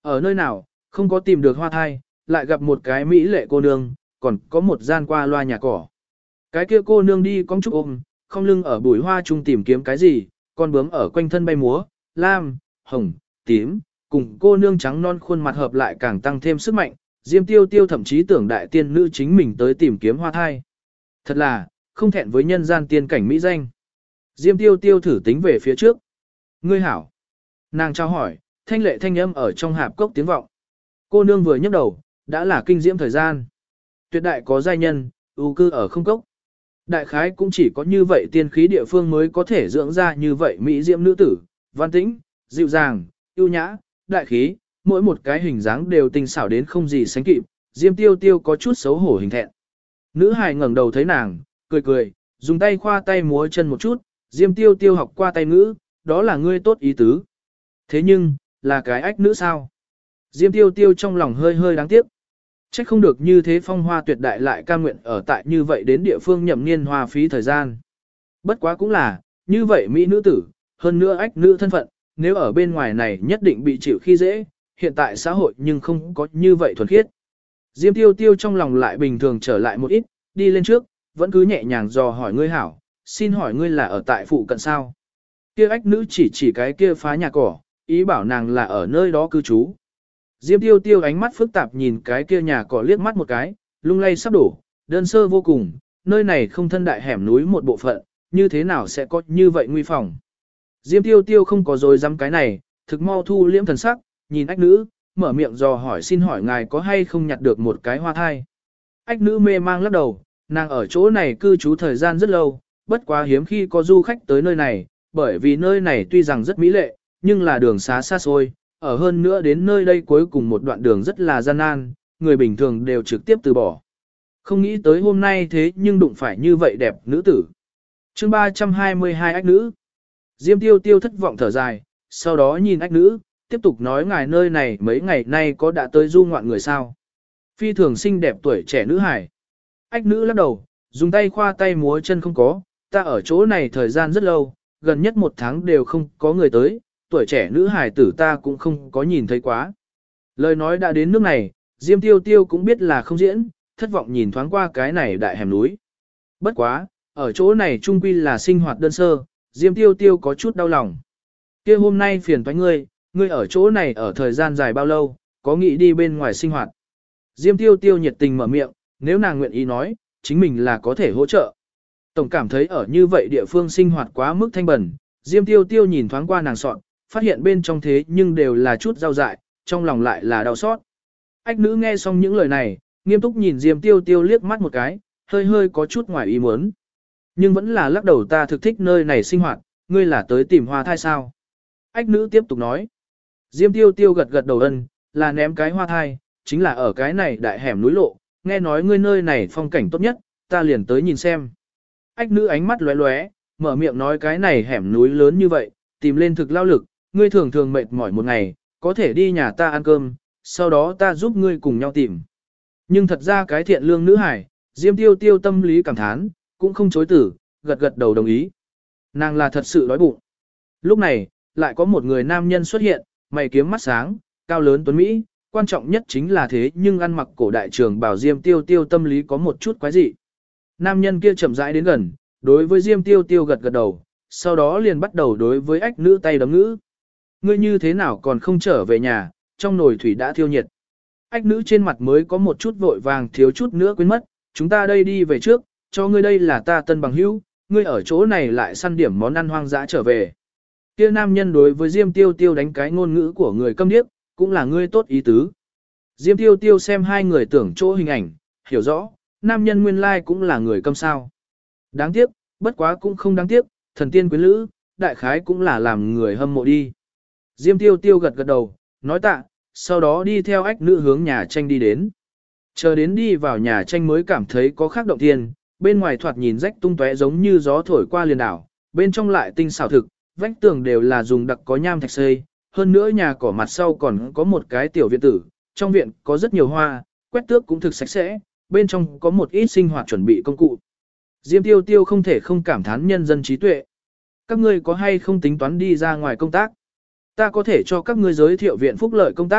Ở nơi nào, không có tìm được hoa thai, lại gặp một cái mỹ lệ cô nương, còn có một gian qua loa nhà cỏ. Cái kia cô nương đi cong trúc ôm, không lưng ở bụi hoa chung tìm kiếm cái gì, con bướm ở quanh thân bay múa, lam, hồng, tím, cùng cô nương trắng non khuôn mặt hợp lại càng tăng thêm sức mạnh, Diêm Tiêu Tiêu thậm chí tưởng đại tiên nữ chính mình tới tìm kiếm hoa thai. Thật là, không thẹn với nhân gian tiên cảnh mỹ danh. Diêm Tiêu Tiêu thử tính về phía trước. Ngươi hảo. Nàng trao hỏi, thanh lệ thanh âm ở trong hạp cốc tiếng vọng. Cô nương vừa nhấc đầu, đã là kinh diễm thời gian. Tuyệt đại có giai nhân, ưu cư ở không cốc. Đại khái cũng chỉ có như vậy tiên khí địa phương mới có thể dưỡng ra như vậy mỹ diễm nữ tử, văn tĩnh, dịu dàng, yêu nhã, đại khí, mỗi một cái hình dáng đều tinh xảo đến không gì sánh kịp, Diêm Tiêu Tiêu có chút xấu hổ hình thẹn. Nữ hài ngẩng đầu thấy nàng, cười cười, dùng tay khoa tay múa chân một chút, Diêm Tiêu Tiêu học qua tay ngữ, đó là ngươi tốt ý tứ. Thế nhưng, là cái ách nữ sao? Diêm Tiêu Tiêu trong lòng hơi hơi đáng tiếc. Trách không được như thế phong hoa tuyệt đại lại cam nguyện ở tại như vậy đến địa phương nhậm niên hoa phí thời gian. Bất quá cũng là, như vậy mỹ nữ tử, hơn nữa ách nữ thân phận, nếu ở bên ngoài này nhất định bị chịu khi dễ, hiện tại xã hội nhưng không có như vậy thuần khiết. Diêm Tiêu Tiêu trong lòng lại bình thường trở lại một ít, đi lên trước, vẫn cứ nhẹ nhàng dò hỏi ngươi hảo, xin hỏi ngươi là ở tại phụ cận sao? Kia ách nữ chỉ cái kia phá nhà cỏ, ý bảo nàng là ở nơi đó cư trú. Diêm Tiêu Tiêu ánh mắt phức tạp nhìn cái kia nhà cỏ liếc mắt một cái, lung lay sắp đổ, đơn sơ vô cùng, nơi này không thân đại hẻm núi một bộ phận, như thế nào sẽ có như vậy nguy phòng. Diêm Tiêu Tiêu không có dối dám cái này, thực mau thu liễm thần sắc, nhìn ách nữ, mở miệng dò hỏi xin hỏi ngài có hay không nhặt được một cái hoa thai. Ách nữ mê mang lắc đầu, nàng ở chỗ này cư trú thời gian rất lâu, bất quá hiếm khi có du khách tới nơi này, bởi vì nơi này tuy rằng rất mỹ lệ, nhưng là đường xá xa xôi, ở hơn nữa đến nơi đây cuối cùng một đoạn đường rất là gian nan, người bình thường đều trực tiếp từ bỏ. Không nghĩ tới hôm nay thế nhưng đụng phải như vậy đẹp nữ tử. Chương 322 ách nữ. Diêm Tiêu Tiêu thất vọng thở dài, sau đó nhìn ách nữ, tiếp tục nói ngài nơi này mấy ngày nay có đã tới du ngoạn người sao. Phi thường xinh đẹp tuổi trẻ nữ hải. Ách nữ lắc đầu, dùng tay khoa tay múa chân không có, ta ở chỗ này thời gian rất lâu, gần nhất một tháng đều không có người tới, tuổi trẻ nữ hải tử ta cũng không có nhìn thấy quá. Lời nói đã đến nước này, Diêm Tiêu Tiêu cũng biết là không diễn, thất vọng nhìn thoáng qua cái này đại hẻm núi. Bất quá, ở chỗ này trung quy là sinh hoạt đơn sơ, Diêm Tiêu Tiêu có chút đau lòng. Kia hôm nay phiền toái ngươi ở chỗ này ở thời gian dài bao lâu, có nghĩ đi bên ngoài sinh hoạt. Diêm Tiêu Tiêu nhiệt tình mở miệng, nếu nàng nguyện ý nói, chính mình là có thể hỗ trợ. Tổng cảm thấy ở như vậy địa phương sinh hoạt quá mức thanh bẩn, Diêm Tiêu Tiêu nhìn thoáng qua nàng soạn, phát hiện bên trong thế nhưng đều là chút rau dại, trong lòng lại là đau xót. Ách nữ nghe xong những lời này, nghiêm túc nhìn Diêm Tiêu Tiêu liếc mắt một cái, hơi hơi có chút ngoài ý muốn. Nhưng vẫn là lắc đầu ta thực thích nơi này sinh hoạt, ngươi là tới tìm hoa thai sao? Ách nữ tiếp tục nói. Diêm Tiêu Tiêu gật gật đầu ân, là ném cái hoa thai, chính là ở cái này đại hẻm núi lộ, nghe nói ngươi nơi này phong cảnh tốt nhất, ta liền tới nhìn xem. Ách nữ ánh mắt lóe lóe, mở miệng nói cái này hẻm núi lớn như vậy, tìm lên thực lao lực, ngươi thường thường mệt mỏi một ngày, có thể đi nhà ta ăn cơm, sau đó ta giúp ngươi cùng nhau tìm. Nhưng thật ra cái thiện lương nữ hải, Diêm Tiêu Tiêu tâm lý cảm thán, cũng không chối tử, gật gật đầu đồng ý. Nàng là thật sự đói bụng. Lúc này, lại có một người nam nhân xuất hiện, mày kiếm mắt sáng, cao lớn tuấn Mỹ, quan trọng nhất chính là thế nhưng ăn mặc cổ đại trường bảo Diêm Tiêu Tiêu tâm lý có một chút quái dị. Nam nhân kia chậm rãi đến gần, đối với Diêm Tiêu Tiêu gật gật đầu, sau đó liền bắt đầu đối với ách nữ tay đấm ngữ. Ngươi như thế nào còn không trở về nhà, trong nồi thủy đã thiêu nhiệt. Ách nữ trên mặt mới có một chút vội vàng thiếu chút nữa quên mất, chúng ta đây đi về trước, cho ngươi đây là ta tân bằng hữu, ngươi ở chỗ này lại săn điểm món ăn hoang dã trở về. Kia nam nhân đối với Diêm Tiêu Tiêu đánh cái ngôn ngữ của người câm điếc, cũng là ngươi tốt ý tứ. Diêm Tiêu Tiêu xem hai người tưởng chỗ hình ảnh, hiểu rõ, nam nhân nguyên lai cũng là người câm sao. Đáng tiếc, bất quá cũng không đáng tiếc, thần tiên quyến lữ, đại khái cũng là làm người hâm mộ đi. Diêm Tiêu Tiêu gật gật đầu, nói tạ, sau đó đi theo ách nữ hướng nhà tranh đi đến. Chờ đến đi vào nhà tranh mới cảm thấy có khác động thiên, bên ngoài thoạt nhìn rách tung tóe giống như gió thổi qua liền đảo, bên trong lại tinh xảo thực, vách tường đều là dùng đặc có nham thạch xây, hơn nữa nhà cỏ mặt sau còn có một cái tiểu viện tử, trong viện có rất nhiều hoa, quét tước cũng thực sạch sẽ, bên trong có một ít sinh hoạt chuẩn bị công cụ. Diêm Tiêu Tiêu không thể không cảm thán nhân dân trí tuệ. Các ngươi có hay không tính toán đi ra ngoài công tác? Ta có thể cho các ngươi giới thiệu viện phúc lợi công tác,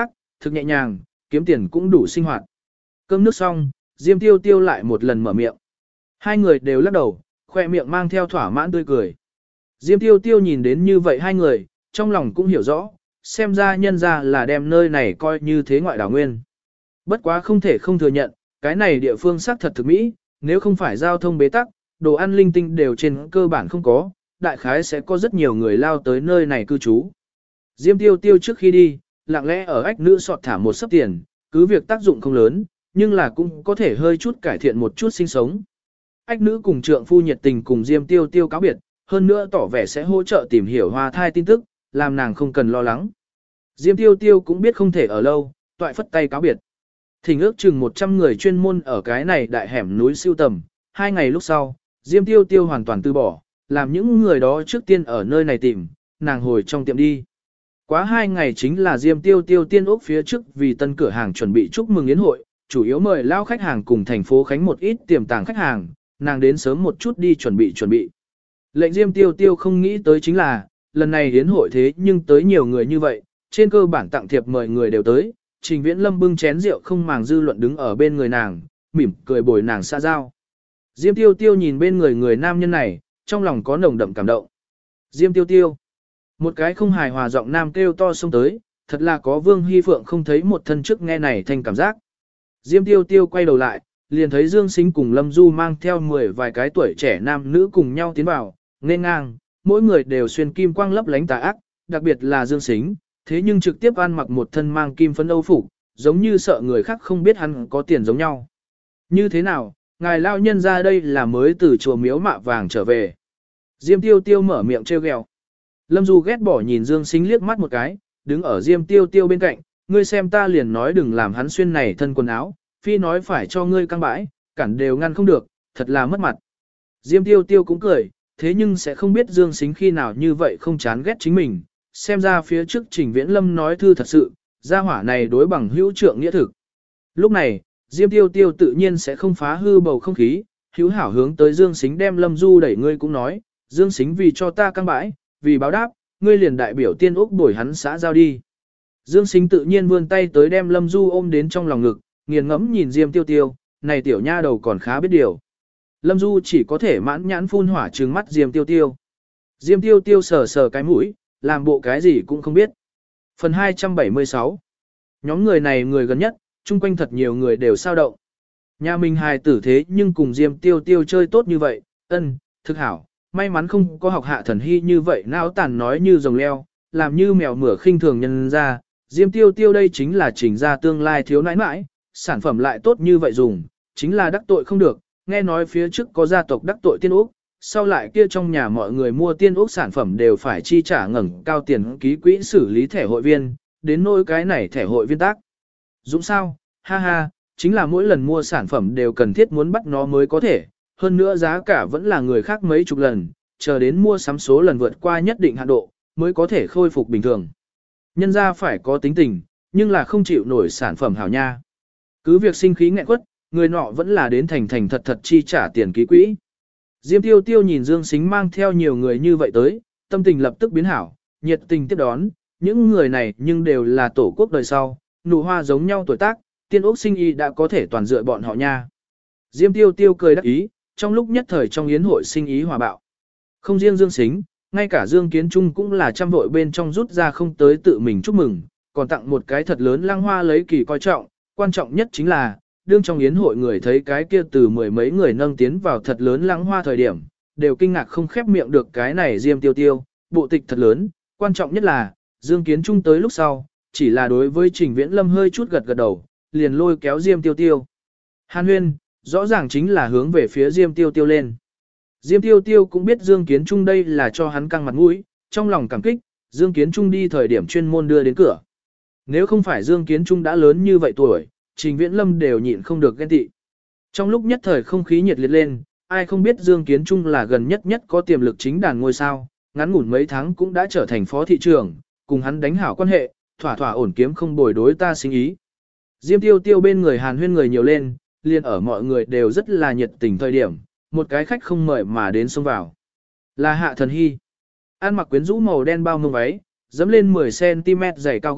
thực nhẹ nhàng, kiếm tiền cũng đủ sinh hoạt. Cơm nước xong, Diêm Tiêu Tiêu lại một lần mở miệng. Hai người đều lắc đầu, khoe miệng mang theo thỏa mãn tươi cười. Diêm Tiêu Tiêu nhìn đến như vậy hai người, trong lòng cũng hiểu rõ, xem ra nhân ra là đem nơi này coi như thế ngoại đảo nguyên. Bất quá không thể không thừa nhận, cái này địa phương xác thật thực mỹ, nếu không phải giao thông bế tắc, đồ ăn linh tinh đều trên cơ bản không có, đại khái sẽ có rất nhiều người lao tới nơi này cư trú. Diêm Tiêu Tiêu trước khi đi, lặng lẽ ở ách nữ sọt thả một sấp tiền, cứ việc tác dụng không lớn, nhưng là cũng có thể hơi chút cải thiện một chút sinh sống. Ách nữ cùng trượng phu nhiệt tình cùng Diêm Tiêu Tiêu cáo biệt, hơn nữa tỏ vẻ sẽ hỗ trợ tìm hiểu hoa thai tin tức, làm nàng không cần lo lắng. Diêm Tiêu Tiêu cũng biết không thể ở lâu, toại phất tay cáo biệt. Thỉnh ước chừng 100 người chuyên môn ở cái này đại hẻm núi siêu tầm, 2 ngày lúc sau, Diêm Tiêu Tiêu hoàn toàn từ bỏ, làm những người đó trước tiên ở nơi này tìm, nàng hồi trong tiệm đi. Quá 2 ngày chính là Diêm Tiêu Tiêu tiên ốc phía trước vì tân cửa hàng chuẩn bị chúc mừng yến hội, chủ yếu mời lao khách hàng cùng thành phố Khánh một ít tiềm tàng khách hàng, nàng đến sớm một chút đi chuẩn bị. Lệnh Diêm Tiêu Tiêu không nghĩ tới chính là, lần này yến hội thế nhưng tới nhiều người như vậy, trên cơ bản tặng thiệp mời người đều tới, Trình Viễn Lâm bưng chén rượu không màng dư luận đứng ở bên người nàng, mỉm cười bồi nàng xa giao. Diêm Tiêu Tiêu nhìn bên người nam nhân này, trong lòng có nồng đậm cảm động. Diêm Tiêu Tiêu. Một cái không hài hòa giọng nam kêu to xông tới, thật là có Vương Hy Phượng không thấy một thân trước nghe này thành cảm giác. Diêm Tiêu Tiêu quay đầu lại, liền thấy Dương Sính cùng Lâm Du mang theo 10 vài cái tuổi trẻ nam nữ cùng nhau tiến vào, nên ngang, mỗi người đều xuyên kim quang lấp lánh tà ác, đặc biệt là Dương Sính, thế nhưng trực tiếp ăn mặc một thân mang kim phấn âu phục, giống như sợ người khác không biết hắn có tiền giống nhau. Như thế nào, ngài lao nhân ra đây là mới từ chùa miếu mạ vàng trở về. Diêm Tiêu Tiêu mở miệng trêu ghẹo. Lâm Du ghét bỏ nhìn Dương Sính liếc mắt một cái, đứng ở Diêm Tiêu Tiêu bên cạnh, ngươi xem ta liền nói đừng làm hắn xuyên này thân quần áo, phi nói phải cho ngươi căng bãi, cản đều ngăn không được, thật là mất mặt. Diêm Tiêu Tiêu cũng cười, thế nhưng sẽ không biết Dương Sính khi nào như vậy không chán ghét chính mình, xem ra phía trước Trình Viễn Lâm nói thư thật sự, gia hỏa này đối bằng hữu trượng nghĩa thực. Lúc này, Diêm Tiêu Tiêu tự nhiên sẽ không phá hư bầu không khí, hữu hảo hướng tới Dương Sính đem Lâm Du đẩy ngươi cũng nói, Dương Sính vì cho ta căng bãi, vì báo đáp, ngươi liền đại biểu tiên úc bồi hắn xã giao đi. Dương Sính tự nhiên vươn tay tới đem Lâm Du ôm đến trong lòng ngực, nghiền ngẫm nhìn Diêm Tiêu Tiêu, này tiểu nha đầu còn khá biết điều. Lâm Du chỉ có thể mãn nhãn phun hỏa trừng mắt Diêm Tiêu Tiêu. Diêm Tiêu Tiêu sờ sờ cái mũi, làm bộ cái gì cũng không biết. Phần 276. Nhóm người này người gần nhất, chung quanh thật nhiều người đều sao động. Nhà mình hài tử thế nhưng cùng Diêm Tiêu Tiêu chơi tốt như vậy, thực hảo, may mắn không có học hạ thần hy như vậy não tàn nói như rồng leo, làm như mèo mửa khinh thường nhân ra. Diêm Tiêu Tiêu đây chính là chỉnh ra tương lai thiếu nãi nãi, sản phẩm lại tốt như vậy dùng, chính là đắc tội không được, nghe nói phía trước có gia tộc đắc tội tiên úc, sau lại kia trong nhà mọi người mua tiên úc sản phẩm đều phải chi trả ngẩng cao tiền ký quỹ xử lý thẻ hội viên, đến nỗi cái này thẻ hội viên tác. Dũng sao, ha ha, chính là mỗi lần mua sản phẩm đều cần thiết muốn bắt nó mới có thể, hơn nữa giá cả vẫn là người khác mấy chục lần, chờ đến mua sắm số lần vượt qua nhất định hạn độ, mới có thể khôi phục bình thường. Nhân ra phải có tính tình, nhưng là không chịu nổi sản phẩm hảo nha. Cứ việc sinh khí nghẹn quất, người nọ vẫn là đến thành thật thật chi trả tiền ký quỹ. Diêm Tiêu Tiêu nhìn Dương Sính mang theo nhiều người như vậy tới, tâm tình lập tức biến hảo, nhiệt tình tiếp đón, những người này nhưng đều là tổ quốc đời sau, nụ hoa giống nhau tuổi tác, tiên ốc sinh y đã có thể toàn dựa bọn họ nha. Diêm Tiêu Tiêu cười đắc ý, trong lúc nhất thời trong yến hội sinh ý hòa bạo. Không riêng Dương Sính, ngay cả Dương Kiến Trung cũng là trăm vội bên trong rút ra không tới tự mình chúc mừng, còn tặng một cái thật lớn lăng hoa lấy kỳ coi trọng, quan trọng nhất chính là, đương trong yến hội người thấy cái kia từ mười mấy người nâng tiến vào thật lớn lăng hoa thời điểm, đều kinh ngạc không khép miệng được cái này Diêm Tiêu Tiêu, bộ tịch thật lớn, quan trọng nhất là, Dương Kiến Trung tới lúc sau, chỉ là đối với Trình Viễn Lâm hơi chút gật đầu, liền lôi kéo Diêm Tiêu Tiêu. Hàn huyên, rõ ràng chính là hướng về phía Diêm Tiêu Tiêu lên. Diêm Tiêu Tiêu cũng biết Dương Kiến Trung đây là cho hắn căng mặt mũi, trong lòng cảm kích, Dương Kiến Trung đi thời điểm chuyên môn đưa đến cửa. Nếu không phải Dương Kiến Trung đã lớn như vậy tuổi, Trình Viễn Lâm đều nhịn không được ghen tị. Trong lúc nhất thời không khí nhiệt liệt lên, ai không biết Dương Kiến Trung là gần nhất có tiềm lực chính đàn ngôi sao, ngắn ngủn mấy tháng cũng đã trở thành phó thị trưởng, cùng hắn đánh hảo quan hệ, thỏa thỏa ổn kiếm không bồi đối ta sinh ý. Diêm Tiêu Tiêu bên người Hàn huyên người nhiều lên, liền ở mọi người đều rất là nhiệt tình thời điểm, một cái khách không mời mà đến xông vào. Là Hạ Thần Hy. Ăn mặc quyến rũ màu đen bao mông váy, dẫm lên 10cm dày cao gót,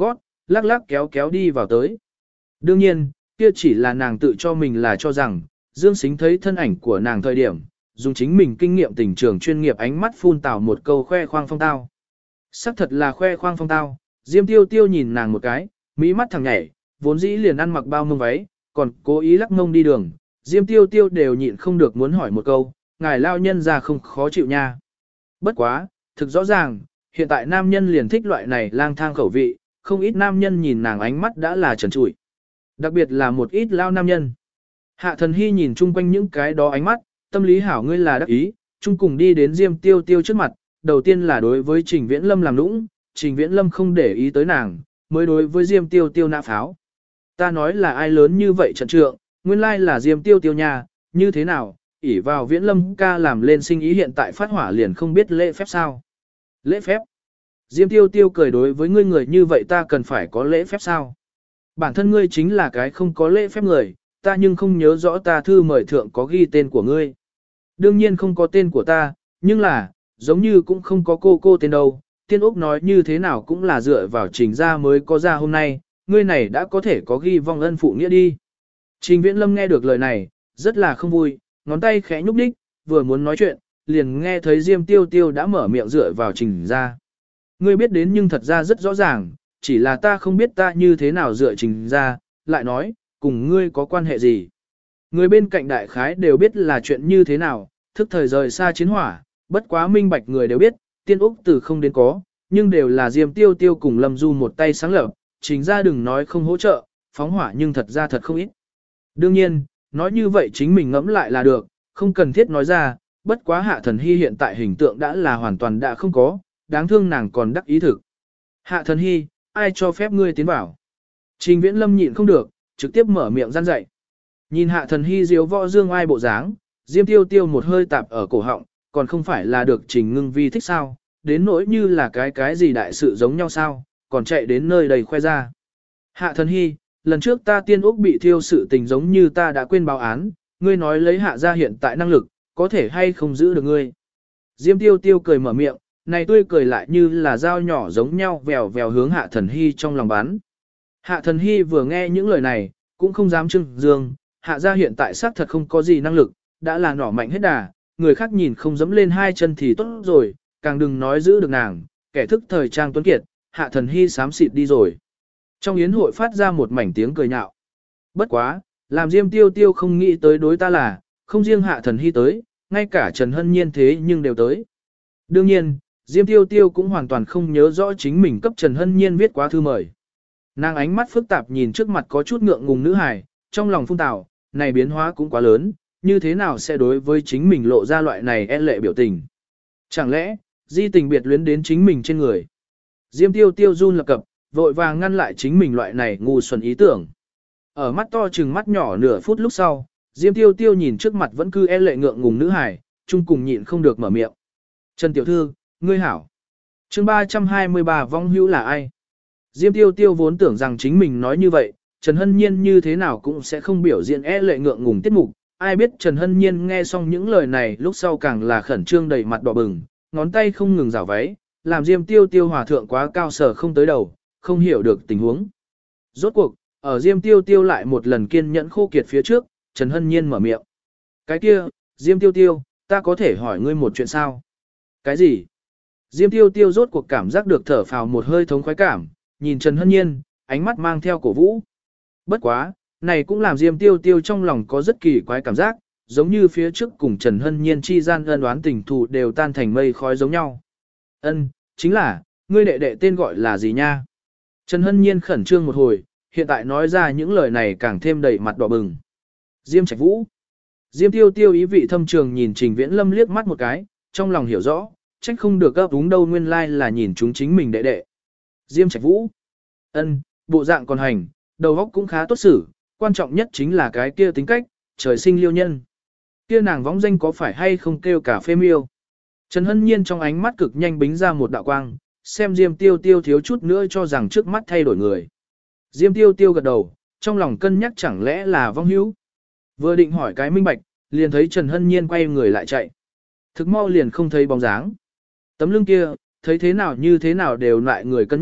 lắc lắc kéo kéo đi vào tới. Đương nhiên, kia chỉ là nàng tự cho mình là cho rằng, Dương Sính thấy thân ảnh của nàng thời điểm, dùng chính mình kinh nghiệm tình trường chuyên nghiệp ánh mắt phun tào một câu khoe khoang phong tao. Sắc thật là khoe khoang phong tao, Diêm Tiêu Tiêu nhìn nàng một cái, mỹ mắt thằng nhảy, vốn dĩ liền ăn mặc bao mông váy, còn cố ý lắc mông đi đường, Diêm Tiêu Tiêu đều nhịn không được muốn hỏi một câu, ngài lao nhân ra không khó chịu nha. Bất quá, thực rõ ràng, hiện tại nam nhân liền thích loại này lang thang khẩu vị, không ít nam nhân nhìn nàng ánh mắt đã là trần trụi. Đặc biệt là một ít lao nam nhân. Hạ Thần Hy nhìn chung quanh những cái đó ánh mắt, tâm lý hảo ngươi là đắc ý, chung cùng đi đến Diêm Tiêu Tiêu trước mặt, đầu tiên là đối với Trình Viễn Lâm làm nũng, Trình Viễn Lâm không để ý tới nàng, mới đối với Diêm Tiêu Tiêu nã pháo. Ta nói là ai lớn như vậy trận trượng, nguyên lai là Diêm Tiêu Tiêu nhà, như thế nào, ỷ vào Viễn Lâm ca làm lên sinh ý hiện tại phát hỏa liền không biết lễ phép sao. Lễ phép. Diêm Tiêu Tiêu cười đối với ngươi người như vậy ta cần phải có lễ phép sao. Bản thân ngươi chính là cái không có lễ phép người, ta nhưng không nhớ rõ ta thư mời thượng có ghi tên của ngươi. Đương nhiên không có tên của ta, nhưng là, giống như cũng không có cô tên đâu. Tiên Úc nói như thế nào cũng là dựa vào Trình ra mới có ra hôm nay, ngươi này đã có thể có ghi vong ân phụ nghĩa đi. Trình Viễn Lâm nghe được lời này, rất là không vui, ngón tay khẽ nhúc đích, vừa muốn nói chuyện, liền nghe thấy Diêm Tiêu Tiêu đã mở miệng dựa vào Trình ra. Ngươi biết đến nhưng thật ra rất rõ ràng, chỉ là ta không biết ta như thế nào dựa Trình ra, lại nói, cùng ngươi có quan hệ gì. Người bên cạnh đại khái đều biết là chuyện như thế nào, thức thời rời xa chiến hỏa, bất quá minh bạch người đều biết, Tiên Úc từ không đến có, nhưng đều là Diêm Tiêu Tiêu cùng Lâm Du một tay sáng lập, Trình ra đừng nói không hỗ trợ, phóng hỏa nhưng thật ra thật không ít. Đương nhiên, nói như vậy chính mình ngẫm lại là được, không cần thiết nói ra, bất quá Hạ Thần Hy hiện tại hình tượng đã là hoàn toàn đã không có, đáng thương nàng còn đắc ý thực. Hạ Thần Hy, ai cho phép ngươi tiến vào? Trình Viễn Lâm nhịn không được, trực tiếp mở miệng gian dạy. Nhìn Hạ Thần Hy diếu võ dương ai bộ dáng, Diêm Tiêu Tiêu một hơi tạp ở cổ họng, còn không phải là được Trình Ngưng Vi thích sao, đến nỗi như là cái gì đại sự giống nhau sao, còn chạy đến nơi đầy khoe ra. Hạ Thần Hy, lần trước ta Tiên Úc bị thiêu sự tình giống như ta đã quên báo án, ngươi nói lấy Hạ ra hiện tại năng lực, có thể hay không giữ được ngươi. Diêm Tiêu Tiêu cười mở miệng, này tươi cười lại như là dao nhỏ giống nhau vèo vèo hướng Hạ Thần Hy trong lòng bắn. Hạ Thần Hy vừa nghe những lời này, cũng không dám trưng dương, Hạ ra hiện tại xác thật không có gì năng lực, đã là nỏ mạnh hết đà, người khác nhìn không dẫm lên hai chân thì tốt rồi, càng đừng nói giữ được nàng, kẻ thức thời trang tuấn kiệt, Hạ Thần Hy xám xịt đi rồi. Trong yến hội phát ra một mảnh tiếng cười nhạo. Bất quá, làm Diêm Tiêu Tiêu không nghĩ tới đối ta là, không riêng Hạ Thần Hy tới, ngay cả Trần Hân Nhiên thế nhưng đều tới. Đương nhiên, Diêm Tiêu Tiêu cũng hoàn toàn không nhớ rõ chính mình cấp Trần Hân Nhiên viết quá thư mời. Nàng ánh mắt phức tạp nhìn trước mặt có chút ngượng ngùng nữ hài, trong lòng phun tào, này biến hóa cũng quá lớn, như thế nào sẽ đối với chính mình lộ ra loại này e lệ biểu tình. Chẳng lẽ, di tình biệt luyến đến chính mình trên người. Diêm Tiêu Tiêu run lập cập, vội vàng ngăn lại chính mình loại này ngu xuẩn ý tưởng. Ở mắt to chừng mắt nhỏ nửa phút lúc sau, Diêm Tiêu Tiêu nhìn trước mặt vẫn cứ e lệ ngượng ngùng nữ hài, chung cùng nhịn không được mở miệng. Trần Tiểu Thư, ngươi hảo. Chương 323 vong hữu là ai? Diêm Tiêu Tiêu vốn tưởng rằng chính mình nói như vậy, Trần Hân Nhiên như thế nào cũng sẽ không biểu diễn e lệ ngượng ngùng tiết mục. Ai biết Trần Hân Nhiên nghe xong những lời này lúc sau càng là khẩn trương đầy mặt đỏ bừng, ngón tay không ngừng rảo váy, làm Diêm Tiêu Tiêu hòa thượng quá cao sở không tới đầu, không hiểu được tình huống. Rốt cuộc, ở Diêm Tiêu Tiêu lại một lần kiên nhẫn khô kiệt phía trước, Trần Hân Nhiên mở miệng. Cái kia, Diêm Tiêu Tiêu, ta có thể hỏi ngươi một chuyện sao? Cái gì? Diêm Tiêu Tiêu rốt cuộc cảm giác được thở phào một hơi thống khoái cảm, nhìn Trần Hân Nhiên, ánh mắt mang theo cổ vũ. Bất quá, này cũng làm Diêm Tiêu Tiêu trong lòng có rất kỳ quái cảm giác, giống như phía trước cùng Trần Hân Nhiên chi gian ân oán tình thù đều tan thành mây khói giống nhau. Ân, chính là, ngươi đệ đệ tên gọi là gì nha? Trần Hân Nhiên khẩn trương một hồi, hiện tại nói ra những lời này càng thêm đầy mặt đỏ bừng. Diêm Trạch Vũ. Diêm Tiêu Tiêu ý vị thâm trường nhìn Trình Viễn Lâm liếc mắt một cái, trong lòng hiểu rõ, trách không được gấp đúng đâu nguyên lai là nhìn chúng chính mình đệ đệ. Diêm Trạch Vũ. Ân, bộ dạng còn hành, đầu óc cũng khá tốt xử, quan trọng nhất chính là cái kia tính cách, trời sinh liêu nhân. Kia nàng võng danh có phải hay không kêu cả phê miêu. Trần Hân Nhiên trong ánh mắt cực nhanh bính ra một đạo quang, xem Diêm Tiêu Tiêu thiếu chút nữa cho rằng trước mắt thay đổi người. Diêm Tiêu Tiêu gật đầu, trong lòng cân nhắc chẳng lẽ là vong hữu. Vừa định hỏi cái minh bạch, liền thấy Trần Hân Nhiên quay người lại chạy. Thực mau liền không thấy bóng dáng. Tấm lưng kia, thấy thế nào như thế nào đều lại người cân nhắc,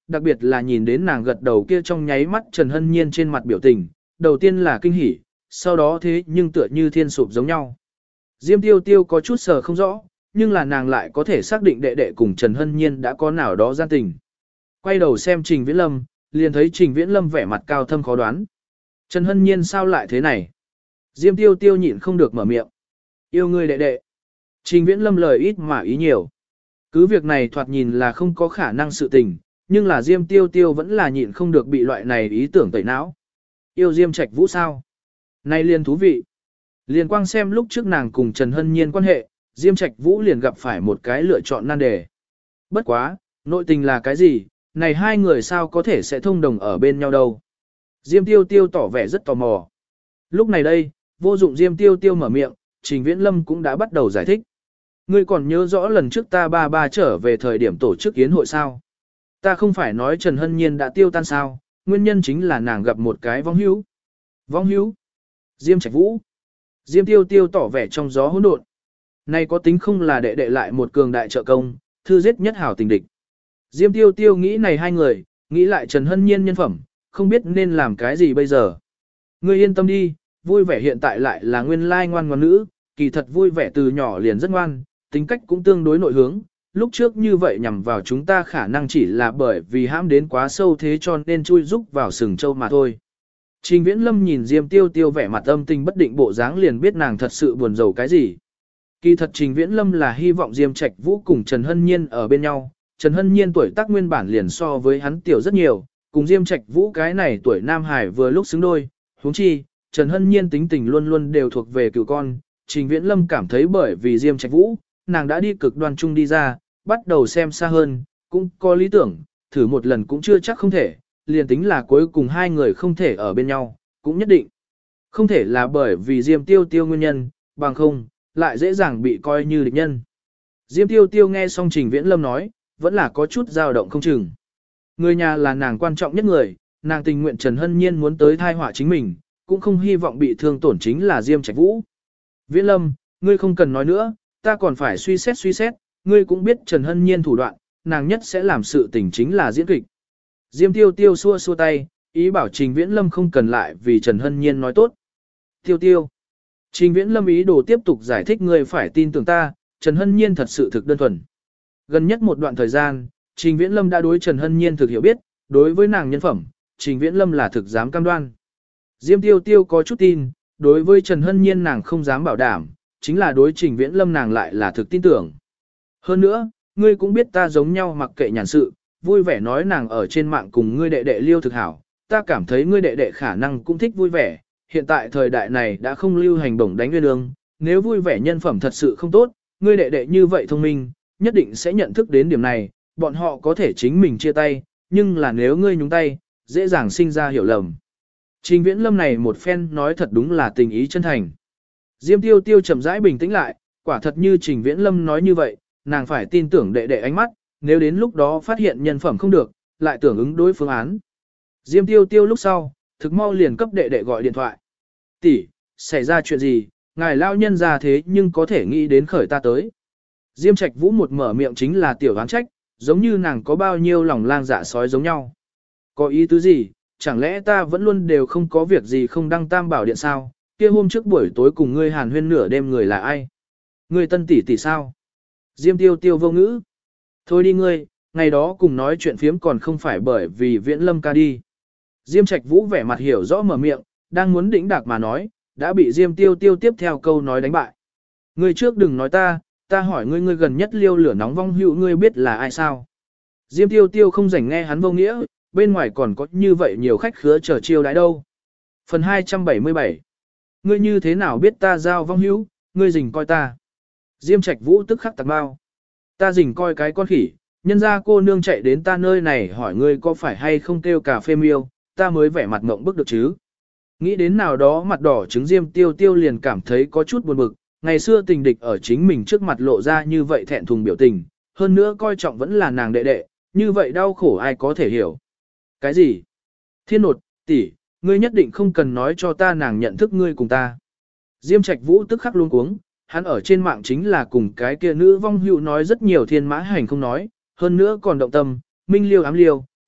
đặc biệt là nhìn đến nàng gật đầu kia trong nháy mắt Trần Hân Nhiên trên mặt biểu tình, đầu tiên là kinh hỉ, sau đó thế nhưng tựa như thiên sụp giống nhau. Diêm Tiêu Tiêu có chút sờ không rõ, nhưng là nàng lại có thể xác định đệ đệ cùng Trần Hân Nhiên đã có nào đó gian tình. Quay đầu xem Trình Viễn Lâm, liền thấy Trình Viễn Lâm vẻ mặt cao thâm khó đoán. Trần Hân Nhiên sao lại thế này? Diêm Tiêu Tiêu nhịn không được mở miệng. Yêu ngươi đệ đệ. Trình Viễn Lâm lời ít mà ý nhiều. Cứ việc này thoạt nhìn là không có khả năng sự tình, nhưng là Diêm Tiêu Tiêu vẫn là nhịn không được bị loại này ý tưởng tẩy não. Yêu Diêm Trạch Vũ sao? Này liền thú vị. Liền quang xem lúc trước nàng cùng Trần Hân Nhiên quan hệ, Diêm Trạch Vũ liền gặp phải một cái lựa chọn nan đề. Bất quá, nội tình là cái gì, này hai người sao có thể sẽ thông đồng ở bên nhau đâu. Diêm Tiêu Tiêu tỏ vẻ rất tò mò. Lúc này đây, vô dụng Diêm Tiêu Tiêu mở miệng, Trình Viễn Lâm cũng đã bắt đầu giải thích. Ngươi còn nhớ rõ lần trước ta ba trở về thời điểm tổ chức yến hội sao? Ta không phải nói Trần Hân Nhiên đã tiêu tan sao, nguyên nhân chính là nàng gặp một cái vong hữu. Vong hữu? Diêm Trạch Vũ. Diêm Tiêu Tiêu tỏ vẻ trong gió hỗn độn. Này có tính không là đệ đệ lại một cường đại trợ công, thư giết nhất hảo tình địch. Diêm Tiêu Tiêu nghĩ này hai người, nghĩ lại Trần Hân Nhiên nhân phẩm, không biết nên làm cái gì bây giờ. Ngươi yên tâm đi, vui vẻ hiện tại lại là nguyên lai ngoan ngoãn nữ, kỳ thật vui vẻ từ nhỏ liền rất ngoan, tính cách cũng tương đối nội hướng. Lúc trước như vậy nhằm vào chúng ta khả năng chỉ là bởi vì hãm đến quá sâu thế cho nên chui rúc vào sừng châu mà thôi. Trình Viễn Lâm nhìn Diêm Tiêu Tiêu vẻ mặt âm tình bất định bộ dáng liền biết nàng thật sự buồn rầu cái gì. Kỳ thật Trình Viễn Lâm là hy vọng Diêm Trạch Vũ cùng Trần Hân Nhiên ở bên nhau. Trần Hân Nhiên tuổi tác nguyên bản liền so với hắn tiểu rất nhiều, cùng Diêm Trạch Vũ cái này tuổi Nam Hải vừa lúc xứng đôi. Huống chi, Trần Hân Nhiên tính tình luôn luôn đều thuộc về cựu con. Trình Viễn Lâm cảm thấy bởi vì Diêm Trạch Vũ, nàng đã đi cực đoan chung đi ra, bắt đầu xem xa hơn, cũng có lý tưởng, thử một lần cũng chưa chắc không thể, liền tính là cuối cùng hai người không thể ở bên nhau, cũng nhất định. Không thể là bởi vì Diêm Tiêu Tiêu nguyên nhân, bằng không, lại dễ dàng bị coi như địch nhân. Diêm Tiêu Tiêu nghe xong Trình Viễn Lâm nói, vẫn là có chút dao động không chừng. Người nhà là nàng quan trọng nhất người, nàng tình nguyện Trần Hân Nhiên muốn tới thai họa chính mình, cũng không hy vọng bị thương tổn chính là Diêm Trạch Vũ. Viễn Lâm, ngươi không cần nói nữa, ta còn phải suy xét, ngươi cũng biết Trần Hân Nhiên thủ đoạn, nàng nhất sẽ làm sự tình chính là diễn kịch. Diêm Tiêu Tiêu xua xua tay, ý bảo Trình Viễn Lâm không cần lại vì Trần Hân Nhiên nói tốt. Tiêu Tiêu. Trình Viễn Lâm ý đồ tiếp tục giải thích ngươi phải tin tưởng ta, Trần Hân Nhiên thật sự thực đơn thuần. Gần nhất một đoạn thời gian, Trình Viễn Lâm đã đối Trần Hân Nhiên thực hiểu biết, đối với nàng nhân phẩm, Trình Viễn Lâm là thực dám cam đoan. Diêm Tiêu Tiêu có chút tin, đối với Trần Hân Nhiên nàng không dám bảo đảm, chính là đối Trình Viễn Lâm nàng lại là thực tin tưởng. Hơn nữa, ngươi cũng biết ta giống nhau mặc kệ nhàn sự, vui vẻ nói nàng ở trên mạng cùng ngươi đệ đệ liêu thực hảo, ta cảm thấy ngươi đệ đệ khả năng cũng thích vui vẻ, hiện tại thời đại này đã không lưu hành bổng đánh nguyên lương, nếu vui vẻ nhân phẩm thật sự không tốt, ngươi đệ đệ như vậy thông minh, nhất định sẽ nhận thức đến điểm này, bọn họ có thể chính mình chia tay, nhưng là nếu ngươi nhúng tay, dễ dàng sinh ra hiểu lầm. Trình Viễn Lâm này một phen nói thật đúng là tình ý chân thành. Diêm Tiêu Tiêu chậm rãi bình tĩnh lại, quả thật như Trình Viễn Lâm nói như vậy, nàng phải tin tưởng đệ đệ ánh mắt, nếu đến lúc đó phát hiện nhân phẩm không được, lại tưởng ứng đối phương án. Diêm Tiêu Tiêu lúc sau, thực mau liền cấp đệ đệ gọi điện thoại. Tỷ, xảy ra chuyện gì, ngài lao nhân ra thế nhưng có thể nghĩ đến khởi ta tới. Diêm Trạch Vũ một mở miệng chính là tiểu oán trách, giống như nàng có bao nhiêu lòng lang dạ sói giống nhau. Có ý tứ gì, chẳng lẽ ta vẫn luôn đều không có việc gì không đăng tam bảo điện sao, kia hôm trước buổi tối cùng ngươi hàn huyên nửa đêm người là ai? Ngươi tân tỷ tỷ sao? Diêm Tiêu Tiêu vô ngữ. Thôi đi ngươi, ngày đó cùng nói chuyện phiếm còn không phải bởi vì Viễn Lâm ca đi. Diêm Trạch Vũ vẻ mặt hiểu rõ mở miệng, đang muốn đĩnh đạc mà nói, đã bị Diêm Tiêu Tiêu tiếp theo câu nói đánh bại. Ngươi trước đừng nói ta hỏi ngươi ngươi gần nhất liêu lửa nóng vong hữu ngươi biết là ai sao? Diêm Tiêu Tiêu không rảnh nghe hắn vô nghĩa, bên ngoài còn có như vậy nhiều khách khứa chờ chiêu đãi đâu. Phần 277. Ngươi như thế nào biết ta giao vong hữu, ngươi rình coi ta. Diêm Trạch Vũ tức khắc tạc bao. Ta rình coi cái con khỉ, nhân ra cô nương chạy đến ta nơi này hỏi ngươi có phải hay không kêu cà phê miêu, ta mới vẻ mặt mộng bức được chứ. Nghĩ đến nào đó mặt đỏ trứng Diêm Tiêu Tiêu liền cảm thấy có chút buồn bực, ngày xưa tình địch ở chính mình trước mặt lộ ra như vậy thẹn thùng biểu tình, hơn nữa coi trọng vẫn là nàng đệ đệ, như vậy đau khổ ai có thể hiểu. Cái gì? Thiên nột, tỷ, ngươi nhất định không cần nói cho ta nàng nhận thức ngươi cùng ta. Diêm Trạch Vũ tức khắc luống cuống, hắn ở trên mạng chính là cùng cái kia nữ vong hữu nói rất nhiều thiên mã hành không nói, hơn nữa còn động tâm, minh liêu ám liêu,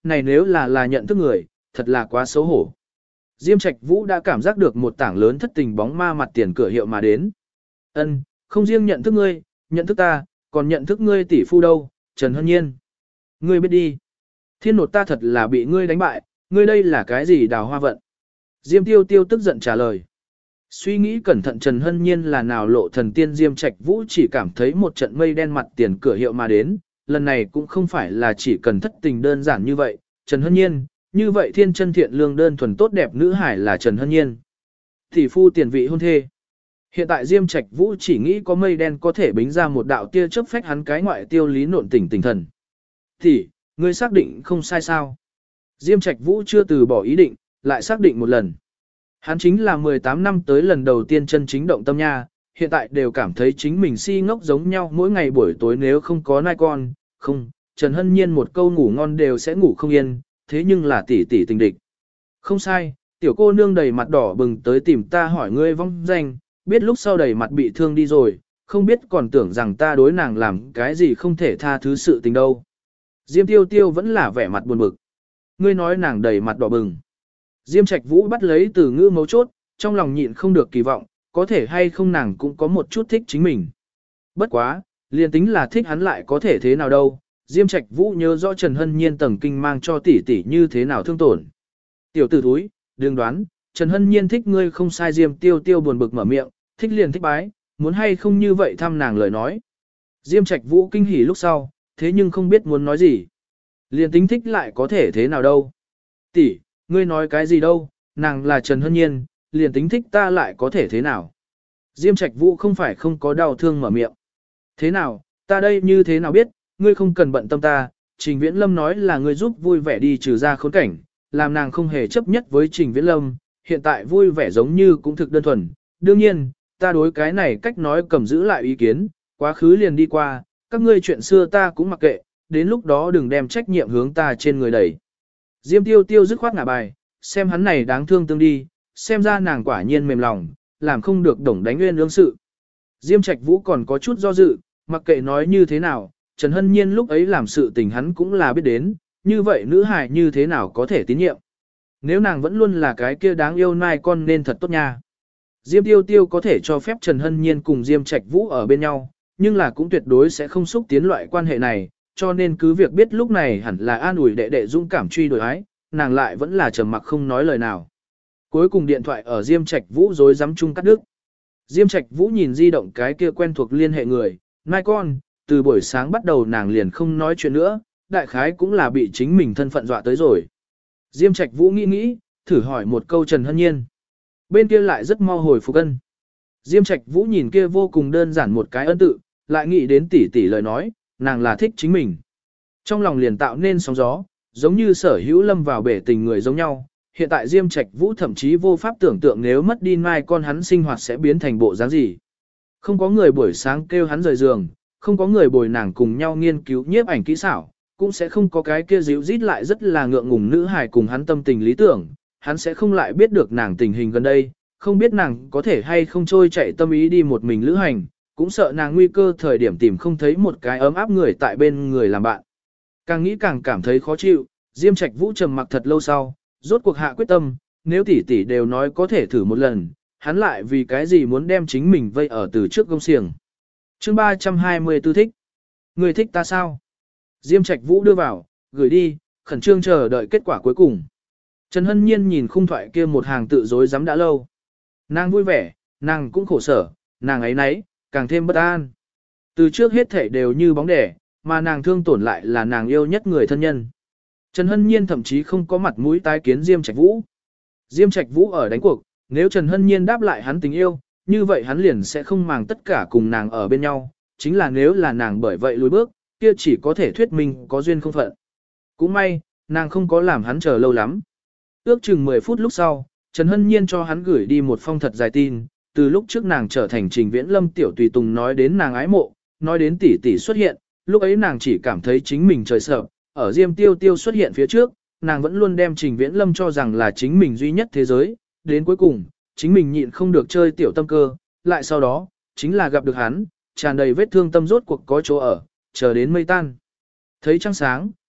này nếu là nhận thức người, thật là quá xấu hổ. Diêm Trạch Vũ đã cảm giác được một tảng lớn thất tình bóng ma mặt tiền cửa hiệu mà đến. Ân, không riêng nhận thức ngươi, nhận thức ta, còn nhận thức ngươi tỷ phu đâu, Trần Hân Nhiên. Ngươi biết đi. Thiên nột ta thật là bị ngươi đánh bại, ngươi đây là cái gì đào hoa vận. Diêm Tiêu Tiêu tức giận trả lời. Suy nghĩ cẩn thận Trần Hân Nhiên là nào lộ thần tiên Diêm Trạch Vũ chỉ cảm thấy một trận mây đen mặt tiền cửa hiệu mà đến, lần này cũng không phải là chỉ cần thất tình đơn giản như vậy, Trần Hân Nhiên, như vậy thiên chân thiện lương đơn thuần tốt đẹp nữ hải là Trần Hân Nhiên. Tỷ phu tiền vị hôn thê. Hiện tại Diêm Trạch Vũ chỉ nghĩ có mây đen có thể bính ra một đạo tia chớp phách hắn cái ngoại tiêu lý nộn tỉnh tinh thần. Thì, ngươi xác định không sai sao? Diêm Trạch Vũ chưa từ bỏ ý định, lại xác định một lần. Hắn chính là 18 năm tới lần đầu tiên chân chính động tâm nha, hiện tại đều cảm thấy chính mình si ngốc giống nhau mỗi ngày buổi tối nếu không có nai con, không, Trần Hân Nhiên một câu ngủ ngon đều sẽ ngủ không yên, thế nhưng là tỷ tỷ tình địch. Không sai, tiểu cô nương đầy mặt đỏ bừng tới tìm ta hỏi ngươi vong danh, biết lúc sau đầy mặt bị thương đi rồi, không biết còn tưởng rằng ta đối nàng làm cái gì không thể tha thứ sự tình đâu. Diêm Tiêu Tiêu vẫn là vẻ mặt buồn bực. Ngươi nói nàng đầy mặt đỏ bừng. Diêm Trạch Vũ bắt lấy từ ngữ mấu chốt, trong lòng nhịn không được kỳ vọng, có thể hay không nàng cũng có một chút thích chính mình. Bất quá, liền tính là thích hắn lại có thể thế nào đâu. Diêm Trạch Vũ nhớ rõ Trần Hân Nhiên tầng kinh mang cho tỷ tỷ như thế nào thương tổn. Tiểu tử thúi, đừng đoán, Trần Hân Nhiên thích ngươi không sai. Diêm Tiêu Tiêu buồn bực mở miệng, thích liền thích bái, muốn hay không như vậy thăm nàng lời nói. Diêm Trạch Vũ kinh hỉ lúc sau, thế nhưng không biết muốn nói gì. Liền tính thích lại có thể thế nào đâu. Tỷ, ngươi nói cái gì đâu, nàng là Trần Hân Nhiên, liền tính thích ta lại có thể thế nào. Diêm Trạch Vũ không phải không có đau thương mở miệng. Thế nào, ta đây như thế nào biết, ngươi không cần bận tâm ta, Trình Viễn Lâm nói là ngươi giúp vui vẻ đi trừ ra khốn cảnh, làm nàng không hề chấp nhất với Trình Viễn Lâm, hiện tại vui vẻ giống như cũng thực đơn thuần. Đương nhiên, ta đối cái này cách nói cầm giữ lại ý kiến, quá khứ liền đi qua, các ngươi chuyện xưa ta cũng mặc kệ, đến lúc đó đừng đem trách nhiệm hướng ta trên người đẩy. Diêm Tiêu Tiêu dứt khoát ngả bài, xem hắn này đáng thương tương đi, xem ra nàng quả nhiên mềm lòng, làm không được đồng đánh nguyên lương sự. Diêm Trạch Vũ còn có chút do dự, mặc kệ nói như thế nào, Trần Hân Nhiên lúc ấy làm sự tình hắn cũng là biết đến, như vậy nữ hài như thế nào có thể tín nhiệm. Nếu nàng vẫn luôn là cái kia đáng yêu nai con nên thật tốt nha. Diêm Tiêu Tiêu có thể cho phép Trần Hân Nhiên cùng Diêm Trạch Vũ ở bên nhau, nhưng là cũng tuyệt đối sẽ không xúc tiến loại quan hệ này, cho nên cứ việc biết lúc này hẳn là an ủi đệ đệ dũng cảm truy đuổi ái, nàng lại vẫn là trầm mặc không nói lời nào. Cuối cùng điện thoại ở Diêm Trạch Vũ rối rắm chung cắt đứt. Diêm Trạch Vũ nhìn di động cái kia quen thuộc liên hệ người, nai con, từ buổi sáng bắt đầu nàng liền không nói chuyện nữa, đại khái cũng là bị chính mình thân phận dọa tới rồi. Diêm Trạch Vũ nghĩ, thử hỏi một câu Trần Hân Nhiên. Bên kia lại rất mau hồi phục ân. Diêm Trạch Vũ nhìn kia vô cùng đơn giản một cái ân tự, lại nghĩ đến tỷ tỷ lời nói, nàng là thích chính mình. Trong lòng liền tạo nên sóng gió, giống như Sở Hữu lâm vào bể tình người giống nhau. Hiện tại Diêm Trạch Vũ thậm chí vô pháp tưởng tượng nếu mất đi mai con hắn sinh hoạt sẽ biến thành bộ dáng gì. Không có người buổi sáng kêu hắn rời giường, không có người bồi nàng cùng nhau nghiên cứu nhiếp ảnh kỹ xảo, cũng sẽ không có cái kia díu rít lại rất là ngượng ngùng nữ hài cùng hắn tâm tình lý tưởng, hắn sẽ không lại biết được nàng tình hình gần đây, không biết nàng có thể hay không trôi chạy tâm ý đi một mình lữ hành, cũng sợ nàng nguy cơ thời điểm tìm không thấy một cái ấm áp người tại bên người làm bạn. Càng nghĩ càng cảm thấy khó chịu, Diêm Trạch Vũ trầm mặc thật lâu sau, rốt cuộc hạ quyết tâm, nếu tỷ tỷ đều nói có thể thử một lần, hắn lại vì cái gì muốn đem chính mình vây ở từ trước gông xiềng. Chương 324 thích. Người thích ta sao? Diêm Trạch Vũ đưa vào, gửi đi, khẩn trương chờ đợi kết quả cuối cùng. Trần Hân Nhiên nhìn khung thoại kia một hàng tự dối dám đã lâu. Nàng vui vẻ, nàng cũng khổ sở, nàng ấy nấy, càng thêm bất an. Từ trước hết thể đều như bóng đẻ, mà nàng thương tổn lại là nàng yêu nhất người thân nhân. Trần Hân Nhiên thậm chí không có mặt mũi tái kiến Diêm Trạch Vũ. Diêm Trạch Vũ ở đánh cuộc, nếu Trần Hân Nhiên đáp lại hắn tình yêu, như vậy hắn liền sẽ không màng tất cả cùng nàng ở bên nhau, chính là nếu là nàng bởi vậy lùi bước, kia chỉ có thể thuyết minh có duyên không phận. Cũng may, nàng không có làm hắn chờ lâu lắm. Ước chừng 10 phút lúc sau, Trần Hân Nhiên cho hắn gửi đi một phong thật dài tin, từ lúc trước nàng trở thành Trình Viễn Lâm tiểu tùy tùng nói đến nàng ái mộ, nói đến tỷ tỷ xuất hiện, lúc ấy nàng chỉ cảm thấy chính mình trời sợ, ở Diêm Tiêu Tiêu xuất hiện phía trước, nàng vẫn luôn đem Trình Viễn Lâm cho rằng là chính mình duy nhất thế giới, đến cuối cùng, chính mình nhịn không được chơi tiểu tâm cơ, lại sau đó, chính là gặp được hắn, tràn đầy vết thương tâm rốt cuộc có chỗ ở, chờ đến mây tan. Thấy trăng sáng,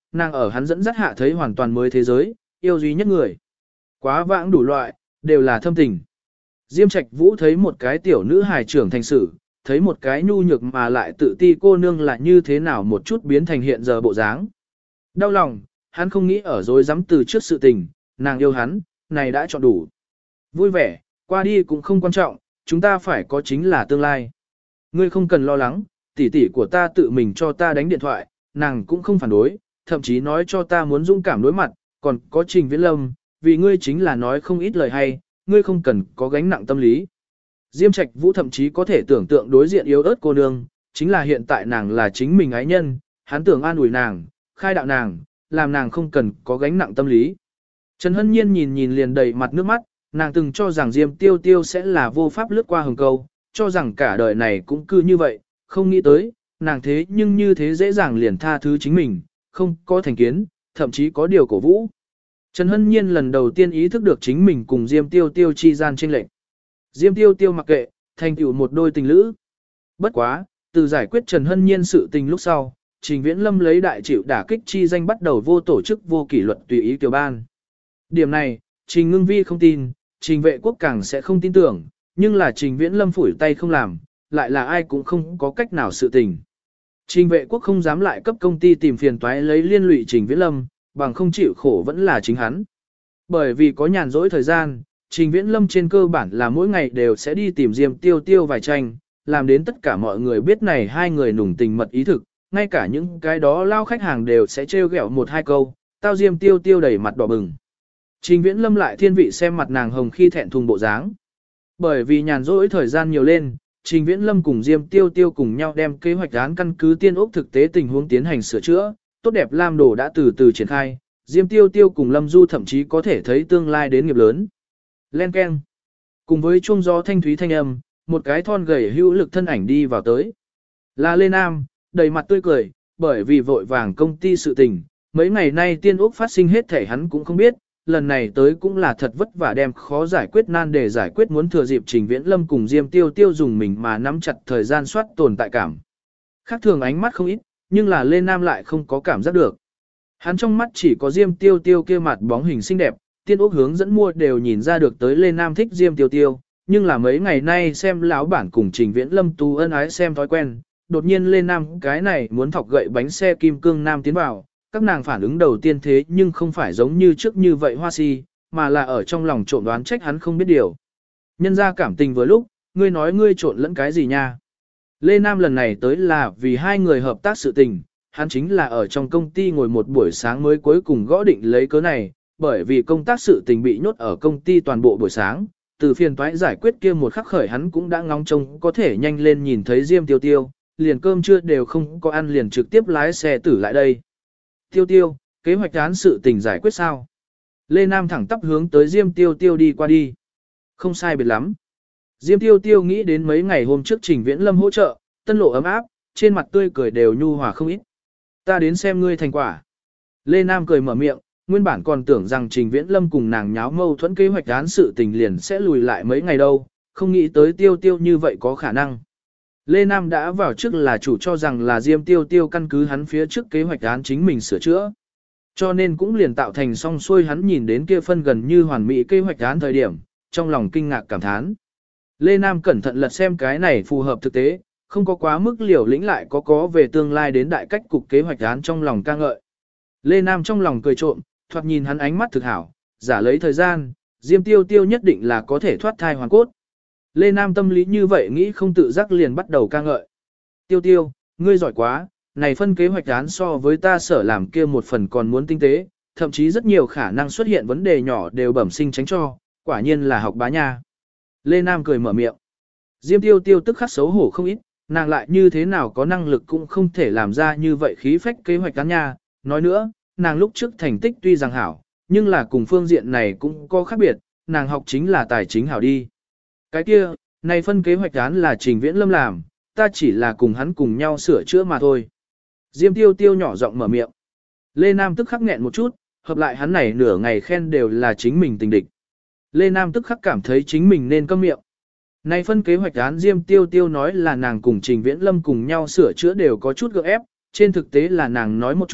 nàng ở hắn dẫn dắt hạ thấy hoàn toàn mới thế giới, yêu duy nhất người. Quá vãng đủ loại, đều là thâm tình. Diêm Trạch Vũ thấy một cái tiểu nữ hài trưởng thành sự, thấy một cái nhu nhược mà lại tự ti cô nương là như thế nào một chút biến thành hiện giờ bộ dáng. Đau lòng, hắn không nghĩ ở dối dám từ trước sự tình, nàng yêu hắn, này đã chọn đủ. Vui vẻ, qua đi cũng không quan trọng, chúng ta phải có chính là tương lai. Ngươi không cần lo lắng, tỷ tỷ của ta tự mình cho ta đánh điện thoại, nàng cũng không phản đối, thậm chí nói cho ta muốn dũng cảm đối mặt, còn có Trình Viễn Lâm, vì ngươi chính là nói không ít lời hay, ngươi không cần có gánh nặng tâm lý. Diêm Trạch Vũ thậm chí có thể tưởng tượng đối diện yếu ớt cô nương, chính là hiện tại nàng là chính mình ái nhân, hắn tưởng an ủi nàng, khai đạo nàng, làm nàng không cần có gánh nặng tâm lý. Trần Hân Nhiên nhìn nhìn liền đầy mặt nước mắt, nàng từng cho rằng Diêm Tiêu Tiêu sẽ là vô pháp lướt qua hừng câu, cho rằng cả đời này cũng cứ như vậy, không nghĩ tới, nàng thế nhưng như thế dễ dàng liền tha thứ chính mình, không có thành kiến, thậm chí có điều cổ vũ. Trần Hân Nhiên lần đầu tiên ý thức được chính mình cùng Diêm Tiêu Tiêu chi gian chênh lệch. Diêm Tiêu Tiêu mặc kệ, thành tựu một đôi tình lữ. Bất quá, từ giải quyết Trần Hân Nhiên sự tình lúc sau, Trình Viễn Lâm lấy đại chịu đả kích chi danh bắt đầu vô tổ chức vô kỷ luật tùy ý tiểu ban. Điểm này, Trình Ngưng Vi không tin, Trình Vệ Quốc càng sẽ không tin tưởng, nhưng là Trình Viễn Lâm phủi tay không làm, lại là ai cũng không có cách nào sự tình. Trình Vệ Quốc không dám lại cấp công ty tìm phiền toái lấy liên lụy Trình Viễn Lâm, bằng không chịu khổ vẫn là chính hắn. Bởi vì có nhàn rỗi thời gian, Trình Viễn Lâm trên cơ bản là mỗi ngày đều sẽ đi tìm Diêm Tiêu Tiêu vài tranh, làm đến tất cả mọi người biết này hai người nùng tình mật ý thực, ngay cả những cái đó lao khách hàng đều sẽ trêu ghẹo một hai câu, tao Diêm Tiêu Tiêu đầy mặt đỏ bừng. Trình Viễn Lâm lại thiên vị xem mặt nàng hồng khi thẹn thùng bộ dáng. Bởi vì nhàn rỗi thời gian nhiều lên, Trình Viễn Lâm cùng Diêm Tiêu Tiêu cùng nhau đem kế hoạch án căn cứ tiên ốc thực tế tình huống tiến hành sửa chữa, tốt đẹp lam đồ đã từ từ triển khai, Diêm Tiêu Tiêu cùng Lâm Du thậm chí có thể thấy tương lai đến nghiệp lớn. Len keng. Cùng với chuông gió thanh thúy thanh âm, một cái thon gầy hữu lực thân ảnh đi vào tới. Là Lê Nam, đầy mặt tươi cười, bởi vì vội vàng công ty sự tình, mấy ngày nay tiên ốc phát sinh hết thể hắn cũng không biết, lần này tới cũng là thật vất vả đem khó giải quyết nan để giải quyết muốn thừa dịp Trình Viễn Lâm cùng Diêm Tiêu Tiêu dùng mình mà nắm chặt thời gian soát tồn tại cảm. Khác thường ánh mắt không ít, nhưng là Lê Nam lại không có cảm giác được. Hắn trong mắt chỉ có Diêm Tiêu Tiêu kia mặt bóng hình xinh đẹp, tiên ốc hướng dẫn mua đều nhìn ra được tới Lê Nam thích Diêm Tiêu Tiêu, nhưng là mấy ngày nay xem lão bản cùng Trình Viễn Lâm tu ân ái xem thói quen, đột nhiên Lê Nam cái này muốn thọc gậy bánh xe kim cương nam tiến vào, các nàng phản ứng đầu tiên thế nhưng không phải giống như trước như vậy hoa si, mà là ở trong lòng trộn đoán trách hắn không biết điều. Nhân ra cảm tình vừa lúc, ngươi nói ngươi trộn lẫn cái gì nha. Lê Nam lần này tới là vì hai người hợp tác sự tình, hắn chính là ở trong công ty ngồi một buổi sáng mới cuối cùng gõ định lấy cớ này, bởi vì công tác sự tình bị nhốt ở công ty toàn bộ buổi sáng, từ phiền toái giải quyết kia một khắc khởi hắn cũng đã ngóng trông có thể nhanh lên nhìn thấy Diêm Tiêu Tiêu, liền cơm trưa đều không có ăn liền trực tiếp lái xe tử lại đây. Tiêu Tiêu, kế hoạch án sự tình giải quyết sao? Lê Nam thẳng tắp hướng tới Diêm Tiêu Tiêu đi qua đi. Không sai biệt lắm. Diêm Tiêu Tiêu nghĩ đến mấy ngày hôm trước Trình Viễn Lâm hỗ trợ, tân lộ ấm áp, trên mặt tươi cười đều nhu hòa không ít. Ta đến xem ngươi thành quả. Lê Nam cười mở miệng, nguyên bản còn tưởng rằng Trình Viễn Lâm cùng nàng nháo mâu thuẫn kế hoạch án sự tình liền sẽ lùi lại mấy ngày đâu, không nghĩ tới Tiêu Tiêu như vậy có khả năng. Lê Nam đã vào trước là chủ cho rằng là Diêm Tiêu Tiêu căn cứ hắn phía trước kế hoạch án chính mình sửa chữa. Cho nên cũng liền tạo thành song xuôi hắn nhìn đến kia phân gần như hoàn mỹ kế hoạch án thời điểm, trong lòng kinh ngạc cảm thán. Lê Nam cẩn thận lật xem cái này phù hợp thực tế, không có quá mức liều lĩnh lại có về tương lai đến đại cách cục kế hoạch án trong lòng ca ngợi. Lê Nam trong lòng cười trộm, thoạt nhìn hắn ánh mắt thực hảo, giả lấy thời gian, Diêm Tiêu Tiêu nhất định là có thể thoát thai hoàn cốt. Lê Nam tâm lý như vậy nghĩ không tự giác liền bắt đầu ca ngợi. Tiêu Tiêu, ngươi giỏi quá, này phân kế hoạch án so với ta sở làm kia một phần còn muốn tinh tế, thậm chí rất nhiều khả năng xuất hiện vấn đề nhỏ đều bẩm sinh tránh cho, quả nhiên là học bá nha. Lê Nam cười mở miệng. Diêm Tiêu Tiêu tức khắc xấu hổ không ít, nàng lại như thế nào có năng lực cũng không thể làm ra như vậy khí phách kế hoạch án nha. Nói nữa, nàng lúc trước thành tích tuy rằng hảo, nhưng là cùng phương diện này cũng có khác biệt, nàng học chính là tài chính hảo đi. Cái kia, này phân kế hoạch án là Trình Viễn Lâm làm, ta chỉ là cùng hắn cùng nhau sửa chữa mà thôi. Diêm Tiêu Tiêu nhỏ giọng mở miệng. Lê Nam tức khắc nghẹn một chút, hợp lại hắn này nửa ngày khen đều là chính mình tình địch. Lê Nam tức khắc cảm thấy chính mình nên câm miệng. Này phân kế hoạch án Diêm Tiêu Tiêu nói là nàng cùng Trình Viễn Lâm cùng nhau sửa chữa đều có chút gượng ép, trên thực tế là nàng nói một chút,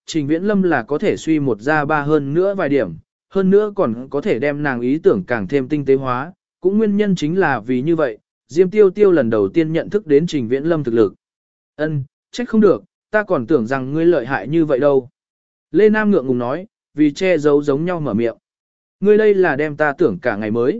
Trình Viễn Lâm là có thể suy một ra ba hơn nữa vài điểm, hơn nữa còn có thể đem nàng ý tưởng càng thêm tinh tế hóa, cũng nguyên nhân chính là vì như vậy, Diêm Tiêu Tiêu lần đầu tiên nhận thức đến Trình Viễn Lâm thực lực. Ân, trách không được, ta còn tưởng rằng ngươi lợi hại như vậy đâu. Lê Nam ngượng ngùng nói, vì che giấu giống nhau mở miệng. Ngươi đây là đem ta tưởng cả ngày mới.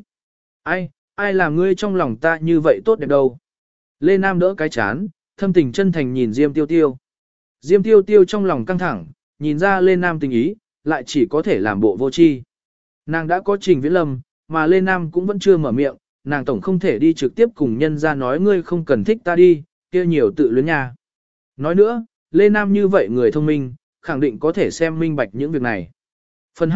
Ai làm ngươi trong lòng ta như vậy tốt đẹp đâu. Lê Nam đỡ cái chán, thâm tình chân thành nhìn Diêm Tiêu Tiêu. Diêm Tiêu Tiêu trong lòng căng thẳng, nhìn ra Lê Nam tình ý, lại chỉ có thể làm bộ vô tri. Nàng đã có Trình Viễn Lâm, mà Lê Nam cũng vẫn chưa mở miệng, nàng tổng không thể đi trực tiếp cùng nhân ra nói ngươi không cần thích ta đi, kia nhiều tự luyến nha. Nói nữa, Lê Nam như vậy người thông minh, khẳng định có thể xem minh bạch những việc này. Phần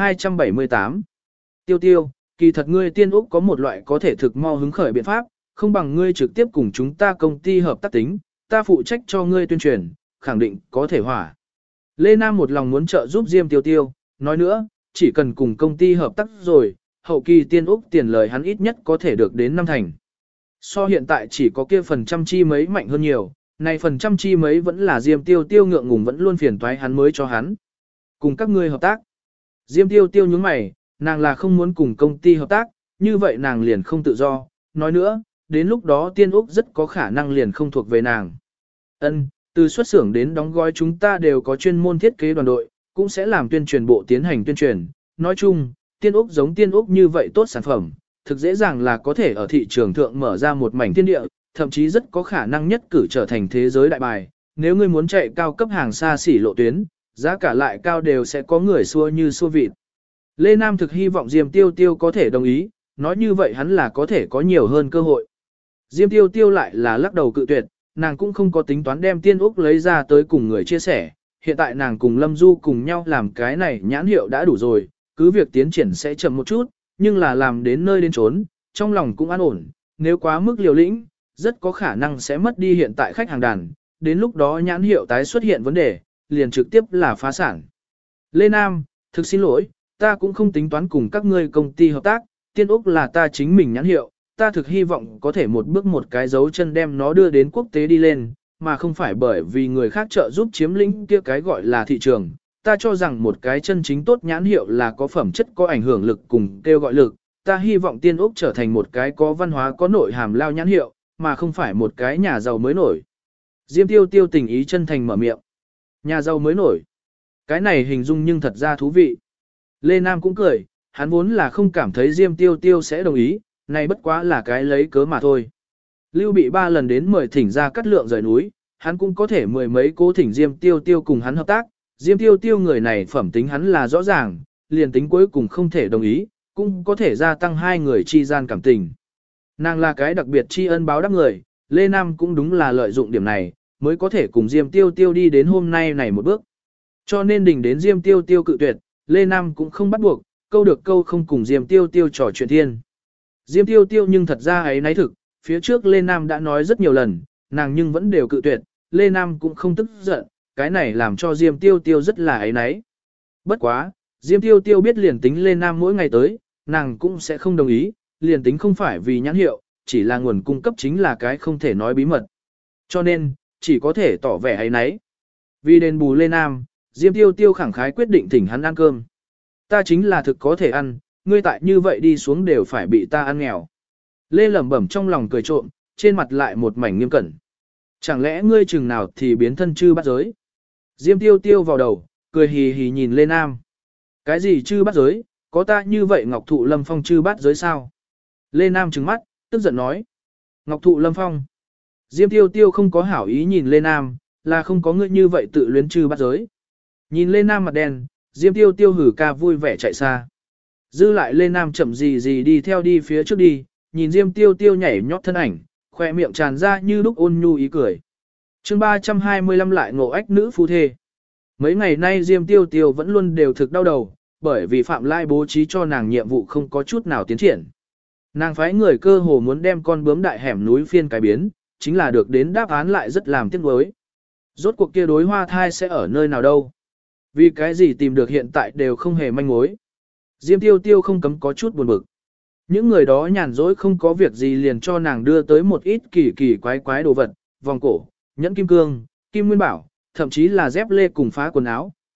278 Tiêu Tiêu, kỳ thật ngươi tiên Úc có một loại có thể thực mau hứng khởi biện pháp, không bằng ngươi trực tiếp cùng chúng ta công ty hợp tác tính, ta phụ trách cho ngươi tuyên truyền, khẳng định có thể hỏa. Lê Nam một lòng muốn trợ giúp Diêm Tiêu Tiêu, nói nữa, chỉ cần cùng công ty hợp tác rồi, hậu kỳ tiên Úc tiền lời hắn ít nhất có thể được đến 5 thành. So hiện tại chỉ có kia phần trăm chi mấy mạnh hơn nhiều, này phần trăm chi mấy vẫn là Diêm Tiêu Tiêu ngượng ngùng vẫn luôn phiền toái hắn mới cho hắn. Cùng các ngươi hợp tác. Diêm Tiêu Tiêu nhướng mày, nàng là không muốn cùng công ty hợp tác, như vậy nàng liền không tự do. Nói nữa, đến lúc đó tiên Úc rất có khả năng liền không thuộc về nàng. Ân, từ xuất xưởng đến đóng gói chúng ta đều có chuyên môn thiết kế đoàn đội, cũng sẽ làm tuyên truyền bộ tiến hành tuyên truyền. Nói chung, tiên Úc giống tiên Úc như vậy tốt sản phẩm, thực dễ dàng là có thể ở thị trường thượng mở ra một mảnh thiên địa, thậm chí rất có khả năng nhất cử trở thành thế giới đại bài. Nếu ngươi muốn chạy cao cấp hàng xa xỉ lộ tuyến, giá cả lại cao đều sẽ có người xua như xua vịt. Lê Nam thực hy vọng Diêm Tiêu Tiêu có thể đồng ý, nói như vậy hắn là có thể có nhiều hơn cơ hội. Diêm Tiêu Tiêu lại là lắc đầu cự tuyệt, nàng cũng không có tính toán đem tiên Úc lấy ra tới cùng người chia sẻ. Hiện tại nàng cùng Lâm Du cùng nhau làm cái này nhãn hiệu đã đủ rồi, cứ việc tiến triển sẽ chậm một chút, nhưng là làm đến nơi đến chốn, trong lòng cũng an ổn, nếu quá mức liều lĩnh, rất có khả năng sẽ mất đi hiện tại khách hàng đàn, đến lúc đó nhãn hiệu tái xuất hiện vấn đề, liền trực tiếp là phá sản. Lê Nam, thực xin lỗi, ta cũng không tính toán cùng các ngươi công ty hợp tác, tiên Úc là ta chính mình nhãn hiệu, ta thực hy vọng có thể một bước một cái dấu chân đem nó đưa đến quốc tế đi lên, mà không phải bởi vì người khác trợ giúp chiếm lĩnh kia cái gọi là thị trường. Ta cho rằng một cái chân chính tốt nhãn hiệu là có phẩm chất có ảnh hưởng lực cùng kêu gọi lực, ta hy vọng tiên Úc trở thành một cái có văn hóa có nội hàm lao nhãn hiệu, mà không phải một cái nhà giàu mới nổi. Diêm Tiêu Tiêu tình ý chân thành mở miệng. Nhà giàu mới nổi. Cái này hình dung nhưng thật ra thú vị. Lê Nam cũng cười, hắn vốn là không cảm thấy Diêm Tiêu Tiêu sẽ đồng ý, này bất quá là cái lấy cớ mà thôi. Lưu Bị 3 lần đến mời thỉnh ra cắt lượng rời núi, hắn cũng có thể mười mấy cố thỉnh Diêm Tiêu Tiêu cùng hắn hợp tác. Diêm Tiêu Tiêu người này phẩm tính hắn là rõ ràng, liền tính cuối cùng không thể đồng ý, cũng có thể gia tăng hai người chi gian cảm tình. Nàng là cái đặc biệt tri ân báo đáp người, Lê Nam cũng đúng là lợi dụng điểm này, mới có thể cùng Diêm Tiêu Tiêu đi đến hôm nay này một bước. Cho nên đình đến Diêm Tiêu Tiêu cự tuyệt, Lê Nam cũng không bắt buộc, câu được câu không cùng Diêm Tiêu Tiêu trò chuyện thiên. Diêm Tiêu Tiêu nhưng thật ra ấy nấy thực, phía trước Lê Nam đã nói rất nhiều lần, nàng nhưng vẫn đều cự tuyệt, Lê Nam cũng không tức giận, cái này làm cho Diêm Tiêu Tiêu rất là ấy nấy. Bất quá, Diêm Tiêu Tiêu biết liền tính Lê Nam mỗi ngày tới, nàng cũng sẽ không đồng ý, liền tính không phải vì nhãn hiệu, chỉ là nguồn cung cấp chính là cái không thể nói bí mật. Cho nên, chỉ có thể tỏ vẻ ấy nấy. Vì đền bù Lê Nam, Diêm Tiêu Tiêu khẳng khái quyết định thỉnh hắn ăn cơm. Ta chính là thực có thể ăn, ngươi tại như vậy đi xuống đều phải bị ta ăn nghèo. Lê lẩm bẩm trong lòng cười trộm, trên mặt lại một mảnh nghiêm cẩn. Chẳng lẽ ngươi chừng nào thì biến thân chư bắt giới? Diêm Tiêu Tiêu vào đầu, cười hì hì nhìn Lê Nam. Cái gì chư bắt giới, có ta như vậy Ngọc Thụ Lâm Phong chư bắt giới sao? Lê Nam trừng mắt, tức giận nói. Ngọc Thụ Lâm Phong. Diêm Tiêu Tiêu không có hảo ý nhìn Lê Nam, là không có ngươi như vậy tự luyến chư bắt giới. Nhìn Lê Nam mặt đen, Diêm Tiêu Tiêu hử ca vui vẻ chạy xa. Dư lại Lê Nam chậm gì gì đi theo đi phía trước đi, nhìn Diêm Tiêu Tiêu nhảy nhót thân ảnh, khoe miệng tràn ra như lúc ôn nhu ý cười. Chương 325 lại ngộ ách nữ phu thê. Mấy ngày nay Diêm Tiêu Tiêu vẫn luôn đều thực đau đầu, bởi vì Phạm Lai bố trí cho nàng nhiệm vụ không có chút nào tiến triển. Nàng phái người cơ hồ muốn đem con bướm đại hẻm núi phiên cái biến, chính là được đến đáp án lại rất làm tiếc nuối. Rốt cuộc kia đối hoa thai sẽ ở nơi nào đâu? Vì cái gì tìm được hiện tại đều không hề manh mối. Diêm Tiêu Tiêu không cấm có chút buồn bực. Những người đó nhàn rỗi không có việc gì liền cho nàng đưa tới một ít kỳ kỳ quái quái đồ vật, vòng cổ, nhẫn kim cương, kim nguyên bảo, thậm chí là dép lê cùng phá quần áo,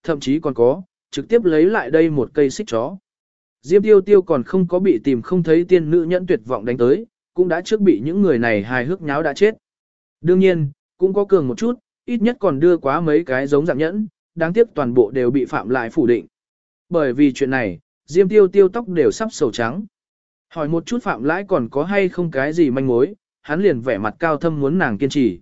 thậm chí còn có, trực tiếp lấy lại đây một cây xích chó. Diêm Tiêu Tiêu còn không có bị tìm không thấy tiên nữ nhẫn tuyệt vọng đánh tới, cũng đã trước bị những người này hài hước nháo đã chết. Đương nhiên, cũng có cường một chút, ít nhất còn đưa quá mấy cái giống dạng nhẫn, đáng tiếc toàn bộ đều bị phạm lại phủ định. Bởi vì chuyện này, Diêm Tiêu Tiêu tóc đều sắp sầu trắng. Hỏi một chút phạm lãi còn có hay không cái gì manh mối, hắn liền vẻ mặt cao thâm muốn nàng kiên trì.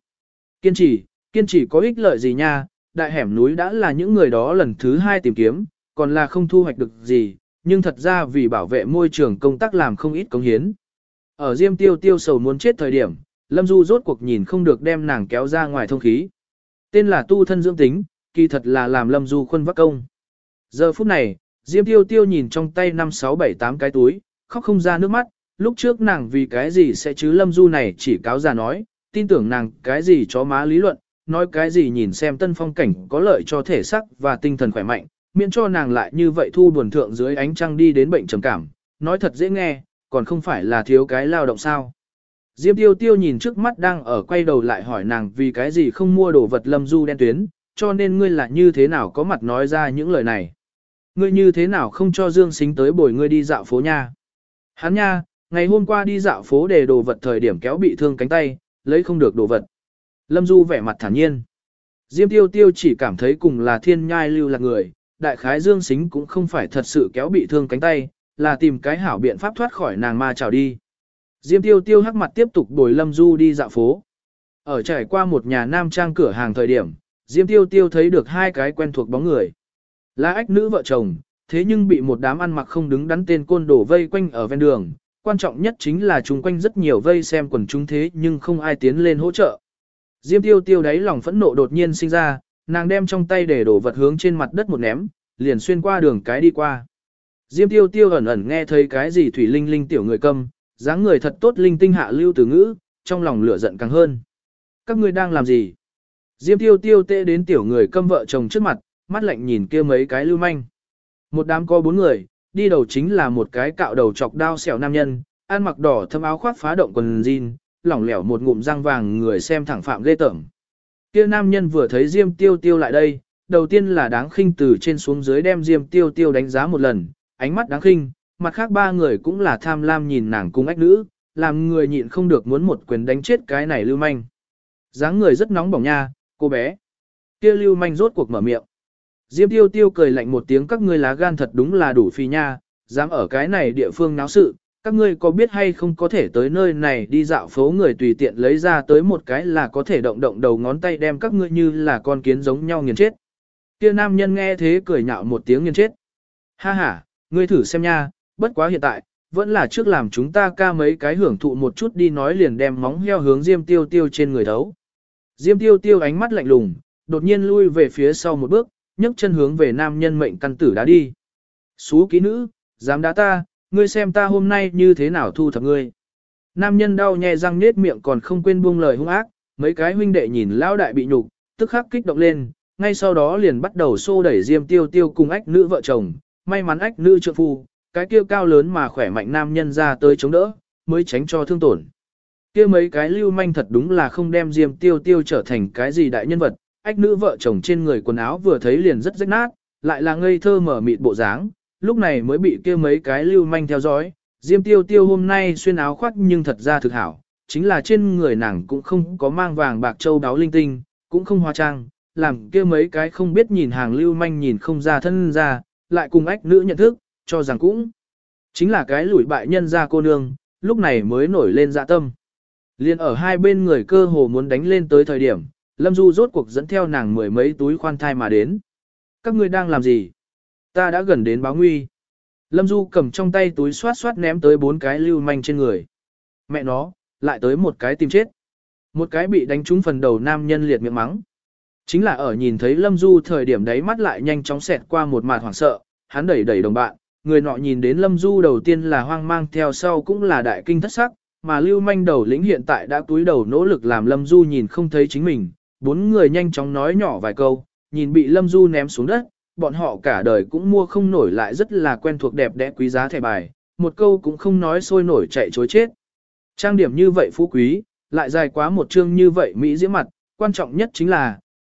Kiên trì có ích lợi gì nha, đại hẻm núi đã là những người đó lần thứ 2 tìm kiếm, còn là không thu hoạch được gì, nhưng thật ra vì bảo vệ môi trường công tác làm không ít cống hiến. Ở Diêm Tiêu Tiêu sầu muốn chết thời điểm, Lâm Du rốt cuộc nhìn không được đem nàng kéo ra ngoài thông khí. Tên là tu thân dưỡng tính, kỳ thật là làm Lâm Du khuân vác công. Giờ phút này, Diêm Tiêu Tiêu nhìn trong tay 5, 6, 7, 8 cái túi, khóc không ra nước mắt, lúc trước nàng vì cái gì sẽ chứ Lâm Du này chỉ cáo già nói, tin tưởng nàng cái gì chó má lý luận, nói cái gì nhìn xem tân phong cảnh có lợi cho thể xác và tinh thần khỏe mạnh, miễn cho nàng lại như vậy thu buồn thượng dưới ánh trăng đi đến bệnh trầm cảm, nói thật dễ nghe, còn không phải là thiếu cái lao động sao. Diêm Tiêu Tiêu nhìn trước mắt đang ở quay đầu lại hỏi nàng vì cái gì không mua đồ vật Lâm Du đen tuyến, cho nên ngươi là như thế nào có mặt nói ra những lời này. Ngươi như thế nào không cho Dương Sính tới bồi ngươi đi dạo phố nha. Hắn nha, ngày hôm qua đi dạo phố để đồ vật thời điểm kéo bị thương cánh tay, lấy không được đồ vật. Lâm Du vẻ mặt thản nhiên. Diêm Tiêu Tiêu chỉ cảm thấy cùng là thiên nhai lưu là người, đại khái Dương Sính cũng không phải thật sự kéo bị thương cánh tay, là tìm cái hảo biện pháp thoát khỏi nàng ma trào đi. Diêm Tiêu Tiêu hắc mặt tiếp tục bồi Lâm Du đi dạo phố. Ở trải qua một nhà nam trang cửa hàng thời điểm, Diêm Tiêu Tiêu thấy được 2 cái quen thuộc bóng người. Là ách nữ vợ chồng, thế nhưng bị một đám ăn mặc không đứng đắn tên côn đồ vây quanh ở ven đường. Quan trọng nhất chính là chung quanh rất nhiều vây xem quần chúng thế nhưng không ai tiến lên hỗ trợ. Diêm Tiêu Tiêu đáy lòng phẫn nộ đột nhiên sinh ra, nàng đem trong tay để đổ vật hướng trên mặt đất một ném, liền xuyên qua đường cái đi qua. Diêm Tiêu Tiêu ẩn ẩn nghe thấy cái gì thủy linh linh tiểu người câm, dáng người thật tốt linh tinh hạ lưu từ ngữ, trong lòng lửa giận càng hơn. Các ngươi đang làm gì? Diêm Tiêu Tiêu tệ đến tiểu người câm vợ chồng trước mặt, mắt lạnh nhìn kia mấy cái lưu manh. Một đám có 4 người, đi đầu chính là một cái cạo đầu chọc đao xẻo nam nhân, ăn mặc đỏ thâm áo khoác phá động quần jean, lỏng lẻo một ngụm răng vàng người xem thẳng phạm ghê tởm. Kia nam nhân vừa thấy Diêm Tiêu Tiêu lại đây, đầu tiên là đáng khinh từ trên xuống dưới đem Diêm Tiêu Tiêu đánh giá một lần, ánh mắt đáng khinh, mặt khác 3 người cũng là tham lam nhìn nàng cung ách nữ, làm người nhịn không được muốn một quyền đánh chết cái này lưu manh. Dáng người rất nóng bỏng nha, cô bé. Kia lưu manh rốt cuộc mở miệng. Diêm Tiêu Tiêu cười lạnh một tiếng, các ngươi lá gan thật đúng là đủ phi nha, dám ở cái này địa phương náo sự, các ngươi có biết hay không có thể tới nơi này đi dạo phố người tùy tiện lấy ra tới một cái là có thể động động đầu ngón tay đem các ngươi như là con kiến giống nhau nghiền chết. Kia nam nhân nghe thế cười nhạo một tiếng nghiền chết. Ha ha, ngươi thử xem nha, bất quá hiện tại, vẫn là trước làm chúng ta ca mấy cái hưởng thụ một chút đi nói liền đem móng heo hướng Diêm Tiêu Tiêu trên người thấu. Diêm Tiêu Tiêu ánh mắt lạnh lùng, đột nhiên lui về phía sau một bước, nhấc chân hướng về nam nhân mệnh căn tử đá đi. Xú ký nữ, dám đá ta, ngươi xem ta hôm nay như thế nào thu thập ngươi. Nam nhân đau nhè răng nết miệng còn không quên buông lời hung ác, mấy cái huynh đệ nhìn lão đại bị nhục, tức khắc kích động lên, ngay sau đó liền bắt đầu xô đẩy Diêm Tiêu Tiêu cùng ách nữ vợ chồng, may mắn ách nữ trượng phu, cái kia cao lớn mà khỏe mạnh nam nhân ra tới chống đỡ, mới tránh cho thương tổn. Kia mấy cái lưu manh thật đúng là không đem Diêm Tiêu Tiêu trở thành cái gì đại nhân vật, ách nữ vợ chồng trên người quần áo vừa thấy liền rất rách nát, lại là ngây thơ mở mịt bộ dáng, lúc này mới bị kia mấy cái lưu manh theo dõi. Diêm Tiêu Tiêu hôm nay xuyên áo khoác nhưng thật ra thực hảo, chính là trên người nàng cũng không có mang vàng bạc châu đáo linh tinh, cũng không hóa trang, làm kia mấy cái không biết nhìn hàng lưu manh nhìn không ra thân ra, lại cùng ách nữ nhận thức, cho rằng cũng chính là cái lủi bại nhân ra cô nương, lúc này mới nổi lên dạ tâm. Liên ở hai bên người cơ hồ muốn đánh lên tới thời điểm, Lâm Du rốt cuộc dẫn theo nàng 10 mấy túi khoan thai mà đến. Các ngươi đang làm gì? Ta đã gần đến báo nguy. Lâm Du cầm trong tay túi xoát xoát ném tới 4 cái lưu manh trên người. Mẹ nó, lại tới một cái tìm chết. Một cái bị đánh trúng phần đầu nam nhân liệt miệng mắng. Chính là ở nhìn thấy Lâm Du thời điểm đấy mắt lại nhanh chóng xẹt qua một mạt hoảng sợ, hắn đẩy đẩy đồng bạn, người nọ nhìn đến Lâm Du đầu tiên là hoang mang theo sau cũng là đại kinh thất sắc, mà lưu manh đầu lĩnh hiện tại đã túi đầu nỗ lực làm Lâm Du nhìn không thấy chính mình. 4 người nhanh chóng nói nhỏ vài câu, nhìn bị Lâm Du ném xuống đất, bọn họ cả đời cũng mua không nổi lại rất là quen thuộc đẹp đẽ quý giá thẻ bài, một câu cũng không nói sôi nổi chạy chối chết. Trang điểm như vậy phú quý, lại dài quá một chương như vậy Mỹ diễm mặt, quan trọng nhất chính là,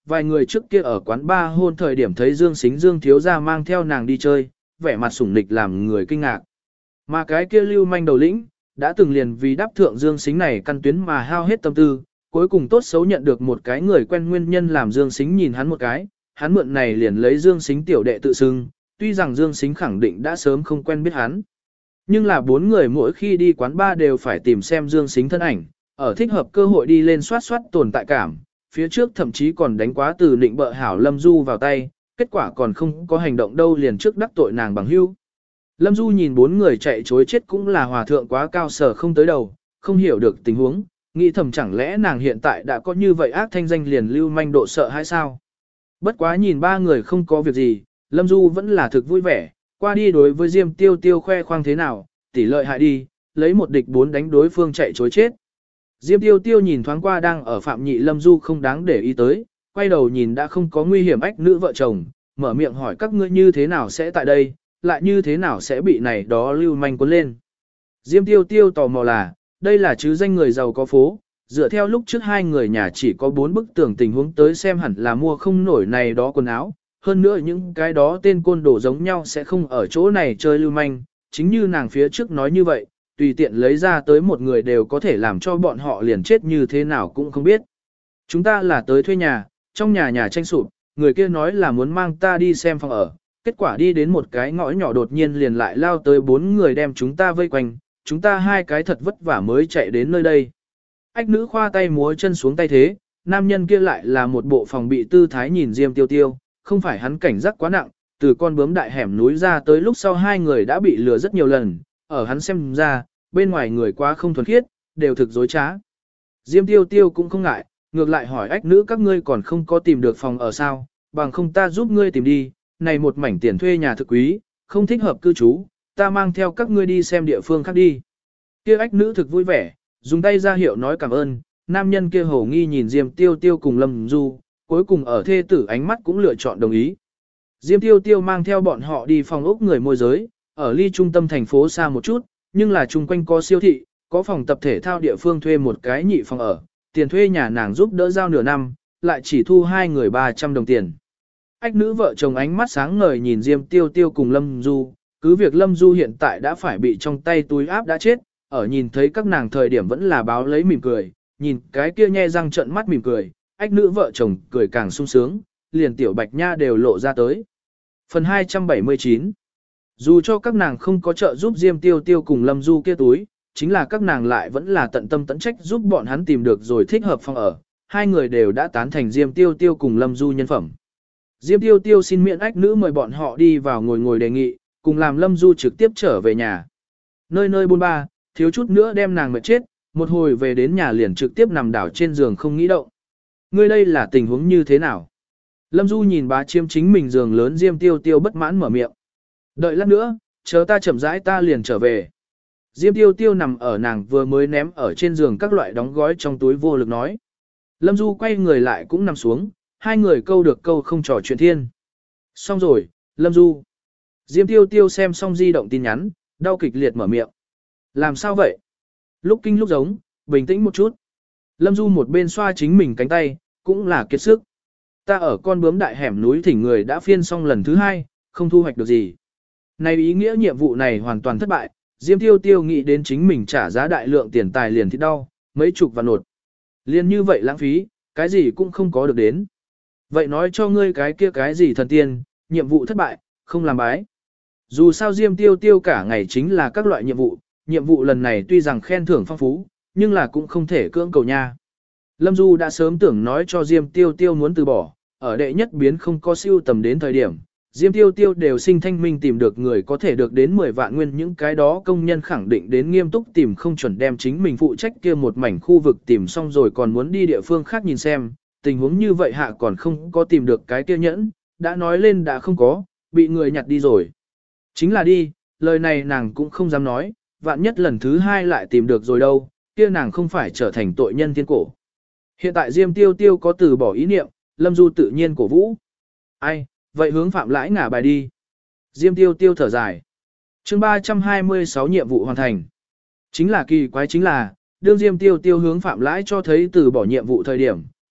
vài người trước kia ở quán bar hôn thời điểm thấy Dương Sính Dương thiếu gia mang theo nàng đi chơi, vẻ mặt sủng nịch làm người kinh ngạc. Mà cái kia lưu manh đầu lĩnh, đã từng liền vì đáp thượng Dương Sính này căn tuyến mà hao hết tâm tư, cuối cùng tốt xấu nhận được một cái người quen nguyên nhân làm Dương Sính nhìn hắn một cái, hắn mượn này liền lấy Dương Sính tiểu đệ tự xưng, tuy rằng Dương Sính khẳng định đã sớm không quen biết hắn. Nhưng là bốn người mỗi khi đi quán bar đều phải tìm xem Dương Sính thân ảnh, ở thích hợp cơ hội đi lên soát soát tồn tại cảm, phía trước thậm chí còn đánh quá từ định bợ hảo Lâm Du vào tay, kết quả còn không có hành động đâu liền trước đắc tội nàng bằng hữu. Lâm Du nhìn bốn người chạy chối chết cũng là hòa thượng quá cao sở không tới đầu, không hiểu được tình huống, nghĩ thầm chẳng lẽ nàng hiện tại đã có như vậy ác thanh danh liền lưu manh độ sợ hay sao. Bất quá nhìn ba người không có việc gì, Lâm Du vẫn là thực vui vẻ, qua đi đối với Diêm Tiêu Tiêu khoe khoang thế nào, tỷ lợi hại đi, lấy một địch bốn đánh đối phương chạy chối chết. Diêm Tiêu Tiêu nhìn thoáng qua đang ở Phạm Nhị Lâm Du không đáng để ý tới, quay đầu nhìn đã không có nguy hiểm ách nữ vợ chồng, mở miệng hỏi các ngươi như thế nào sẽ tại đây, lại như thế nào sẽ bị này đó lưu manh cuốn lên. Diêm Tiêu Tiêu tò mò là, đây là chứ danh người giàu có phố, dựa theo lúc trước hai người nhà chỉ có 4 bức tường tình huống tới xem hẳn là mua không nổi này đó quần áo, hơn nữa những cái đó tên côn đồ giống nhau sẽ không ở chỗ này chơi lưu manh, chính như nàng phía trước nói như vậy, tùy tiện lấy ra tới một người đều có thể làm cho bọn họ liền chết như thế nào cũng không biết. Chúng ta là tới thuê nhà, trong nhà tranh sụp, người kia nói là muốn mang ta đi xem phòng ở, kết quả đi đến một cái ngõ nhỏ đột nhiên liền lại lao tới 4 người đem chúng ta vây quanh, chúng ta hai cái thật vất vả mới chạy đến nơi đây. Ách nữ khoa tay múa chân xuống tay thế, nam nhân kia lại là một bộ phòng bị tư thái nhìn Diêm Tiêu Tiêu, không phải hắn cảnh giác quá nặng, từ con bướm đại hẻm núi ra tới lúc sau hai người đã bị lừa rất nhiều lần, ở hắn xem ra, bên ngoài người quá không thuần khiết, đều thực dối trá. Diêm Tiêu Tiêu cũng không ngại, ngược lại hỏi ách nữ các ngươi còn không có tìm được phòng ở sao, bằng không ta giúp ngươi tìm đi, này một mảnh tiền thuê nhà thực quý, không thích hợp cư trú, ta mang theo các ngươi đi xem địa phương khác đi. Kia ách nữ thực vui vẻ, dùng tay ra hiệu nói cảm ơn, nam nhân kia hổ nghi nhìn Diêm Tiêu Tiêu cùng Lâm Du, cuối cùng ở thê tử ánh mắt cũng lựa chọn đồng ý. Diêm Tiêu Tiêu mang theo bọn họ đi phòng ốc người môi giới, ở ly trung tâm thành phố xa một chút, nhưng là chung quanh có siêu thị, có phòng tập thể thao địa phương thuê một cái nhị phòng ở, tiền thuê nhà nàng giúp đỡ giao nửa năm, lại chỉ thu hai người 300 đồng tiền. Ách nữ vợ chồng ánh mắt sáng ngời nhìn Diêm Tiêu Tiêu cùng Lâm Du, cứ việc Lâm Du hiện tại đã phải bị trong tay túi áp đã chết, ở nhìn thấy các nàng thời điểm vẫn là báo lấy mỉm cười, nhìn cái kia nhe răng trợn mắt mỉm cười, ách nữ vợ chồng cười càng sung sướng, liền tiểu bạch nha đều lộ ra tới. Phần 279. Dù cho các nàng không có trợ giúp Diêm Tiêu Tiêu cùng Lâm Du kia túi, chính là các nàng lại vẫn là tận tâm tận trách giúp bọn hắn tìm được rồi thích hợp phòng ở, hai người đều đã tán thành Diêm Tiêu Tiêu cùng Lâm Du nhân phẩm. Diêm Tiêu Tiêu xin miễn ách nữ mời bọn họ đi vào ngồi đề nghị, cùng làm Lâm Du trực tiếp trở về nhà. Nơi nơi bôn ba, thiếu chút nữa đem nàng mệt chết, một hồi về đến nhà liền trực tiếp nằm đảo trên giường không nghĩ động. Ngươi đây là tình huống như thế nào? Lâm Du nhìn bá chiếm chính mình giường lớn Diêm Tiêu Tiêu bất mãn mở miệng. Đợi lát nữa, chờ ta chậm rãi ta liền trở về. Diêm Tiêu Tiêu nằm ở nàng vừa mới ném ở trên giường các loại đóng gói trong túi vô lực nói. Lâm Du quay người lại cũng nằm xuống, hai người câu được câu không trò chuyện thiên. Xong rồi, Lâm Du. Diêm Tiêu Tiêu xem xong di động tin nhắn, đau kịch liệt mở miệng. Làm sao vậy? Lúc kinh lúc giống, bình tĩnh một chút. Lâm Du một bên xoa chính mình cánh tay, cũng là kiệt sức. Ta ở con bướm đại hẻm núi thỉnh người đã phiên xong lần thứ 2, không thu hoạch được gì. Này ý nghĩa nhiệm vụ này hoàn toàn thất bại, Diêm Tiêu Tiêu nghĩ đến chính mình trả giá đại lượng tiền tài liền thì đau, mấy chục vạn nột. Liên như vậy lãng phí, cái gì cũng không có được đến. Vậy nói cho ngươi cái kia cái gì thần tiên, nhiệm vụ thất bại, không làm bái. Dù sao Diêm Tiêu Tiêu cả ngày chính là các loại nhiệm vụ lần này tuy rằng khen thưởng phong phú, nhưng là cũng không thể cưỡng cầu nha. Lâm Du đã sớm tưởng nói cho Diêm Tiêu Tiêu muốn từ bỏ, ở đệ nhất biến không có siêu tầm đến thời điểm, Diêm Tiêu Tiêu đều sinh thanh minh tìm được người có thể được đến 10 vạn nguyên, những cái đó công nhân khẳng định đến nghiêm túc tìm không chuẩn đem chính mình phụ trách kia một mảnh khu vực tìm xong rồi còn muốn đi địa phương khác nhìn xem, tình huống như vậy hạ còn không có tìm được cái kia nhẫn, đã nói lên đã không có, bị người nhặt đi rồi. Chính là đi, lời này nàng cũng không dám nói, vạn nhất lần thứ 2 lại tìm được rồi đâu, kia nàng không phải trở thành tội nhân thiên cổ. Hiện tại Diêm Tiêu Tiêu có từ bỏ ý niệm, Lâm Du tự nhiên cổ vũ. Ai, vậy hướng phạm lãi ngả bài đi. Diêm Tiêu Tiêu thở dài. Chương 326 nhiệm vụ hoàn thành. Chính là kỳ quái chính là, đương Diêm Tiêu Tiêu hướng phạm lãi cho thấy từ bỏ nhiệm vụ thời điểm,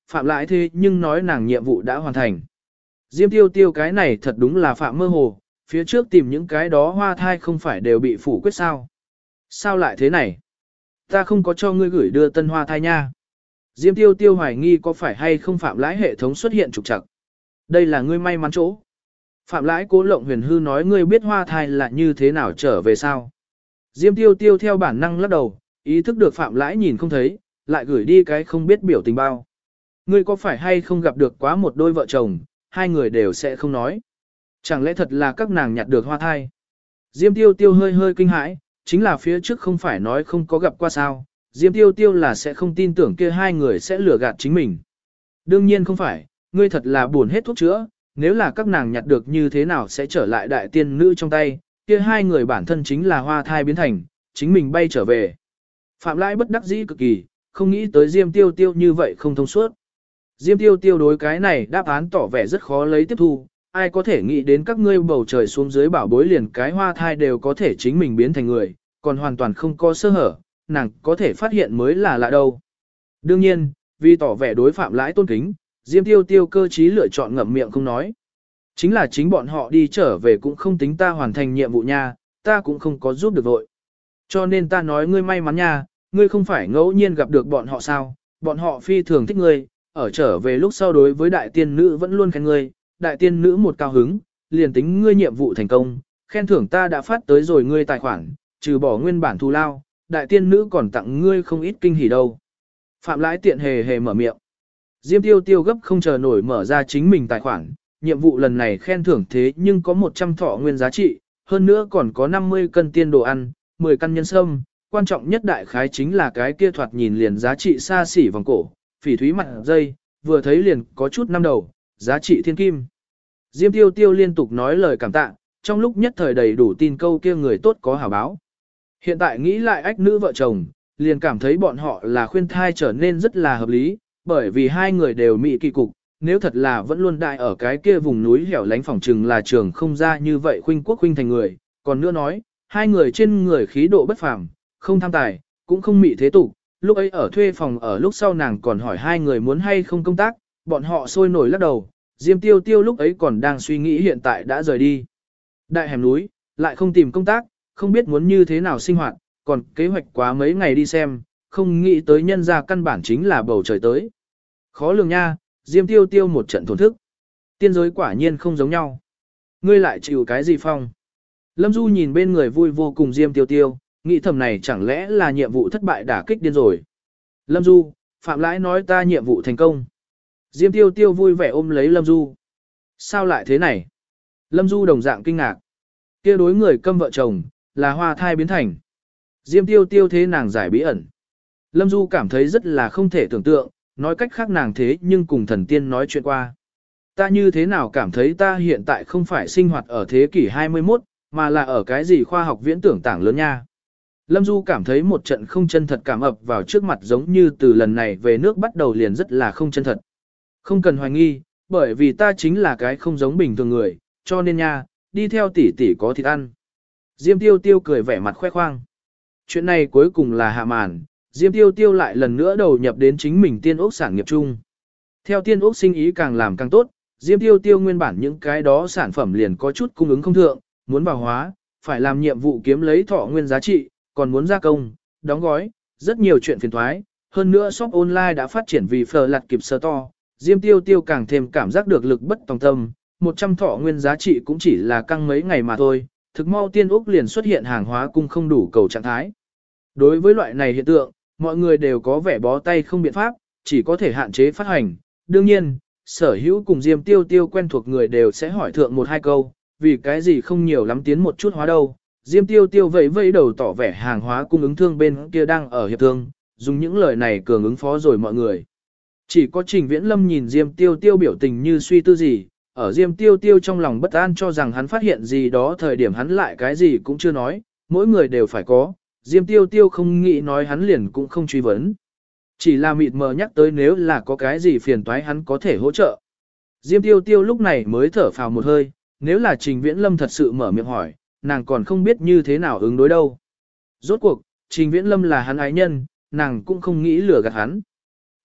Phạm Lãi thế nhưng nói nàng nhiệm vụ đã hoàn thành. Diêm Tiêu Tiêu cái này thật đúng là phạm mơ hồ, phía trước tìm những cái đó hoa thai không phải đều bị phủ quyết sao. Sao lại thế này? Ta không có cho ngươi gửi đưa tân hoa thai nha. Diêm Tiêu Tiêu hoài nghi có phải hay không Phạm Lãi hệ thống xuất hiện trục trặc. Đây là ngươi may mắn chỗ. Phạm Lãi Cố Lộng Huyền hư nói ngươi biết hoa thai là như thế nào trở về sao. Diêm Tiêu Tiêu theo bản năng lắc đầu, ý thức được Phạm Lãi nhìn không thấy, lại gửi đi cái không biết biểu tình bao. Ngươi có phải hay không gặp được quá một đôi vợ chồng, hai người đều sẽ không nói. Chẳng lẽ thật là các nàng nhặt được hoa thai? Diêm Tiêu Tiêu hơi hơi kinh hãi, chính là phía trước không phải nói không có gặp qua sao. Diêm Tiêu Tiêu là sẽ không tin tưởng kia hai người sẽ lừa gạt chính mình. Đương nhiên không phải, ngươi thật là buồn hết thuốc chữa, nếu là các nàng nhặt được như thế nào sẽ trở lại đại tiên nữ trong tay, kia hai người bản thân chính là hoa thai biến thành, chính mình bay trở về. Phạm Lãi bất đắc dĩ cực kỳ, không nghĩ tới Diêm Tiêu Tiêu như vậy không thông suốt. Diêm Tiêu Tiêu đối cái này đáp án tỏ vẻ rất khó lấy tiếp thu, ai có thể nghĩ đến các ngươi bầu trời xuống dưới bảo bối liền cái hoa thai đều có thể chính mình biến thành người, còn hoàn toàn không có sơ hở, nàng có thể phát hiện mới là lạ đâu. Đương nhiên, vì tỏ vẻ đối Phạm Lãi tôn kính, Diêm Tiêu Tiêu cơ trí lựa chọn ngậm miệng không nói. Chính là chính bọn họ đi trở về cũng không tính ta hoàn thành nhiệm vụ nha, ta cũng không có giúp được vội. Cho nên ta nói ngươi may mắn nha, ngươi không phải ngẫu nhiên gặp được bọn họ sao, bọn họ phi thường thích ngươi, ở trở về lúc sau đối với đại tiên nữ vẫn luôn khen ngươi, đại tiên nữ một cao hứng, liền tính ngươi nhiệm vụ thành công, khen thưởng ta đã phát tới rồi ngươi tài khoản, trừ bỏ nguyên bản thù lao, đại tiên nữ còn tặng ngươi không ít kinh hỉ đâu. Phạm Lãi tiện hề hề mở miệng. Diêm Tiêu Tiêu gấp không chờ nổi mở ra chính mình tài khoản, nhiệm vụ lần này khen thưởng thế nhưng có 100 thọ nguyên giá trị, hơn nữa còn có 50 cân tiên đồ ăn, 10 căn nhân sâm, quan trọng nhất đại khái chính là cái kia thoạt nhìn liền giá trị xa xỉ vòng cổ, phỉ thúy mặt dây, vừa thấy liền có chút năm đầu, giá trị thiên kim. Diêm Tiêu Tiêu liên tục nói lời cảm tạ, trong lúc nhất thời đầy đủ tin câu kia người tốt có hảo báo. Hiện tại nghĩ lại ách nữ vợ chồng, liền cảm thấy bọn họ là khuyên thai trở nên rất là hợp lý, bởi vì hai người đều mị kỳ cục, nếu thật là vẫn luôn đại ở cái kia vùng núi hẻo lánh phòng trừng là trường không ra như vậy khuynh quốc khuynh thành người, còn nữa nói, hai người trên người khí độ bất phàm, không tham tài, cũng không mị thế tục, lúc ấy ở thuê phòng ở lúc sau nàng còn hỏi hai người muốn hay không công tác, bọn họ sôi nổi lắc đầu, Diêm Tiêu Tiêu lúc ấy còn đang suy nghĩ hiện tại đã rời đi. Đại hẻm núi, lại không tìm công tác, không biết muốn như thế nào sinh hoạt, còn kế hoạch quá mấy ngày đi xem, không nghĩ tới nhân ra căn bản chính là bầu trời tới. Khó lường nha, Diêm Tiêu Tiêu một trận thổn thức. Tiên giới quả nhiên không giống nhau. Ngươi lại chịu cái gì phong? Lâm Du nhìn bên người vui vô cùng Diêm Tiêu Tiêu, nghĩ thầm này chẳng lẽ là nhiệm vụ thất bại đả kích điên rồi. Lâm Du, Phạm Lãi nói ta nhiệm vụ thành công. Diêm Tiêu Tiêu vui vẻ ôm lấy Lâm Du. Sao lại thế này? Lâm Du đồng dạng kinh ngạc. Kia đối người câm vợ chồng, là hoa thai biến thành. Diêm Tiêu Tiêu thế nàng giải bí ẩn. Lâm Du cảm thấy rất là không thể tưởng tượng, nói cách khác nàng thế nhưng cùng thần tiên nói chuyện qua. Ta như thế nào cảm thấy ta hiện tại không phải sinh hoạt ở thế kỷ 21, mà là ở cái gì khoa học viễn tưởng tảng lớn nha. Lâm Du cảm thấy một trận không chân thật cảm ập vào trước mặt giống như từ lần này về nước bắt đầu liền rất là không chân thật. Không cần hoài nghi, bởi vì ta chính là cái không giống bình thường người, cho nên nha, đi theo tỷ tỷ có thịt ăn. Diêm Tiêu Tiêu cười vẻ mặt khoe khoang. Chuyện này cuối cùng là hạ màn, Diêm Tiêu Tiêu lại lần nữa đầu nhập đến chính mình tiên ốc sản nghiệp chung. Theo tiên ốc sinh ý càng làm càng tốt, Diêm Tiêu Tiêu nguyên bản những cái đó sản phẩm liền có chút cung ứng không thượng, muốn bảo hóa, phải làm nhiệm vụ kiếm lấy thọ nguyên giá trị, còn muốn gia công, đóng gói, rất nhiều chuyện phiền thoái. Hơn nữa shop online đã phát triển vì phở lặt kịp sơ to, Diêm Tiêu Tiêu càng thêm cảm giác được lực bất tòng tâm, 100 thọ nguyên giá trị cũng chỉ là căng mấy ngày mà thôi, thực mau tiên ốc liền xuất hiện hàng hóa cung không đủ cầu trạng thái. Đối với loại này hiện tượng, mọi người đều có vẻ bó tay không biện pháp, chỉ có thể hạn chế phát hành. Đương nhiên, sở hữu cùng Diêm Tiêu Tiêu quen thuộc người đều sẽ hỏi thượng một hai câu, vì cái gì không nhiều lắm tiến một chút hóa đâu. Diêm Tiêu Tiêu vẫy vẫy đầu tỏ vẻ hàng hóa cung ứng thương bên kia đang ở hiệp thương, dùng những lời này cường ứng phó rồi mọi người. Chỉ có Trình Viễn Lâm nhìn Diêm Tiêu Tiêu biểu tình như suy tư gì, ở Diêm Tiêu Tiêu trong lòng bất an cho rằng hắn phát hiện gì đó thời điểm hắn lại cái gì cũng chưa nói, mỗi người đều phải có, Diêm Tiêu Tiêu không nghĩ nói hắn liền cũng không truy vấn. Chỉ là mịt mờ nhắc tới nếu là có cái gì phiền toái hắn có thể hỗ trợ. Diêm Tiêu Tiêu lúc này mới thở phào một hơi, nếu là Trình Viễn Lâm thật sự mở miệng hỏi, nàng còn không biết như thế nào ứng đối đâu. Rốt cuộc, Trình Viễn Lâm là hắn ái nhân, nàng cũng không nghĩ lừa gạt hắn.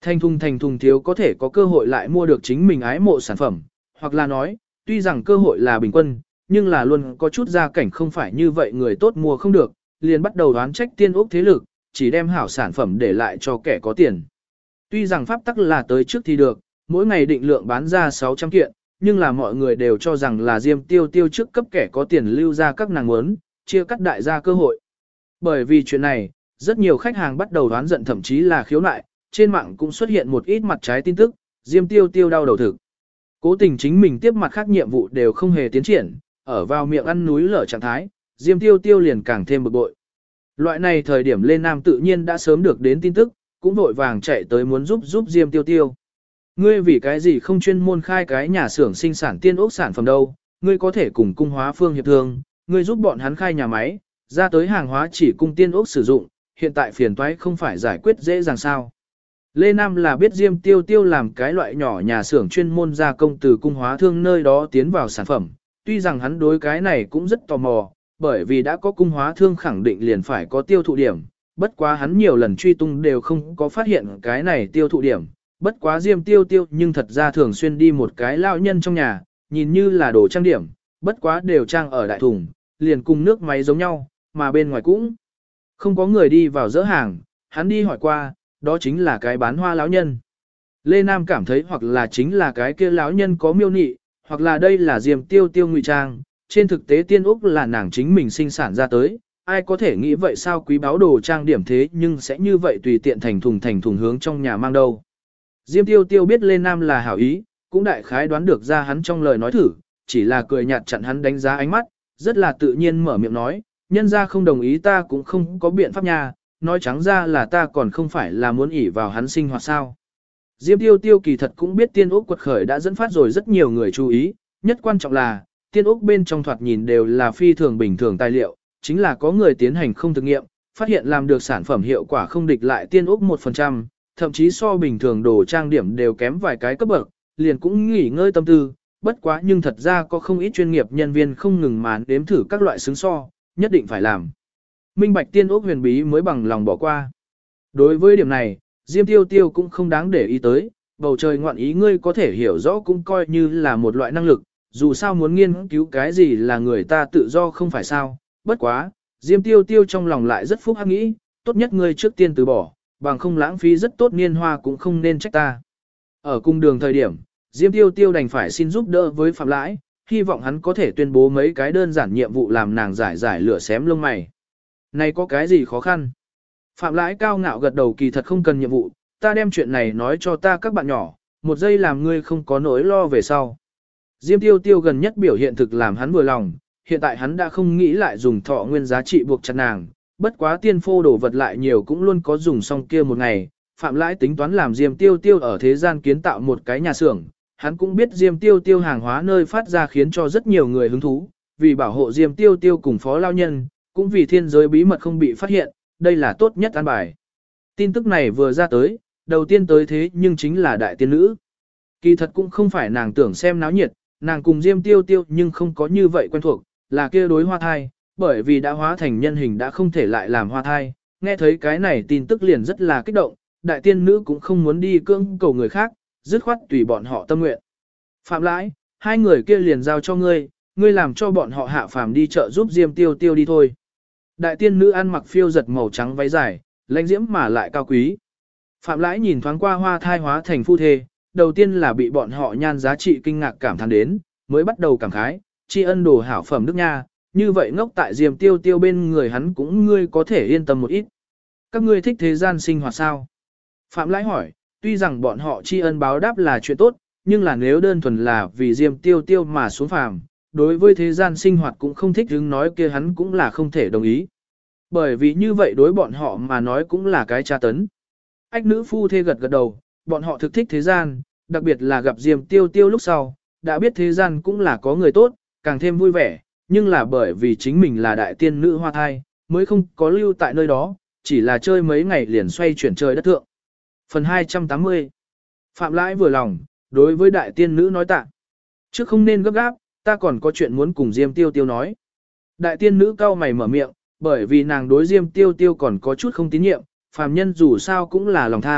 Thành thùng thiếu có thể có cơ hội lại mua được chính mình ái mộ sản phẩm, hoặc là nói, tuy rằng cơ hội là bình quân, nhưng là luôn có chút gia cảnh không phải như vậy người tốt mua không được, liền bắt đầu đoán trách Tiên Úc thế lực, chỉ đem hảo sản phẩm để lại cho kẻ có tiền. Tuy rằng pháp tắc là tới trước thì được, mỗi ngày định lượng bán ra 600 kiện, nhưng là mọi người đều cho rằng là Diêm Tiêu Tiêu trước cấp kẻ có tiền lưu ra các nàng muốn, chia cắt đại gia cơ hội. Bởi vì chuyện này, rất nhiều khách hàng bắt đầu đoán giận thậm chí là khiếu nại, trên mạng cũng xuất hiện một ít mặt trái tin tức, Diêm Tiêu Tiêu đau đầu thực. Cố tình chính mình tiếp mặt khác nhiệm vụ đều không hề tiến triển, ở vào miệng ăn núi lở trạng thái, Diêm Tiêu Tiêu liền càng thêm bực bội. Loại này thời điểm Lê Nam tự nhiên đã sớm được đến tin tức, cũng vội vàng chạy tới muốn giúp Diêm Tiêu Tiêu. Ngươi vì cái gì không chuyên môn khai cái nhà xưởng sinh sản tiên ốc sản phẩm đâu, ngươi có thể cùng cung hóa phương hiệp thương, ngươi giúp bọn hắn khai nhà máy, ra tới hàng hóa chỉ cung tiên ốc sử dụng, hiện tại phiền toái không phải giải quyết dễ dàng sao. Lê Nam là biết Diêm Tiêu Tiêu làm cái loại nhỏ nhà xưởng chuyên môn gia công từ cung hóa thương nơi đó tiến vào sản phẩm, tuy rằng hắn đối cái này cũng rất tò mò, bởi vì đã có cung hóa thương khẳng định liền phải có tiêu thụ điểm, bất quá hắn nhiều lần truy tung đều không có phát hiện cái này tiêu thụ điểm, bất quá Diêm Tiêu Tiêu nhưng thật ra thường xuyên đi một cái lão nhân trong nhà, nhìn như là đồ trang điểm, bất quá đều trang ở đại thùng, liền cùng nước máy giống nhau, mà bên ngoài cũng không có người đi vào dỡ hàng, hắn đi hỏi qua, đó chính là cái bán hoa lão nhân. Lê Nam cảm thấy hoặc là chính là cái kia lão nhân có miêu nị, hoặc là đây là Diêm Tiêu Tiêu ngụy trang, trên thực tế Tiên Úc là nàng chính mình sinh sản ra tới, ai có thể nghĩ vậy sao quý báo đồ trang điểm thế nhưng sẽ như vậy tùy tiện thành thùng hướng trong nhà mang đâu. Diêm Tiêu Tiêu biết Lê Nam là hảo ý, cũng đại khái đoán được ra hắn trong lời nói thử, chỉ là cười nhạt chặn hắn đánh giá ánh mắt, rất là tự nhiên mở miệng nói, nhân ra không đồng ý ta cũng không có biện pháp nha, nói trắng ra là ta còn không phải là muốn ỷ vào hắn sinh hoạt sao. Diêm Tiêu Tiêu kỳ thật cũng biết Tiên Úc quật khởi đã dẫn phát rồi rất nhiều người chú ý, nhất quan trọng là, Tiên Úc bên trong thoạt nhìn đều là phi thường bình thường tài liệu, chính là có người tiến hành không thực nghiệm, phát hiện làm được sản phẩm hiệu quả không địch lại Tiên Úc 1%, thậm chí so bình thường đồ trang điểm đều kém vài cái cấp bậc, liền cũng nghỉ ngơi tâm tư, bất quá nhưng thật ra có không ít chuyên nghiệp nhân viên không ngừng mà đếm thử các loại xứng so, nhất định phải làm. Minh bạch Tiên Úc huyền bí mới bằng lòng bỏ qua. Đối với điểm này, Diêm Tiêu Tiêu cũng không đáng để ý tới, bầu trời ngoạn ý ngươi có thể hiểu rõ cũng coi như là một loại năng lực, dù sao muốn nghiên cứu cái gì là người ta tự do không phải sao, bất quá, Diêm Tiêu Tiêu trong lòng lại rất phúc hắc nghĩ, tốt nhất ngươi trước tiên từ bỏ, bằng không lãng phí rất tốt niên hoa cũng không nên trách ta. Ở cung đường thời điểm, Diêm Tiêu Tiêu đành phải xin giúp đỡ với Phạm Lãi, hy vọng hắn có thể tuyên bố mấy cái đơn giản nhiệm vụ làm nàng giải lửa xém lông mày. Này có cái gì khó khăn? Phạm Lãi cao ngạo gật đầu kỳ thật không cần nhiệm vụ, ta đem chuyện này nói cho ta các bạn nhỏ, một giây làm ngươi không có nỗi lo về sau. Diêm Tiêu Tiêu gần nhất biểu hiện thực làm hắn vừa lòng, hiện tại hắn đã không nghĩ lại dùng thọ nguyên giá trị buộc chặt nàng, bất quá tiên phô đồ vật lại nhiều cũng luôn có dùng xong kia một ngày. Phạm Lãi tính toán làm Diêm Tiêu Tiêu ở thế gian kiến tạo một cái nhà xưởng, hắn cũng biết Diêm Tiêu Tiêu hàng hóa nơi phát ra khiến cho rất nhiều người hứng thú, vì bảo hộ Diêm Tiêu Tiêu cùng phó lao nhân, cũng vì thiên giới bí mật không bị phát hiện, đây là tốt nhất an bài. Tin tức này vừa ra tới, đầu tiên tới thế nhưng chính là đại tiên nữ. Kỳ thật cũng không phải nàng tưởng xem náo nhiệt, nàng cùng Diêm Tiêu Tiêu nhưng không có như vậy quen thuộc, là kia đối hoa thai, bởi vì đã hóa thành nhân hình đã không thể lại làm hoa thai, nghe thấy cái này tin tức liền rất là kích động, đại tiên nữ cũng không muốn đi cưỡng cầu người khác, dứt khoát tùy bọn họ tâm nguyện. Phạm Lãi, hai người kia liền giao cho ngươi, ngươi làm cho bọn họ hạ phàm đi chợ giúp Diêm Tiêu Tiêu đi thôi. Đại tiên nữ ăn mặc phiêu giật màu trắng váy dài, lãnh diễm mà lại cao quý. Phạm Lãi nhìn thoáng qua hoa thai hóa thành phu thê, đầu tiên là bị bọn họ nhan giá trị kinh ngạc cảm thán đến, mới bắt đầu cảm khái, tri ân đồ hảo phẩm đức nha, như vậy ngốc tại Diêm Tiêu Tiêu bên người hắn cũng ngươi có thể yên tâm một ít. Các ngươi thích thế gian sinh hoạt sao? Phạm Lãi hỏi, tuy rằng bọn họ tri ân báo đáp là chuyện tốt, nhưng là nếu đơn thuần là vì Diêm Tiêu Tiêu mà xuống phàm, đối với thế gian sinh hoạt cũng không thích hứng nói kia hắn cũng là không thể đồng ý. Bởi vì như vậy đối bọn họ mà nói cũng là cái tra tấn. Ách nữ phu thê gật gật đầu, bọn họ thực thích thế gian, đặc biệt là gặp Diêm Tiêu Tiêu lúc sau, đã biết thế gian cũng là có người tốt, càng thêm vui vẻ, nhưng là bởi vì chính mình là đại tiên nữ hoa thai, mới không có lưu tại nơi đó, chỉ là chơi mấy ngày liền xoay chuyển trời đất thượng. Phần 280 Phạm Lãi vừa lòng, đối với đại tiên nữ nói tạ. Trước không nên gấp gáp, ta còn có chuyện muốn cùng Diêm Tiêu Tiêu nói. Đại tiên nữ cau mày mở miệng, bởi vì nàng đối Diêm Tiêu Tiêu còn có chút không tín nhiệm, phàm nhân dù sao cũng là lòng tham,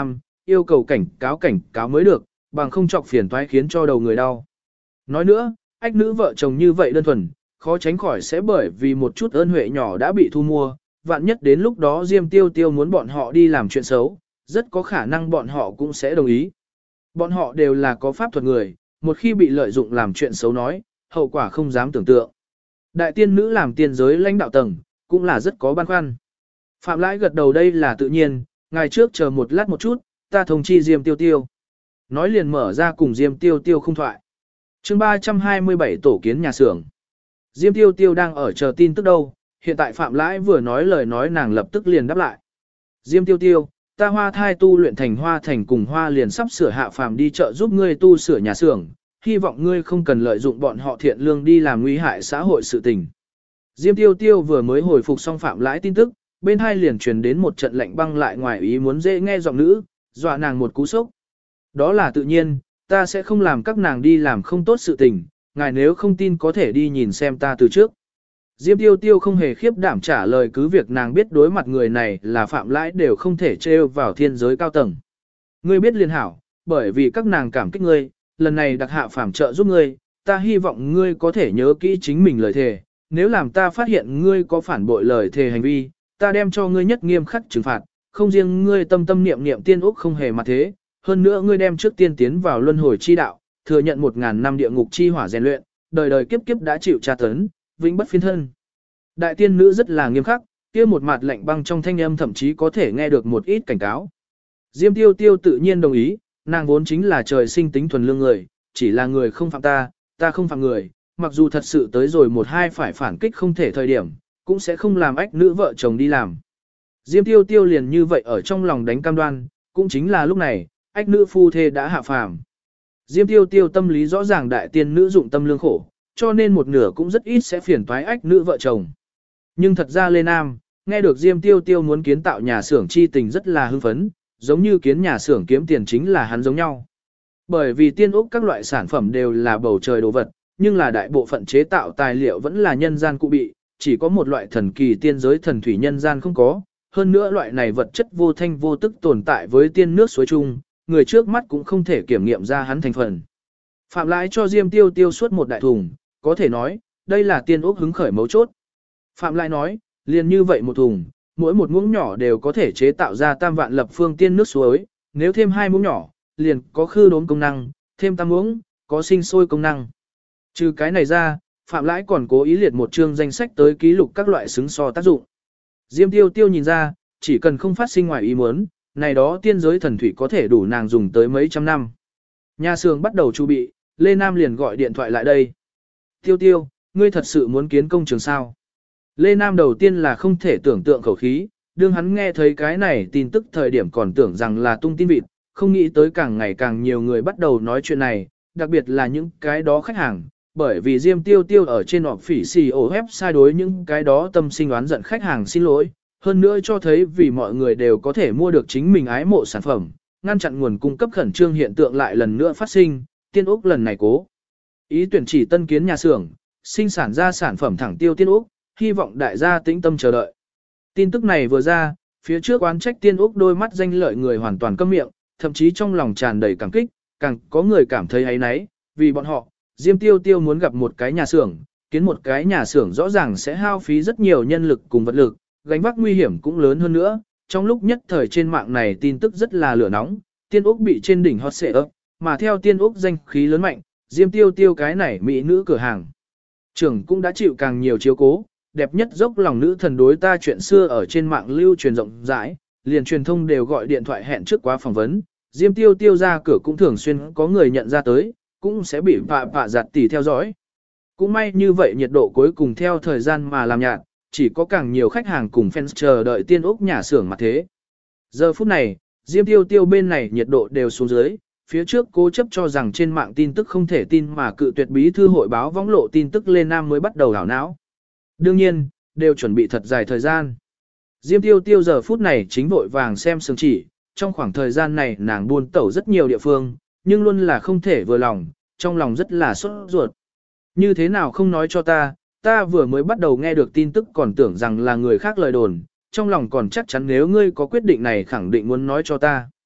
yêu cầu cảnh cáo mới được, bằng không chọc phiền toái khiến cho đầu người đau. Nói nữa, ách nữ vợ chồng như vậy đơn thuần, khó tránh khỏi sẽ bởi vì một chút ơn huệ nhỏ đã bị thu mua, vạn nhất đến lúc đó Diêm Tiêu Tiêu muốn bọn họ đi làm chuyện xấu, rất có khả năng bọn họ cũng sẽ đồng ý. Bọn họ đều là có pháp thuật người, một khi bị lợi dụng làm chuyện xấu nói, hậu quả không dám tưởng tượng. Đại tiên nữ làm tiên giới lãnh đạo tầng, cũng là rất có băn khoăn. Phạm Lãi gật đầu đây là tự nhiên, ngày trước chờ một lát một chút, ta thông chi Diêm Tiêu Tiêu. Nói liền mở ra cùng Diêm Tiêu Tiêu không thoại. chương 327 tổ kiến nhà xưởng. Diêm Tiêu Tiêu đang ở chờ tin tức đâu, hiện tại Phạm Lãi vừa nói lời nói nàng lập tức liền đáp lại. Diêm Tiêu Tiêu, ta Hoa Thai tu luyện thành Hoa Thành cùng Hoa liền sắp sửa hạ phàm đi chợ giúp ngươi tu sửa nhà xưởng, hy vọng ngươi không cần lợi dụng bọn họ thiện lương đi làm nguy hại xã hội sự tình. Diêm Tiêu Tiêu vừa mới hồi phục xong Phạm Lãi tin tức, bên hai liền truyền đến một trận lạnh băng lại ngoài ý muốn dễ nghe giọng nữ, dọa nàng một cú sốc. Đó là tự nhiên, ta sẽ không làm các nàng đi làm không tốt sự tình, ngài nếu không tin có thể đi nhìn xem ta từ trước. Diêm Tiêu Tiêu không hề khiếp đảm trả lời cứ việc nàng biết đối mặt người này là Phạm Lãi đều không thể trêu vào thiên giới cao tầng. Ngươi biết liên hảo, bởi vì các nàng cảm kích ngươi, lần này đặc hạ phàm trợ giúp ngươi, ta hy vọng ngươi có thể nhớ kỹ chính mình lời thề, nếu làm ta phát hiện ngươi có phản bội lời thề hành vi, ta đem cho ngươi nhất nghiêm khắc trừng phạt, không riêng ngươi tâm tâm niệm niệm tiên úc không hề mặt thế, hơn nữa ngươi đem trước tiên tiến vào luân hồi chi đạo, thừa nhận 1000 năm địa ngục chi hỏa rèn luyện, đời đời kiếp kiếp đã chịu tra tấn, vĩnh bất phiên thân. Đại tiên nữ rất là nghiêm khắc, kia một mặt lạnh băng trong thanh âm thậm chí có thể nghe được một ít cảnh cáo. Diêm Tiêu Tiêu tự nhiên đồng ý, nàng vốn chính là trời sinh tính thuần lương người, chỉ là người không phạm ta, ta không phạm người, mặc dù thật sự tới rồi một hai phải phản kích không thể thời điểm, cũng sẽ không làm ách nữ vợ chồng đi làm. Diêm Tiêu Tiêu liền như vậy ở trong lòng đánh cam đoan, cũng chính là lúc này, ách nữ phu thê đã hạ phàm. Diêm Tiêu Tiêu tâm lý rõ ràng đại tiên nữ dụng tâm lương khổ, cho nên một nửa cũng rất ít sẽ phiền toái ách nữ vợ chồng. Nhưng thật ra Lê Nam, nghe được Diêm Tiêu Tiêu muốn kiến tạo nhà xưởng chi tình rất là hưng phấn, giống như kiến nhà xưởng kiếm tiền chính là hắn giống nhau. Bởi vì tiên úc các loại sản phẩm đều là bầu trời đồ vật, nhưng là đại bộ phận chế tạo tài liệu vẫn là nhân gian cụ bị, chỉ có một loại thần kỳ tiên giới thần thủy nhân gian không có, hơn nữa loại này vật chất vô thanh vô tức tồn tại với tiên nước suối chung, người trước mắt cũng không thể kiểm nghiệm ra hắn thành phần. Phạm Lãi cho Diêm Tiêu Tiêu suốt một đại thùng, có thể nói, đây là tiên úc hứng khởi mấu chốt. Phạm Lãi nói, liền như vậy một thùng, mỗi một muỗng nhỏ đều có thể chế tạo ra tam vạn lập phương tiên nước suối, nếu thêm 2 muỗng nhỏ, liền có khư đốn công năng, thêm tam muỗng, có sinh sôi công năng. Trừ cái này ra, Phạm Lãi còn cố ý liệt một chương danh sách tới ký lục các loại xứng so tác dụng. Diêm Tiêu Tiêu nhìn ra, chỉ cần không phát sinh ngoài ý muốn, này đó tiên giới thần thủy có thể đủ nàng dùng tới mấy trăm năm. Nhà xưởng bắt đầu chu bị, Lê Nam liền gọi điện thoại lại đây. Tiêu Tiêu, ngươi thật sự muốn kiến công trường sao? Lê Nam đầu tiên là không thể tưởng tượng khẩu khí, đương hắn nghe thấy cái này tin tức thời điểm còn tưởng rằng là tung tin vịt, không nghĩ tới càng ngày càng nhiều người bắt đầu nói chuyện này, đặc biệt là những cái đó khách hàng, bởi vì Diêm Tiêu Tiêu ở trên họp phỉ xì ổ website đối những cái đó tâm sinh oán giận khách hàng xin lỗi, hơn nữa cho thấy vì mọi người đều có thể mua được chính mình ái mộ sản phẩm, ngăn chặn nguồn cung cấp khẩn trương hiện tượng lại lần nữa phát sinh, tiên úc lần này cố. Ý tuyển chỉ tân kiến nhà xưởng, sinh sản ra sản phẩm thẳng tiêu tiên úc, hy vọng đại gia tĩnh tâm chờ đợi. Tin tức này vừa ra, phía trước oán trách tiên úc đôi mắt danh lợi người hoàn toàn câm miệng, thậm chí trong lòng tràn đầy cảm kích, càng có người cảm thấy áy náy, vì bọn họ, Diêm Tiêu Tiêu muốn gặp một cái nhà xưởng, kiến một cái nhà xưởng rõ ràng sẽ hao phí rất nhiều nhân lực cùng vật lực, gánh vác nguy hiểm cũng lớn hơn nữa. Trong lúc nhất thời trên mạng này tin tức rất là lửa nóng, tiên úc bị trên đỉnh hot xệ ấp, mà theo tiên úc danh khí lớn mạnh, Diêm Tiêu Tiêu cái này mỹ nữ cửa hàng trưởng cũng đã chịu càng nhiều chiếu cố, đẹp nhất dốc lòng nữ thần đối ta chuyện xưa ở trên mạng lưu truyền rộng rãi, liền truyền thông đều gọi điện thoại hẹn trước quá phỏng vấn, Diêm Tiêu Tiêu ra cửa cũng thường xuyên có người nhận ra tới, cũng sẽ bị vạ giặt tỉ theo dõi. Cũng may như vậy nhiệt độ cuối cùng theo thời gian mà làm nhạt, chỉ có càng nhiều khách hàng cùng fans chờ đợi tiên úc nhà xưởng mặt thế. Giờ phút này, Diêm Tiêu Tiêu bên này nhiệt độ đều xuống dưới, phía trước cố chấp cho rằng trên mạng tin tức không thể tin mà cự tuyệt bí thư hội báo võng lộ tin tức lên Nam mới bắt đầu đảo não. Đương nhiên, đều chuẩn bị thật dài thời gian. Diêm Tiêu Tiêu giờ phút này chính vội vàng xem sương chỉ, trong khoảng thời gian này nàng buôn tẩu rất nhiều địa phương, nhưng luôn là không thể vừa lòng, trong lòng rất là sốt ruột. Như thế nào không nói cho ta vừa mới bắt đầu nghe được tin tức còn tưởng rằng là người khác lời đồn, trong lòng còn chắc chắn nếu ngươi có quyết định này khẳng định muốn nói cho ta.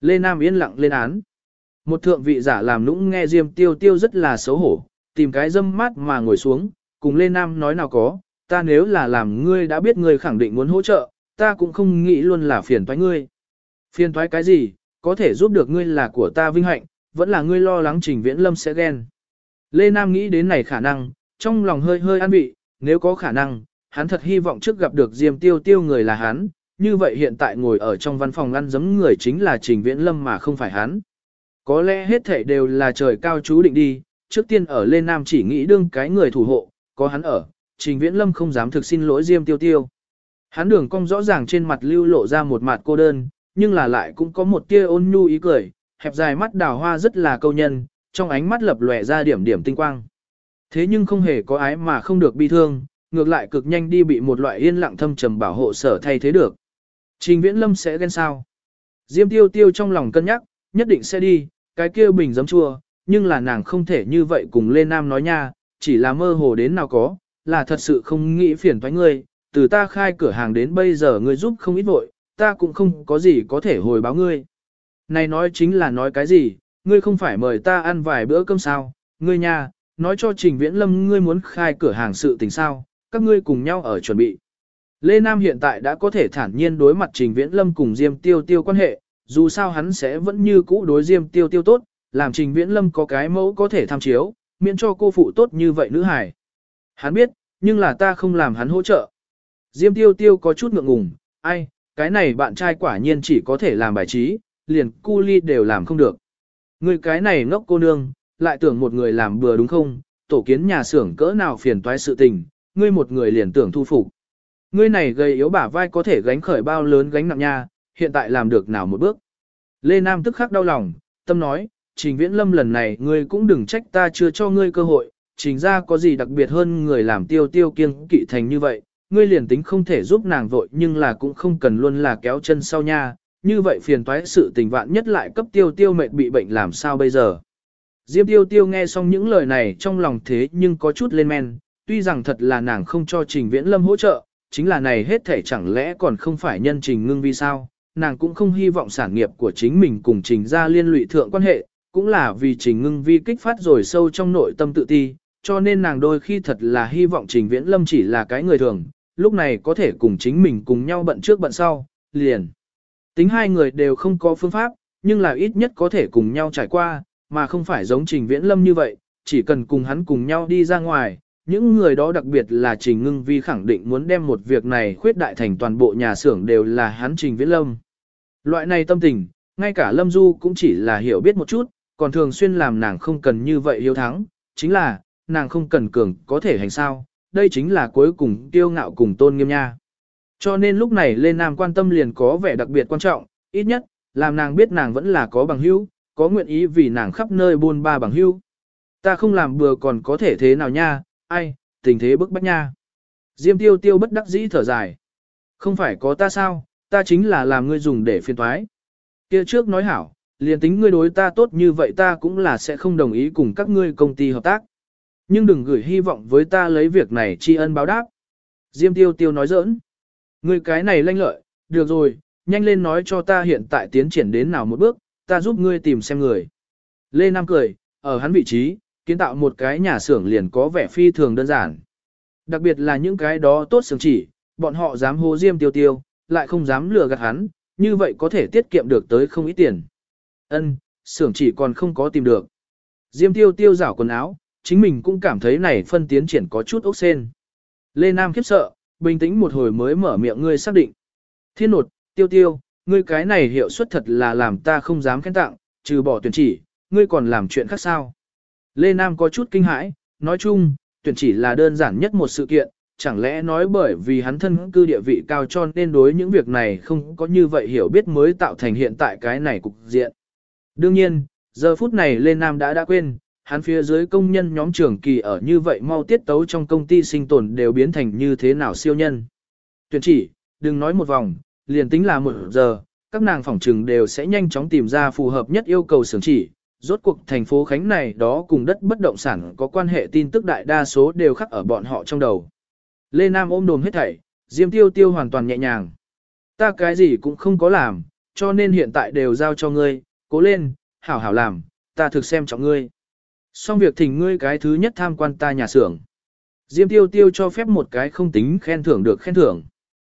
Lê Nam yên lặng lên án. Một thượng vị giả làm nũng nghe Diêm Tiêu Tiêu rất là xấu hổ, tìm cái dâm mát mà ngồi xuống, cùng Lê Nam nói nào có, ta nếu là làm ngươi đã biết ngươi khẳng định muốn hỗ trợ, ta cũng không nghĩ luôn là phiền toái ngươi. Phiền toái cái gì, có thể giúp được ngươi là của ta vinh hạnh, vẫn là ngươi lo lắng Trình Viễn Lâm sẽ ghen. Lê Nam nghĩ đến này khả năng, trong lòng hơi hơi an vị, nếu có khả năng, hắn thật hy vọng trước gặp được Diêm Tiêu Tiêu người là hắn, như vậy hiện tại ngồi ở trong văn phòng ăn giấm người chính là Trình Viễn Lâm mà không phải hắn. Có lẽ hết thảy đều là trời cao chú định đi, trước tiên ở Lê Nam chỉ nghĩ đương cái người thủ hộ, có hắn ở, Trình Viễn Lâm không dám thực xin lỗi Diêm Tiêu Tiêu. Hắn đường cong rõ ràng trên mặt lưu lộ ra một mặt cô đơn, nhưng là lại cũng có một tia ôn nhu ý cười, hẹp dài mắt đào hoa rất là câu nhân, trong ánh mắt lập lòe ra điểm điểm tinh quang. Thế nhưng không hề có ái mà không được bi thương, ngược lại cực nhanh đi bị một loại yên lặng thâm trầm bảo hộ sở thay thế được. Trình Viễn Lâm sẽ ghen sao? Diêm Tiêu Tiêu trong lòng cân nhắc, nhất định sẽ đi, cái kia bình giấm chua, nhưng là nàng không thể như vậy cùng Lê Nam nói nha, chỉ là mơ hồ đến nào có, là thật sự không nghĩ phiền toái ngươi, từ ta khai cửa hàng đến bây giờ ngươi giúp không ít vội, ta cũng không có gì có thể hồi báo ngươi. Này nói chính là nói cái gì, ngươi không phải mời ta ăn vài bữa cơm sao, ngươi nha, nói cho Trình Viễn Lâm ngươi muốn khai cửa hàng sự tình sao, các ngươi cùng nhau ở chuẩn bị. Lê Nam hiện tại đã có thể thản nhiên đối mặt Trình Viễn Lâm cùng Diêm Tiêu Tiêu quan hệ, dù sao hắn sẽ vẫn như cũ đối Diêm Tiêu Tiêu tốt, làm Trình Viễn Lâm có cái mẫu có thể tham chiếu, miễn cho cô phụ tốt như vậy nữ hài. Hắn biết, nhưng là ta không làm hắn hỗ trợ. Diêm Tiêu Tiêu có chút ngượng ngùng, ai, cái này bạn trai quả nhiên chỉ có thể làm bài trí, liền cu ly đều làm không được. Người cái này ngốc cô nương, lại tưởng một người làm bừa đúng không, tổ kiến nhà xưởng cỡ nào phiền toái sự tình, ngươi một người liền tưởng thu phục. Ngươi này gầy yếu bả vai có thể gánh khởi bao lớn gánh nặng nha, hiện tại làm được nào một bước. Lê Nam tức khắc đau lòng, tâm nói, Trình Viễn Lâm lần này ngươi cũng đừng trách ta chưa cho ngươi cơ hội, trình ra có gì đặc biệt hơn người làm Tiêu Tiêu kiêng kỵ thành như vậy, ngươi liền tính không thể giúp nàng vội nhưng là cũng không cần luôn là kéo chân sau nha, như vậy phiền toái sự tình vạn nhất lại cấp Tiêu Tiêu mệt bị bệnh làm sao bây giờ. Diêm Tiêu Tiêu nghe xong những lời này trong lòng thế nhưng có chút lên men, tuy rằng thật là nàng không cho Trình Viễn Lâm hỗ trợ, chính là này hết thể chẳng lẽ còn không phải nhân Trình Ngưng Vi sao, nàng cũng không hy vọng sản nghiệp của chính mình cùng Trình ra liên lụy thượng quan hệ, cũng là vì Trình Ngưng Vi kích phát rồi sâu trong nội tâm tự ti, cho nên nàng đôi khi thật là hy vọng Trình Viễn Lâm chỉ là cái người thường, lúc này có thể cùng chính mình cùng nhau bận trước bận sau, liền. Tính hai người đều không có phương pháp, nhưng là ít nhất có thể cùng nhau trải qua, mà không phải giống Trình Viễn Lâm như vậy, chỉ cần cùng hắn cùng nhau đi ra ngoài, những người đó đặc biệt là Trình Ngưng Vi khẳng định muốn đem một việc này khuyết đại thành toàn bộ nhà xưởng đều là hắn Trình Viễn Lâm. Loại này tâm tình, ngay cả Lâm Du cũng chỉ là hiểu biết một chút, còn thường xuyên làm nàng không cần như vậy hiếu thắng, chính là, nàng không cần cường có thể hành sao, đây chính là cuối cùng tiêu ngạo cùng tôn nghiêm nha. Cho nên lúc này Lê Nam quan tâm liền có vẻ đặc biệt quan trọng, ít nhất, làm nàng biết nàng vẫn là có bằng hữu, có nguyện ý vì nàng khắp nơi buôn ba bằng hữu. Ta không làm bừa còn có thể thế nào nha, ai, tình thế bức bách nha. Diêm Tiêu Tiêu bất đắc dĩ thở dài. Không phải có ta sao, ta chính là làm ngươi dùng để phiền toái. Kia trước nói hảo, liền tính ngươi đối ta tốt như vậy ta cũng là sẽ không đồng ý cùng các ngươi công ty hợp tác. Nhưng đừng gửi hy vọng với ta lấy việc này tri ân báo đáp. Diêm Tiêu Tiêu nói giỡn. Ngươi cái này lanh lợi, được rồi, nhanh lên nói cho ta hiện tại tiến triển đến nào một bước, ta giúp ngươi tìm xem người. Lê Nam cười, ở hắn vị trí, kiến tạo một cái nhà xưởng liền có vẻ phi thường đơn giản. Đặc biệt là những cái đó tốt xưởng chỉ, bọn họ dám hô Diêm Tiêu Tiêu, lại không dám lừa gạt hắn, như vậy có thể tiết kiệm được tới không ít tiền. Ân, xưởng chỉ còn không có tìm được. Diêm Tiêu Tiêu rảo quần áo, chính mình cũng cảm thấy này phân tiến triển có chút ốc sen. Lê Nam khiếp sợ, bình tĩnh một hồi mới mở miệng ngươi xác định. Thiên nột, Tiêu Tiêu, ngươi cái này hiệu suất thật là làm ta không dám khen tặng, trừ bỏ tuyển chỉ, ngươi còn làm chuyện khác sao. Lê Nam có chút kinh hãi, nói chung, tuyển chỉ là đơn giản nhất một sự kiện, chẳng lẽ nói bởi vì hắn thân cư địa vị cao cho nên đối những việc này không có như vậy hiểu biết mới tạo thành hiện tại cái này cục diện. Đương nhiên, giờ phút này Lê Nam đã quên, hắn phía dưới công nhân nhóm trưởng kỳ ở như vậy mau tiết tấu trong công ty sinh tồn đều biến thành như thế nào siêu nhân. Tuyển chỉ, đừng nói một vòng, liền tính là 1 giờ, các nàng phỏng trừng đều sẽ nhanh chóng tìm ra phù hợp nhất yêu cầu xưởng chỉ. Rốt cuộc thành phố Khánh này đó cùng đất bất động sản có quan hệ tin tức đại đa số đều khắc ở bọn họ trong đầu. Lê Nam ôm đồm hết thảy, Diêm Tiêu Tiêu hoàn toàn nhẹ nhàng. Ta cái gì cũng không có làm, cho nên hiện tại đều giao cho ngươi, cố lên, hảo hảo làm, ta thực xem trọng ngươi. Xong việc thỉnh ngươi cái thứ nhất tham quan ta nhà xưởng. Diêm Tiêu Tiêu cho phép một cái không tính khen thưởng được khen thưởng.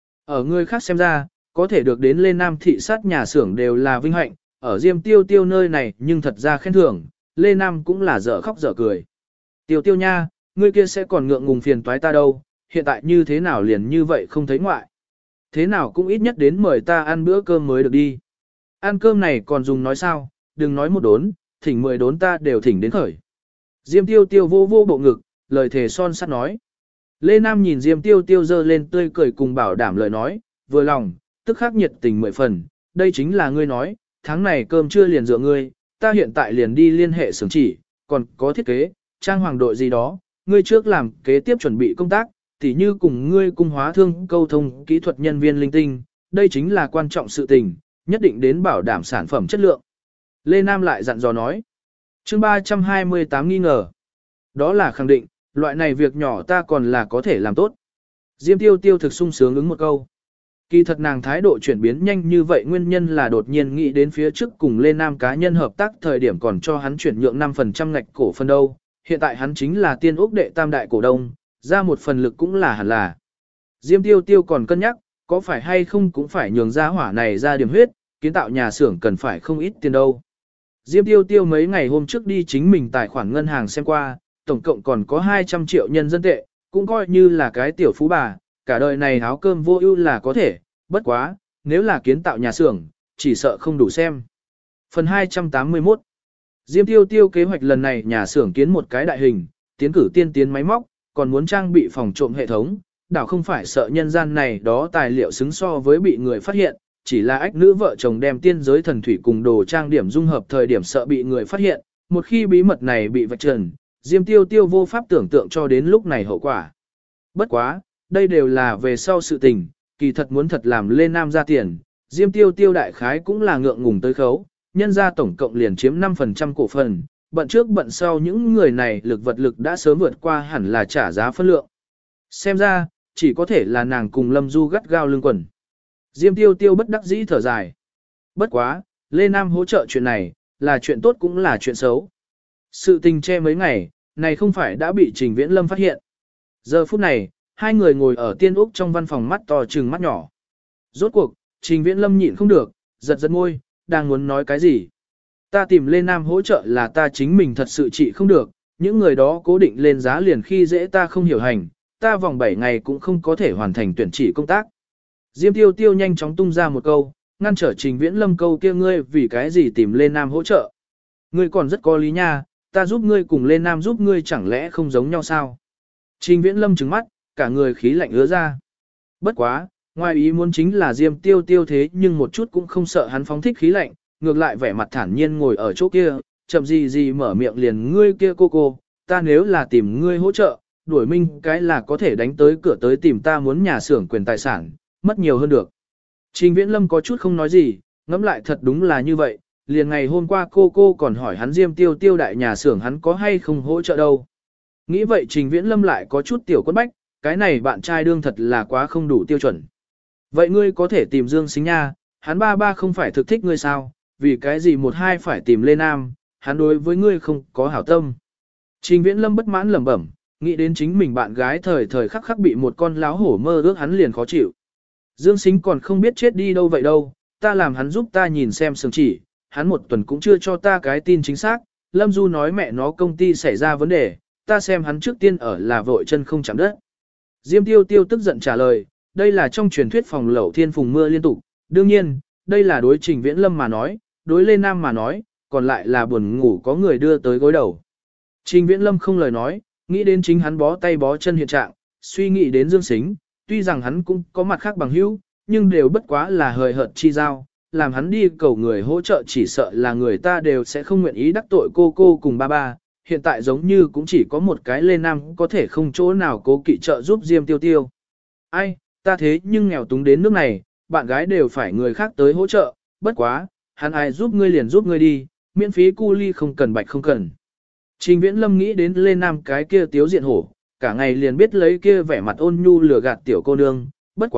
Ở người khác xem ra, có thể được đến lên Nam thị sát nhà xưởng đều là vinh hạnh, ở Diêm Tiêu Tiêu nơi này nhưng thật ra khen thưởng, Lê Nam cũng là dở khóc dở cười. Tiêu Tiêu nha, ngươi kia sẽ còn ngượng ngùng phiền toái ta đâu, hiện tại như thế nào liền như vậy không thấy ngoại. Thế nào cũng ít nhất đến mời ta ăn bữa cơm mới được đi. Ăn cơm này còn dùng nói sao, đừng nói một đốn, thỉnh 10 đốn ta đều thỉnh đến khởi. Diêm Tiêu Tiêu vô vô bộ ngực, lời thề son sắt nói. Lê Nam nhìn Diêm Tiêu Tiêu dơ lên tươi cười cùng bảo đảm lời nói, vừa lòng, tức khắc nhiệt tình 10 phần, đây chính là ngươi nói, tháng này cơm chưa liền dựa ngươi, ta hiện tại liền đi liên hệ xưởng chỉ, còn có thiết kế, trang hoàng đội gì đó, ngươi trước làm kế tiếp chuẩn bị công tác, tỉ như cùng ngươi cung hóa thương câu thông kỹ thuật nhân viên linh tinh, đây chính là quan trọng sự tình, nhất định đến bảo đảm sản phẩm chất lượng. Lê Nam lại dặn dò nói, chương 328 nghi ngờ, đó là khẳng định, loại này việc nhỏ ta còn là có thể làm tốt. Diêm Tiêu Tiêu thực sung sướng ứng một câu. Kỳ thật nàng thái độ chuyển biến nhanh như vậy nguyên nhân là đột nhiên nghĩ đến phía trước cùng Lê Nam cá nhân hợp tác thời điểm còn cho hắn chuyển nhượng 5% ngạch cổ phần đâu, hiện tại hắn chính là tiên úc đệ tam đại cổ đông, ra một phần lực cũng là hẳn là. Diêm Tiêu Tiêu còn cân nhắc, có phải hay không cũng phải nhường ra hỏa này ra điểm huyết, kiến tạo nhà xưởng cần phải không ít tiền đâu. Diêm Tiêu Tiêu mấy ngày hôm trước đi chính mình tài khoản ngân hàng xem qua, tổng cộng còn có 200 triệu nhân dân tệ, cũng coi như là cái tiểu phú bà, cả đời này áo cơm vô ưu là có thể, bất quá, nếu là kiến tạo nhà xưởng, chỉ sợ không đủ xem. Phần 281 Diêm Tiêu Tiêu kế hoạch lần này nhà xưởng kiến một cái đại hình, tiến cử tiên tiến máy móc, còn muốn trang bị phòng trộm hệ thống, đảo không phải sợ nhân gian này đó tài liệu xứng so với bị người phát hiện, chỉ là ách nữ vợ chồng đem tiên giới thần thủy cùng đồ trang điểm dung hợp thời điểm sợ bị người phát hiện, một khi bí mật này bị vạch trần, Diêm Tiêu Tiêu vô pháp tưởng tượng cho đến lúc này hậu quả. Bất quá, đây đều là về sau sự tình, kỳ thật muốn thật làm lên Nam ra tiền, Diêm Tiêu Tiêu đại khái cũng là ngượng ngùng tới khấu, nhân ra tổng cộng liền chiếm 5% cổ phần, bận trước bận sau những người này lực vật lực đã sớm vượt qua hẳn là trả giá phân lượng. Xem ra, chỉ có thể là nàng cùng Lâm Du gắt gao lưng quần. Diêm Tiêu Tiêu bất đắc dĩ thở dài. Bất quá, Lê Nam hỗ trợ chuyện này, là chuyện tốt cũng là chuyện xấu. Sự tình che mấy ngày, này không phải đã bị Trình Viễn Lâm phát hiện. Giờ phút này, hai người ngồi ở tiên úc trong văn phòng mắt to trừng mắt nhỏ. Rốt cuộc, Trình Viễn Lâm nhịn không được, giật giật môi, đang muốn nói cái gì. Ta tìm Lê Nam hỗ trợ là ta chính mình thật sự trị không được, những người đó cố định lên giá liền khi dễ ta không hiểu hành, ta vòng 7 ngày cũng không có thể hoàn thành tuyển chỉ công tác. Diêm Tiêu Tiêu nhanh chóng tung ra một câu, ngăn trở Trình Viễn Lâm câu kia ngươi vì cái gì tìm Lê Nam hỗ trợ. Ngươi còn rất có lý nha, ta giúp ngươi cùng Lê Nam giúp ngươi chẳng lẽ không giống nhau sao. Trình Viễn Lâm trừng mắt, cả người khí lạnh ứa ra. Bất quá, ngoài ý muốn chính là Diêm Tiêu Tiêu thế nhưng một chút cũng không sợ hắn phóng thích khí lạnh, ngược lại vẻ mặt thản nhiên ngồi ở chỗ kia, chậm gì mở miệng liền ngươi kia cô, ta nếu là tìm ngươi hỗ trợ, đuổi minh cái là có thể đánh tới cửa tới tìm ta muốn nhà xưởng quyền tài sản, mất nhiều hơn được. Trình Viễn Lâm có chút không nói gì, ngẫm lại thật đúng là như vậy, liền ngày hôm qua cô còn hỏi hắn Diêm Tiêu Tiêu đại nhà xưởng hắn có hay không hỗ trợ đâu. Nghĩ vậy Trình Viễn Lâm lại có chút tiểu quất bách, cái này bạn trai đương thật là quá không đủ tiêu chuẩn. Vậy ngươi có thể tìm Dương Sính nha, hắn ba không phải thực thích ngươi sao, vì cái gì một hai phải tìm Lê Nam, hắn đối với ngươi không có hảo tâm. Trình Viễn Lâm bất mãn lẩm bẩm, nghĩ đến chính mình bạn gái thời khắc bị một con láo hổ mơ ước hắn liền khó chịu. Dương Sính còn không biết chết đi đâu vậy đâu, ta làm hắn giúp ta nhìn xem sừng chỉ, hắn một tuần cũng chưa cho ta cái tin chính xác, Lâm Du nói mẹ nó công ty xảy ra vấn đề, ta xem hắn trước tiên ở là vội chân không chạm đất. Diêm Tiêu Tiêu tức giận trả lời, đây là trong truyền thuyết phòng lẩu thiên phùng mưa liên tục, đương nhiên, đây là đối Trình Viễn Lâm mà nói, đối Lê Nam mà nói, còn lại là buồn ngủ có người đưa tới gối đầu. Trình Viễn Lâm không lời nói, nghĩ đến chính hắn bó tay bó chân hiện trạng, suy nghĩ đến Dương Sính, tuy rằng hắn cũng có mặt khác bằng hữu, nhưng đều bất quá là hời hợt chi giao, làm hắn đi cầu người hỗ trợ chỉ sợ là người ta đều sẽ không nguyện ý đắc tội cô cùng ba, hiện tại giống như cũng chỉ có một cái Lê Nam có thể không chỗ nào cố kỵ trợ giúp Diêm Tiêu Tiêu. Ai, ta thế nhưng nghèo túng đến nước này, bạn gái đều phải người khác tới hỗ trợ, bất quá, hắn ai giúp ngươi liền giúp ngươi đi, miễn phí cu ly không cần bạch không cần. Trình Viễn Lâm nghĩ đến Lê Nam cái kia tiếu diện hổ, cả ngày liền biết lấy kia vẻ mặt ôn nhu lừa gạt tiểu cô nương, bất quá,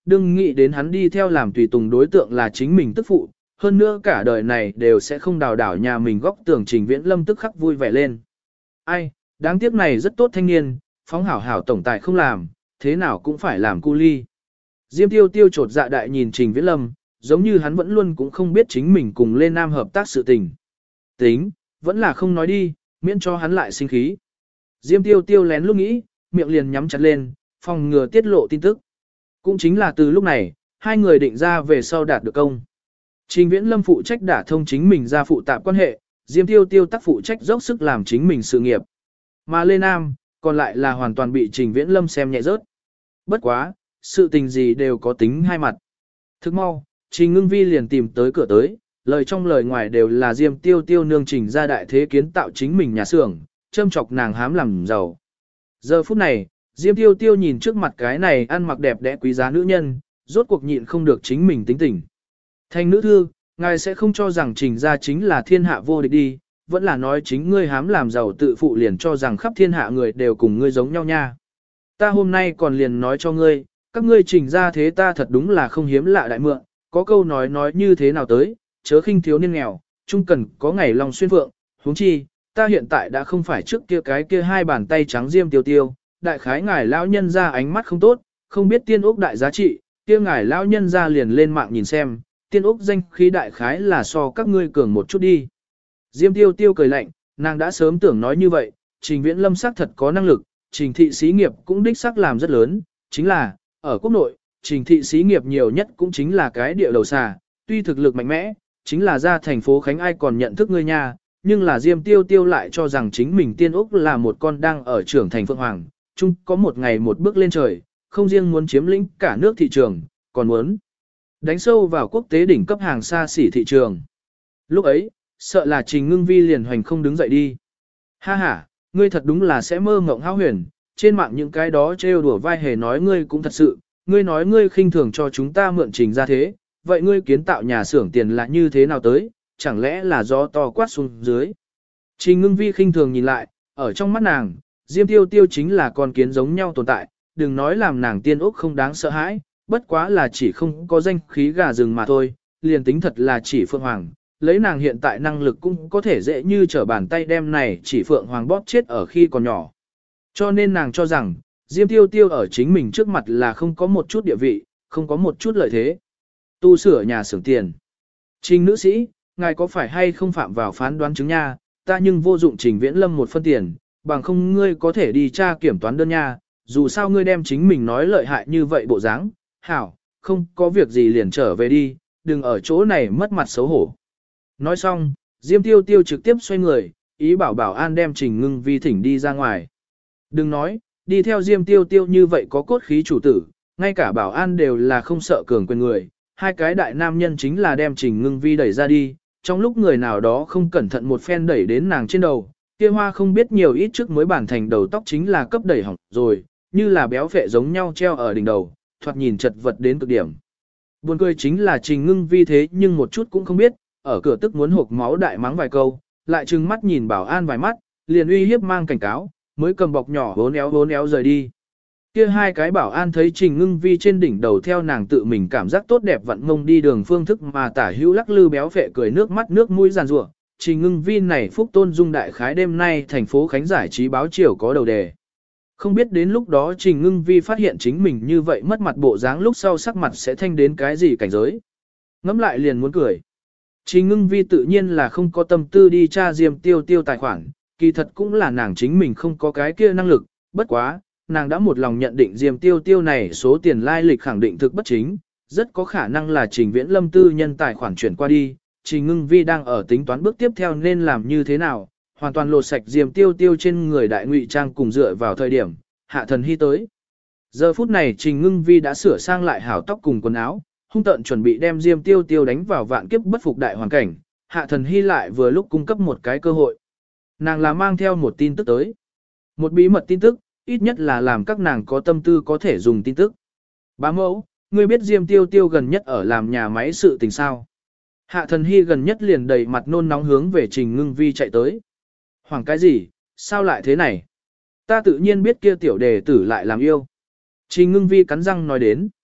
đừng nghĩ đến hắn đi theo làm tùy tùng đối tượng là chính mình tức phụ, hơn nữa cả đời này đều sẽ không đào đảo nhà mình góc tường Trình Viễn Lâm tức khắc vui vẻ lên. Ai, đáng tiếc này rất tốt thanh niên, phóng hảo hảo tổng tài không làm, thế nào cũng phải làm cu ly. Diêm Tiêu Tiêu trột dạ đại nhìn Trình Viễn Lâm, giống như hắn vẫn luôn cũng không biết chính mình cùng Lê Nam hợp tác sự tình. Tính, vẫn là không nói đi, miễn cho hắn lại sinh khí. Diêm Tiêu Tiêu lén lúc nghĩ, miệng liền nhắm chặt lên, phòng ngừa tiết lộ tin tức. Cũng chính là từ lúc này, hai người định ra về sau đạt được công. Trình Viễn Lâm phụ trách đả thông chính mình ra phụ tạp quan hệ, Diêm Tiêu Tiêu tác phụ trách dốc sức làm chính mình sự nghiệp. Mà Lê Nam, còn lại là hoàn toàn bị Trình Viễn Lâm xem nhẹ rớt. Bất quá, sự tình gì đều có tính hai mặt. Thức mau, Trình Ngưng Vi liền tìm tới cửa tới, lời trong lời ngoài đều là Diêm Tiêu Tiêu nương Trình ra đại thế kiến tạo chính mình nhà xưởng, châm chọc nàng hám làm giàu. Giờ phút này, Diêm Tiêu Tiêu nhìn trước mặt cái này ăn mặc đẹp đẽ quý giá nữ nhân, rốt cuộc nhịn không được chính mình tính tình. Thanh nữ thư, ngài sẽ không cho rằng Trình ra chính là thiên hạ vô địch đi, vẫn là nói chính ngươi hám làm giàu tự phụ liền cho rằng khắp thiên hạ người đều cùng ngươi giống nhau nha. Ta hôm nay còn liền nói cho ngươi, các ngươi Trình ra thế ta thật đúng là không hiếm lạ đại mượn, có câu nói như thế nào tới, chớ khinh thiếu niên nghèo, chung cần có ngày lòng xuyên phượng, huống chi, ta hiện tại đã không phải trước kia cái kia hai bàn tay trắng Diêm Tiêu Tiêu, đại khái ngài lão nhân ra ánh mắt không tốt, không biết tiên ốc đại giá trị, kia ngài lão nhân ra liền lên mạng nhìn xem, tiên ốc danh khí đại khái là so các ngươi cường một chút đi. Diêm Tiêu Tiêu cười lạnh, nàng đã sớm tưởng nói như vậy, Trình Viễn Lâm xác thật có năng lực, Trình thị xí nghiệp cũng đích xác làm rất lớn, chính là, ở quốc nội, Trình thị xí nghiệp nhiều nhất cũng chính là cái địa đầu xà, tuy thực lực mạnh mẽ, chính là ra thành phố Khánh ai còn nhận thức ngươi nha, nhưng là Diêm Tiêu Tiêu lại cho rằng chính mình tiên ốc là một con đang ở trưởng thành Phượng Hoàng, chung có một ngày một bước lên trời, không riêng muốn chiếm lĩnh cả nước thị trường, còn muốn đánh sâu vào quốc tế đỉnh cấp hàng xa xỉ thị trường. Lúc ấy, sợ là Trình Ngưng Vi liền hoành không đứng dậy đi. Ha ha, ngươi thật đúng là sẽ mơ mộng hão huyền, trên mạng những cái đó trêu đùa vai hề nói ngươi cũng thật sự, ngươi nói ngươi khinh thường cho chúng ta mượn Trình ra thế, vậy ngươi kiến tạo nhà xưởng tiền là như thế nào tới, chẳng lẽ là do to quát xuống dưới. Trình Ngưng Vi khinh thường nhìn lại, ở trong mắt nàng, Diêm Tiêu Tiêu chính là con kiến giống nhau tồn tại, đừng nói làm nàng tiên ốc không đáng sợ hãi, bất quá là chỉ không có danh khí gà rừng mà thôi, liền tính thật là chỉ Phượng Hoàng, lấy nàng hiện tại năng lực cũng có thể dễ như trở bàn tay đem này chỉ Phượng Hoàng bóp chết ở khi còn nhỏ. Cho nên nàng cho rằng, Diêm Tiêu Tiêu ở chính mình trước mặt là không có một chút địa vị, không có một chút lợi thế. Tu sửa nhà xưởng tiền. Trình nữ sĩ, ngài có phải hay không phạm vào phán đoán chứng nha, ta nhưng vô dụng Trình Viễn Lâm một phân tiền, bằng không ngươi có thể đi tra kiểm toán đơn nha, dù sao ngươi đem chính mình nói lợi hại như vậy bộ dáng, hảo, không có việc gì liền trở về đi, đừng ở chỗ này mất mặt xấu hổ. Nói xong, Diêm Tiêu Tiêu trực tiếp xoay người, ý bảo bảo an đem Trình Ngưng Vi thỉnh đi ra ngoài. Đừng nói, đi theo Diêm Tiêu Tiêu như vậy có cốt khí chủ tử, ngay cả bảo an đều là không sợ cường quyền người, hai cái đại nam nhân chính là đem Trình Ngưng Vi đẩy ra đi, trong lúc người nào đó không cẩn thận một phen đẩy đến nàng trên đầu, kia hoa không biết nhiều ít trước mới bản thành đầu tóc chính là cấp đẩy hỏng rồi, như là béo phệ giống nhau treo ở đỉnh đầu, thoạt nhìn chật vật đến cực điểm. Buồn cười chính là Trình Ngưng Vi thế nhưng một chút cũng không biết, ở cửa tức muốn hộc máu đại mắng vài câu, lại trừng mắt nhìn bảo an vài mắt, liền uy hiếp mang cảnh cáo, mới cầm bọc nhỏ hốn éo rời đi. Kia hai cái bảo an thấy Trình Ngưng Vi trên đỉnh đầu theo nàng tự mình cảm giác tốt đẹp vặn ngông đi đường phương thức mà tả hữu lắc lư béo phệ cười nước mắt nước mũi giàn rủa. Trình Ngưng Vi này phúc tôn dung đại khái đêm nay thành phố Khánh giải trí báo chiều có đầu đề. Không biết đến lúc đó Trình Ngưng Vi phát hiện chính mình như vậy mất mặt bộ dáng lúc sau sắc mặt sẽ thanh đến cái gì cảnh giới. Ngắm lại liền muốn cười. Trình Ngưng Vi tự nhiên là không có tâm tư đi tra Diêm Tiêu Tiêu tài khoản, kỳ thật cũng là nàng chính mình không có cái kia năng lực, bất quá, nàng đã một lòng nhận định Diêm Tiêu Tiêu này số tiền lai lịch khẳng định thực bất chính, rất có khả năng là Trình Viễn Lâm tư nhân tài khoản chuyển qua đi, Trình Ngưng Vi đang ở tính toán bước tiếp theo nên làm như thế nào, hoàn toàn lột sạch Diêm Tiêu Tiêu trên người đại ngụy trang cùng dựa vào thời điểm, Hạ Thần Hy tới. Giờ phút này Trình Ngưng Vi đã sửa sang lại hảo tóc cùng quần áo, hung tợn chuẩn bị đem Diêm Tiêu Tiêu đánh vào vạn kiếp bất phục đại hoàn cảnh, Hạ Thần Hy lại vừa lúc cung cấp một cái cơ hội. Nàng là mang theo một tin tức tới. Một bí mật tin tức, ít nhất là làm các nàng có tâm tư có thể dùng tin tức. Bá mẫu, ngươi biết Diêm Tiêu Tiêu gần nhất ở làm nhà máy sự tình sao? Hạ Thần Hy gần nhất liền đầy mặt nôn nóng hướng về Trình Ngưng Vi chạy tới. Hoảng cái gì, sao lại thế này? Ta tự nhiên biết kia tiểu đề tử lại làm yêu. Trình Ngưng Vi cắn răng nói đến.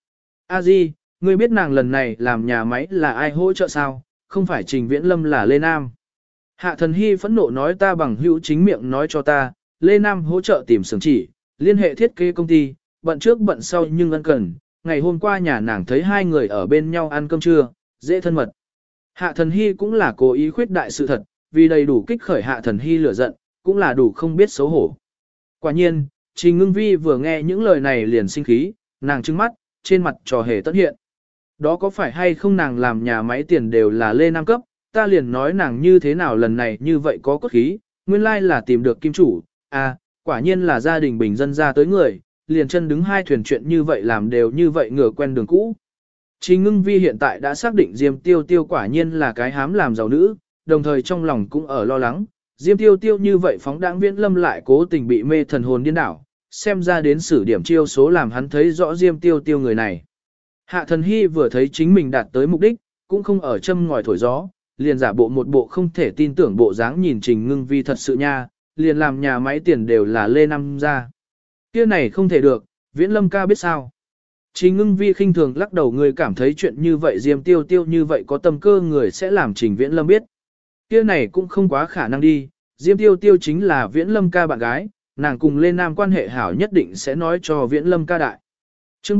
A Di, ngươi biết nàng lần này làm nhà máy là ai hỗ trợ sao, không phải Trình Viễn Lâm là Lê Nam. Hạ Thần Hy phẫn nộ nói ta bằng hữu chính miệng nói cho ta, Lê Nam hỗ trợ tìm xưởng chỉ, liên hệ thiết kế công ty, bận trước bận sau nhưng ân cần, ngày hôm qua nhà nàng thấy hai người ở bên nhau ăn cơm trưa, dễ thân mật. Hạ Thần Hy cũng là cố ý khuyết đại sự thật, vì đầy đủ kích khởi Hạ Thần Hy lửa giận, cũng là đủ không biết xấu hổ. Quả nhiên, Trình Ngưng Vi vừa nghe những lời này liền sinh khí, nàng trừng mắt, trên mặt trò hề tất hiện. Đó có phải hay không nàng làm nhà máy tiền đều là Lê Nam cấp, ta liền nói nàng như thế nào lần này như vậy có cốt khí, nguyên lai là tìm được kim chủ, à, quả nhiên là gia đình bình dân ra tới người, liền chân đứng hai thuyền chuyện như vậy làm đều như vậy ngửa quen đường cũ. Trình Ngưng Vi hiện tại đã xác định Diêm Tiêu Tiêu quả nhiên là cái hám làm giàu nữ, đồng thời trong lòng cũng ở lo lắng, Diêm Tiêu Tiêu như vậy phóng đãng Viễn Lâm lại cố tình bị mê thần hồn điên đảo, xem ra đến sử điểm chiêu số làm hắn thấy rõ Diêm Tiêu Tiêu người này. Hạ Thần Hy vừa thấy chính mình đạt tới mục đích, cũng không ở châm ngòi thổi gió, liền giả bộ một bộ không thể tin tưởng bộ dáng nhìn Trình Ngưng Vi thật sự nha, liền làm nhà máy tiền đều là Lê Năm ra. Kia này không thể được, Viễn Lâm ca biết sao. Trình Ngưng Vi khinh thường lắc đầu, người cảm thấy chuyện như vậy Diêm Tiêu Tiêu như vậy có tâm cơ người sẽ làm Trình Viễn Lâm biết. Kia này cũng không quá khả năng đi, Diêm Tiêu Tiêu chính là Viễn Lâm ca bạn gái, nàng cùng Lê Nam quan hệ hảo nhất định sẽ nói cho Viễn Lâm ca đại. Chương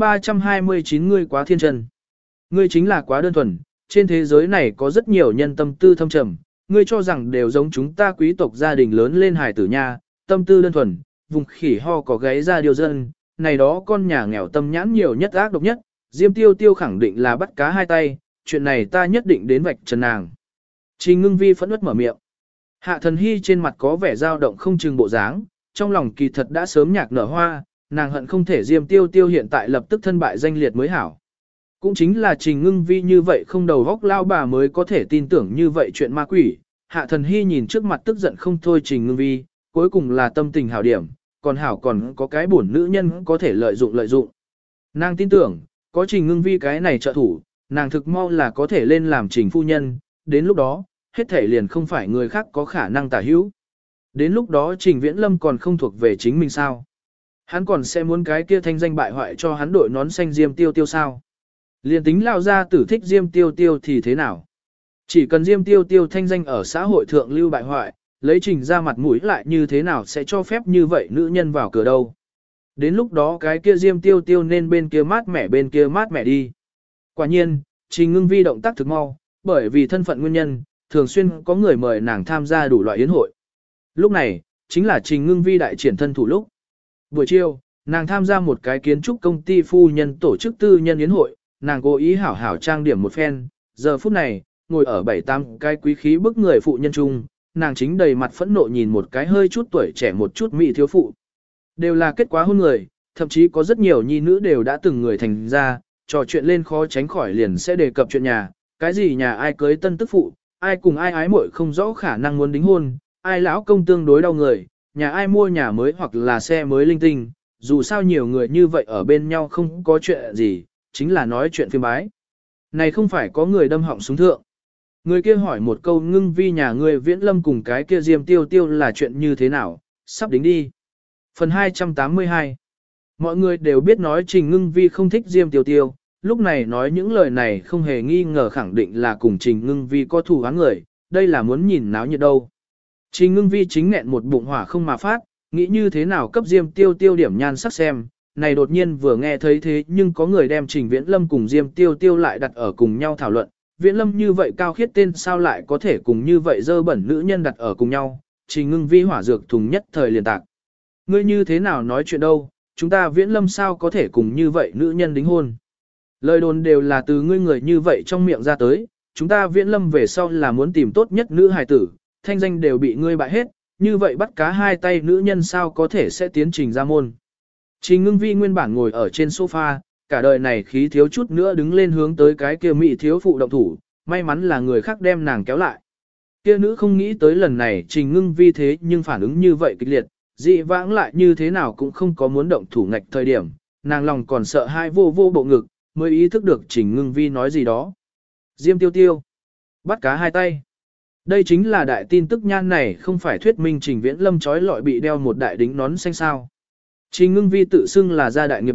329 ngươi quá thiên chân. Ngươi chính là quá đơn thuần, trên thế giới này có rất nhiều nhân tâm tư thâm trầm, ngươi cho rằng đều giống chúng ta quý tộc gia đình lớn lên hài tử nha, tâm tư đơn thuần, vùng khỉ ho có gáy ra điều dân, này đó con nhà nghèo tâm nhãn nhiều nhất ác độc nhất, Diêm Tiêu Tiêu khẳng định là bắt cá hai tay, chuyện này ta nhất định đến vạch trần nàng. Trình Ngưng Vi phẫn uất mở miệng. Hạ Thần Hy trên mặt có vẻ dao động không chừng bộ dáng, trong lòng kỳ thật đã sớm nhạc nở hoa, nàng hận không thể Diêm Tiêu Tiêu hiện tại lập tức thân bại danh liệt mới hảo. Cũng chính là Trình Ngưng Vi như vậy không đầu góc lao bà mới có thể tin tưởng như vậy chuyện ma quỷ. Hạ Thần Hy nhìn trước mặt tức giận không thôi Trình Ngưng Vi, cuối cùng là tâm tình hảo điểm, còn hảo còn có cái bổn nữ nhân có thể lợi dụng. Nàng tin tưởng, có Trình Ngưng Vi cái này trợ thủ, nàng thực mau là có thể lên làm Trình phu nhân, đến lúc đó, hết thể liền không phải người khác có khả năng tả hữu. Đến lúc đó Trình Viễn Lâm còn không thuộc về chính mình sao? Hắn còn sẽ muốn cái kia thanh danh bại hoại cho hắn đội nón xanh Diêm Tiêu Tiêu sao? Liền tính lao ra tử thích Diêm Tiêu Tiêu thì thế nào? Chỉ cần Diêm Tiêu Tiêu thanh danh ở xã hội thượng lưu bại hoại, lấy Trình ra mặt mũi lại như thế nào sẽ cho phép như vậy nữ nhân vào cửa đâu? Đến lúc đó cái kia Diêm Tiêu Tiêu nên bên kia mát mẻ đi. Quả nhiên, Trình Ngưng Vi động tác thực mau, bởi vì thân phận nguyên nhân, thường xuyên có người mời nàng tham gia đủ loại yến hội. Lúc này, chính là Trình Ngưng Vi đại triển thân thủ lúc. Buổi chiều, nàng tham gia một cái kiến trúc công ty phu nhân tổ chức tư nhân yến hội, nàng cố ý hảo hảo trang điểm một phen, giờ phút này, ngồi ở 7-8 cái quý khí bức người phụ nhân chung, nàng chính đầy mặt phẫn nộ nhìn một cái hơi chút tuổi trẻ một chút mỹ thiếu phụ. Đều là kết quả hôn người, thậm chí có rất nhiều nhi nữ đều đã từng người thành ra, trò chuyện lên khó tránh khỏi liền sẽ đề cập chuyện nhà, cái gì nhà ai cưới tân tức phụ, ai cùng ai ái muội không rõ khả năng muốn đính hôn, ai lão công tương đối đau người, nhà ai mua nhà mới hoặc là xe mới linh tinh, dù sao nhiều người như vậy ở bên nhau không có chuyện gì, chính là nói chuyện phim bái. Này không phải có người đâm họng súng thượng. Người kia hỏi một câu Ngưng Vi nhà ngươi Viễn Lâm cùng cái kia Diêm Tiêu Tiêu là chuyện như thế nào, sắp đính đi. Phần 282 Mọi người đều biết nói Trình Ngưng Vi không thích Diêm Tiêu Tiêu, lúc này nói những lời này không hề nghi ngờ khẳng định là cùng Trình Ngưng Vi có thù oán người, đây là muốn nhìn náo nhiệt đâu. Trình Ngưng Vi chính nghẹn một bụng hỏa không mà phát, nghĩ như thế nào cấp Diêm Tiêu Tiêu điểm nhan sắc xem, này đột nhiên vừa nghe thấy thế nhưng có người đem Trình Viễn Lâm cùng Diêm Tiêu Tiêu lại đặt ở cùng nhau thảo luận, Viễn Lâm như vậy cao khiết tên sao lại có thể cùng như vậy dơ bẩn nữ nhân đặt ở cùng nhau, Trình Ngưng Vi hỏa dược thùng nhất thời liền tạc. Ngươi như thế nào nói chuyện đâu, chúng ta Viễn Lâm sao có thể cùng như vậy nữ nhân đính hôn. Lời đồn đều là từ ngươi người như vậy trong miệng ra tới, chúng ta Viễn Lâm về sau là muốn tìm tốt nhất nữ hài tử, thanh danh đều bị ngươi bại hết, như vậy bắt cá hai tay nữ nhân sao có thể sẽ tiến trình ra môn. Trình Ngưng Vi nguyên bản ngồi ở trên sofa, cả đời này khí thiếu chút nữa đứng lên hướng tới cái kia mỹ thiếu phụ động thủ, may mắn là người khác đem nàng kéo lại. Kia nữ không nghĩ tới lần này Trình Ngưng Vi thế nhưng phản ứng như vậy kịch liệt, dị vãng lại như thế nào cũng không có muốn động thủ ngạch thời điểm, nàng lòng còn sợ hai vô bộ ngực, mới ý thức được Trình Ngưng Vi nói gì đó. Diêm Tiêu Tiêu, bắt cá hai tay. Đây chính là đại tin tức nhan này không phải thuyết minh Trình Viễn Lâm trói lọi bị đeo một đại đính nón xanh sao. Trình Ngưng Vi tự xưng là gia đại nghiệp đại,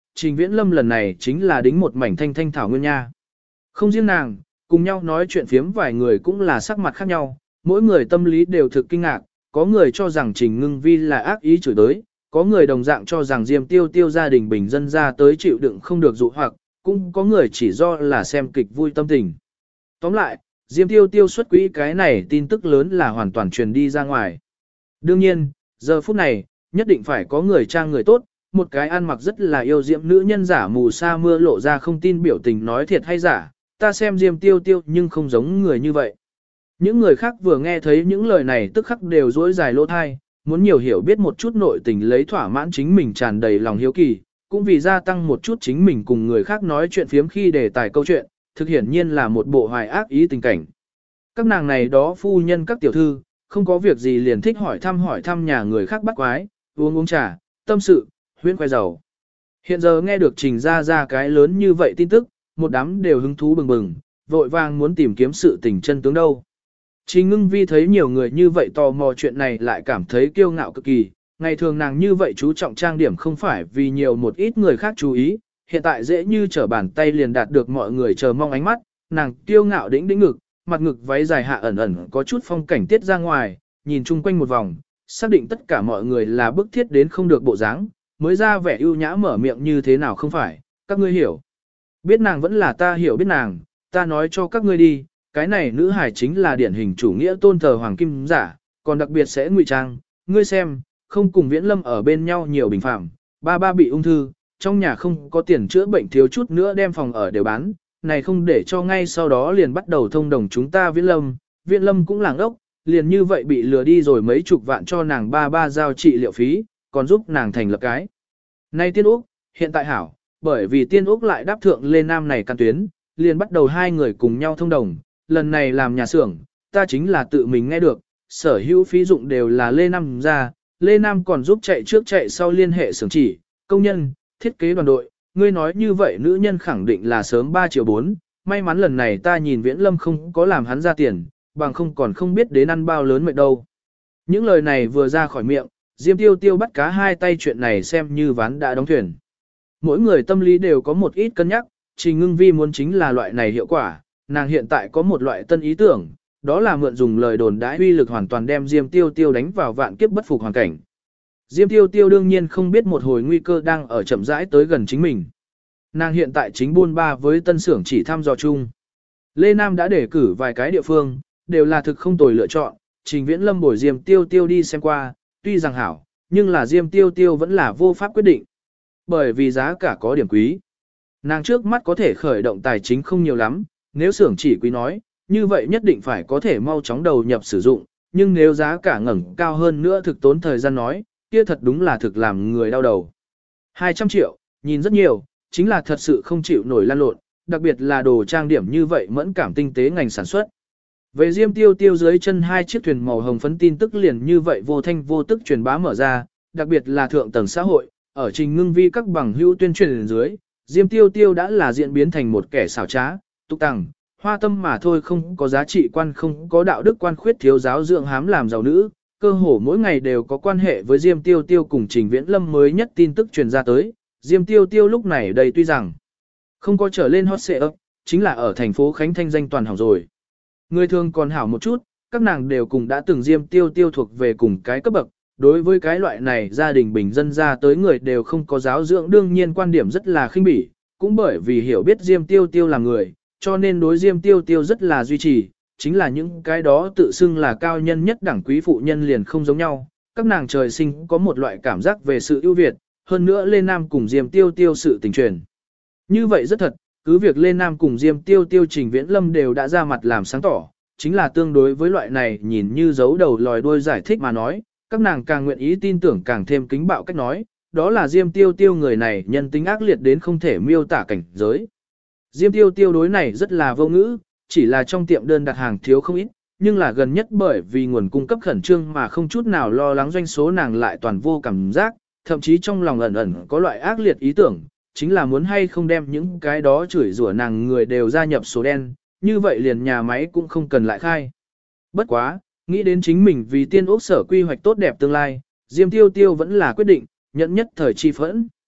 Trình Viễn Lâm lần này chính là đính một mảnh thanh thanh thảo nguyên nha. Không riêng nàng, cùng nhau nói chuyện phiếm vài người cũng là sắc mặt khác nhau, mỗi người tâm lý đều thực kinh ngạc, có người cho rằng Trình Ngưng Vi là ác ý chửi tới, có người đồng dạng cho rằng Diêm Tiêu Tiêu gia đình bình dân ra tới chịu đựng không được dụ hoặc, cũng có người chỉ do là xem kịch vui tâm tình. Tóm lại, Diêm Tiêu Tiêu xuất quỹ cái này tin tức lớn là hoàn toàn truyền đi ra ngoài. Đương nhiên, giờ phút này, nhất định phải có người trang người tốt, một cái ăn mặc rất là yêu diễm nữ nhân giả mù sa mưa lộ ra không tin biểu tình nói thiệt hay giả, ta xem Diêm Tiêu Tiêu nhưng không giống người như vậy. Những người khác vừa nghe thấy những lời này tức khắc đều rối dài lỗ thai, muốn nhiều hiểu biết một chút nội tình lấy thỏa mãn chính mình tràn đầy lòng hiếu kỳ, cũng vì gia tăng một chút chính mình cùng người khác nói chuyện phiếm khi đề tài câu chuyện, thực hiển nhiên là một bộ hoài ác ý tình cảnh. Các nàng này đó phu nhân các tiểu thư, không có việc gì liền thích hỏi thăm nhà người khác bắt quái, uống trà, tâm sự, huyễn khoe dầu. Hiện giờ nghe được Trình ra cái lớn như vậy tin tức, một đám đều hứng thú bừng bừng, vội vàng muốn tìm kiếm sự tình chân tướng đâu. Trình Ngưng Vi thấy nhiều người như vậy tò mò chuyện này lại cảm thấy kiêu ngạo cực kỳ, ngày thường nàng như vậy chú trọng trang điểm không phải vì nhiều một ít người khác chú ý, hiện tại dễ như trở bàn tay liền đạt được mọi người chờ mong ánh mắt, nàng kiêu ngạo đĩnh ngực, mặt ngực váy dài hạ ẩn ẩn có chút phong cảnh tiết ra ngoài, nhìn chung quanh một vòng, xác định tất cả mọi người là bức thiết đến không được bộ dáng, mới ra vẻ ưu nhã mở miệng như thế nào không phải, các ngươi hiểu. Biết nàng vẫn là ta hiểu biết nàng, ta nói cho các ngươi đi, cái này nữ hải chính là điển hình chủ nghĩa tôn thờ hoàng kim giả, còn đặc biệt sẽ ngụy trang, ngươi xem, không cùng Viễn Lâm ở bên nhau nhiều bình phạm, ba bị ung thư, trong nhà không có tiền chữa bệnh thiếu chút nữa đem phòng ở đều bán, này không để cho ngay sau đó liền bắt đầu thông đồng chúng ta Viễn Lâm cũng làng ốc, liền như vậy bị lừa đi rồi mấy chục vạn cho nàng ba giao trị liệu phí, còn giúp nàng thành lập cái. Nay Tiên Úc, hiện tại hảo, bởi vì Tiên Úc lại đáp thượng Lê Nam này căn tuyến, liền bắt đầu hai người cùng nhau thông đồng, lần này làm nhà xưởng, ta chính là tự mình nghe được, sở hữu phí dụng đều là Lê Nam ra, Lê Nam còn giúp chạy trước chạy sau liên hệ xưởng chỉ, công nhân, thiết kế đoàn đội, ngươi nói như vậy nữ nhân khẳng định là sớm 3 triệu 4, may mắn lần này ta nhìn Viễn Lâm không có làm hắn ra tiền, bằng không còn không biết đến ăn bao lớn mệt đâu. Những lời này vừa ra khỏi miệng, Diêm Tiêu Tiêu bắt cá hai tay chuyện này xem như ván đã đóng thuyền. Mỗi người tâm lý đều có một ít cân nhắc, Trình Ngưng Vi muốn chính là loại này hiệu quả, nàng hiện tại có một loại tân ý tưởng, đó là mượn dùng lời đồn đãi uy lực hoàn toàn đem Diêm Tiêu Tiêu đánh vào vạn kiếp bất phục hoàn cảnh. Diêm Tiêu Tiêu đương nhiên không biết một hồi nguy cơ đang ở chậm rãi tới gần chính mình. Nàng hiện tại chính buôn ba với tân xưởng chỉ thăm dò chung. Lê Nam đã đề cử vài cái địa phương, đều là thực không tồi lựa chọn, Trình Viễn Lâm bồi Diêm Tiêu Tiêu đi xem qua, tuy rằng hảo, nhưng là Diêm Tiêu Tiêu vẫn là vô pháp quyết định. Bởi vì giá cả có điểm quý. Nàng trước mắt có thể khởi động tài chính không nhiều lắm, nếu xưởng chỉ quý nói, như vậy nhất định phải có thể mau chóng đầu nhập sử dụng, nhưng nếu giá cả ngẩng cao hơn nữa thực tốn thời gian nói, kia thật đúng là thực làm người đau đầu. 200 triệu, nhìn rất nhiều, chính là thật sự không chịu nổi lan lộn, đặc biệt là đồ trang điểm như vậy mẫn cảm tinh tế ngành sản xuất. Về Diêm Tiêu Tiêu dưới chân hai chiếc thuyền màu hồng phấn tin tức liền như vậy vô thanh vô tức truyền bá mở ra, đặc biệt là thượng tầng xã hội, ở Trình Ngưng Vi các bằng hữu tuyên truyền dưới, Diêm Tiêu Tiêu đã là diễn biến thành một kẻ xảo trá, tục tằng, hoa tâm mà thôi, không có giá trị quan, không có đạo đức quan, khuyết thiếu giáo dưỡng, hám làm giàu nữ, cơ hồ mỗi ngày đều có quan hệ với Diêm Tiêu Tiêu cùng Trình Viễn Lâm mới nhất tin tức truyền ra tới. Diêm Tiêu Tiêu lúc này đây tuy rằng không có trở lên hot search, chính là ở thành phố Khánh thanh danh toàn hảo rồi. Người thường còn hảo một chút, các nàng đều cùng đã từng Diêm Tiêu Tiêu thuộc về cùng cái cấp bậc, đối với cái loại này gia đình bình dân ra tới người đều không có giáo dưỡng, đương nhiên quan điểm rất là khinh bỉ, cũng bởi vì hiểu biết Diêm Tiêu Tiêu là người, cho nên đối Diêm Tiêu Tiêu rất là duy trì, chính là những cái đó tự xưng là cao nhân nhất đẳng quý phụ nhân liền không giống nhau, các nàng trời sinh có một loại cảm giác về sự ưu việt, hơn nữa Lê Nam cùng Diêm Tiêu Tiêu sự tình truyền. Như vậy rất thật, cứ việc Lê Nam cùng Diêm Tiêu Tiêu Trình Viễn Lâm đều đã ra mặt làm sáng tỏ, chính là tương đối với loại này nhìn như giấu đầu lòi đuôi giải thích mà nói, các nàng càng nguyện ý tin tưởng càng thêm kính bạo cách nói, đó là Diêm Tiêu Tiêu người này nhân tính ác liệt đến không thể miêu tả cảnh giới. Diêm Tiêu Tiêu đối này rất là vô ngữ, chỉ là trong tiệm đơn đặt hàng thiếu không ít, nhưng là gần nhất bởi vì nguồn cung cấp khẩn trương mà không chút nào lo lắng doanh số nàng lại toàn vô cảm giác, thậm chí trong lòng ẩn ẩn có loại ác liệt ý tưởng, chính là muốn hay không đem những cái đó chửi rủa nàng người đều gia nhập số đen, như vậy liền nhà máy cũng không cần lại khai. Bất quá, nghĩ đến chính mình vì Tiên Úc sở quy hoạch tốt đẹp tương lai, Diêm Tiêu Tiêu vẫn là quyết định, nhận nhất thời chi phẫn.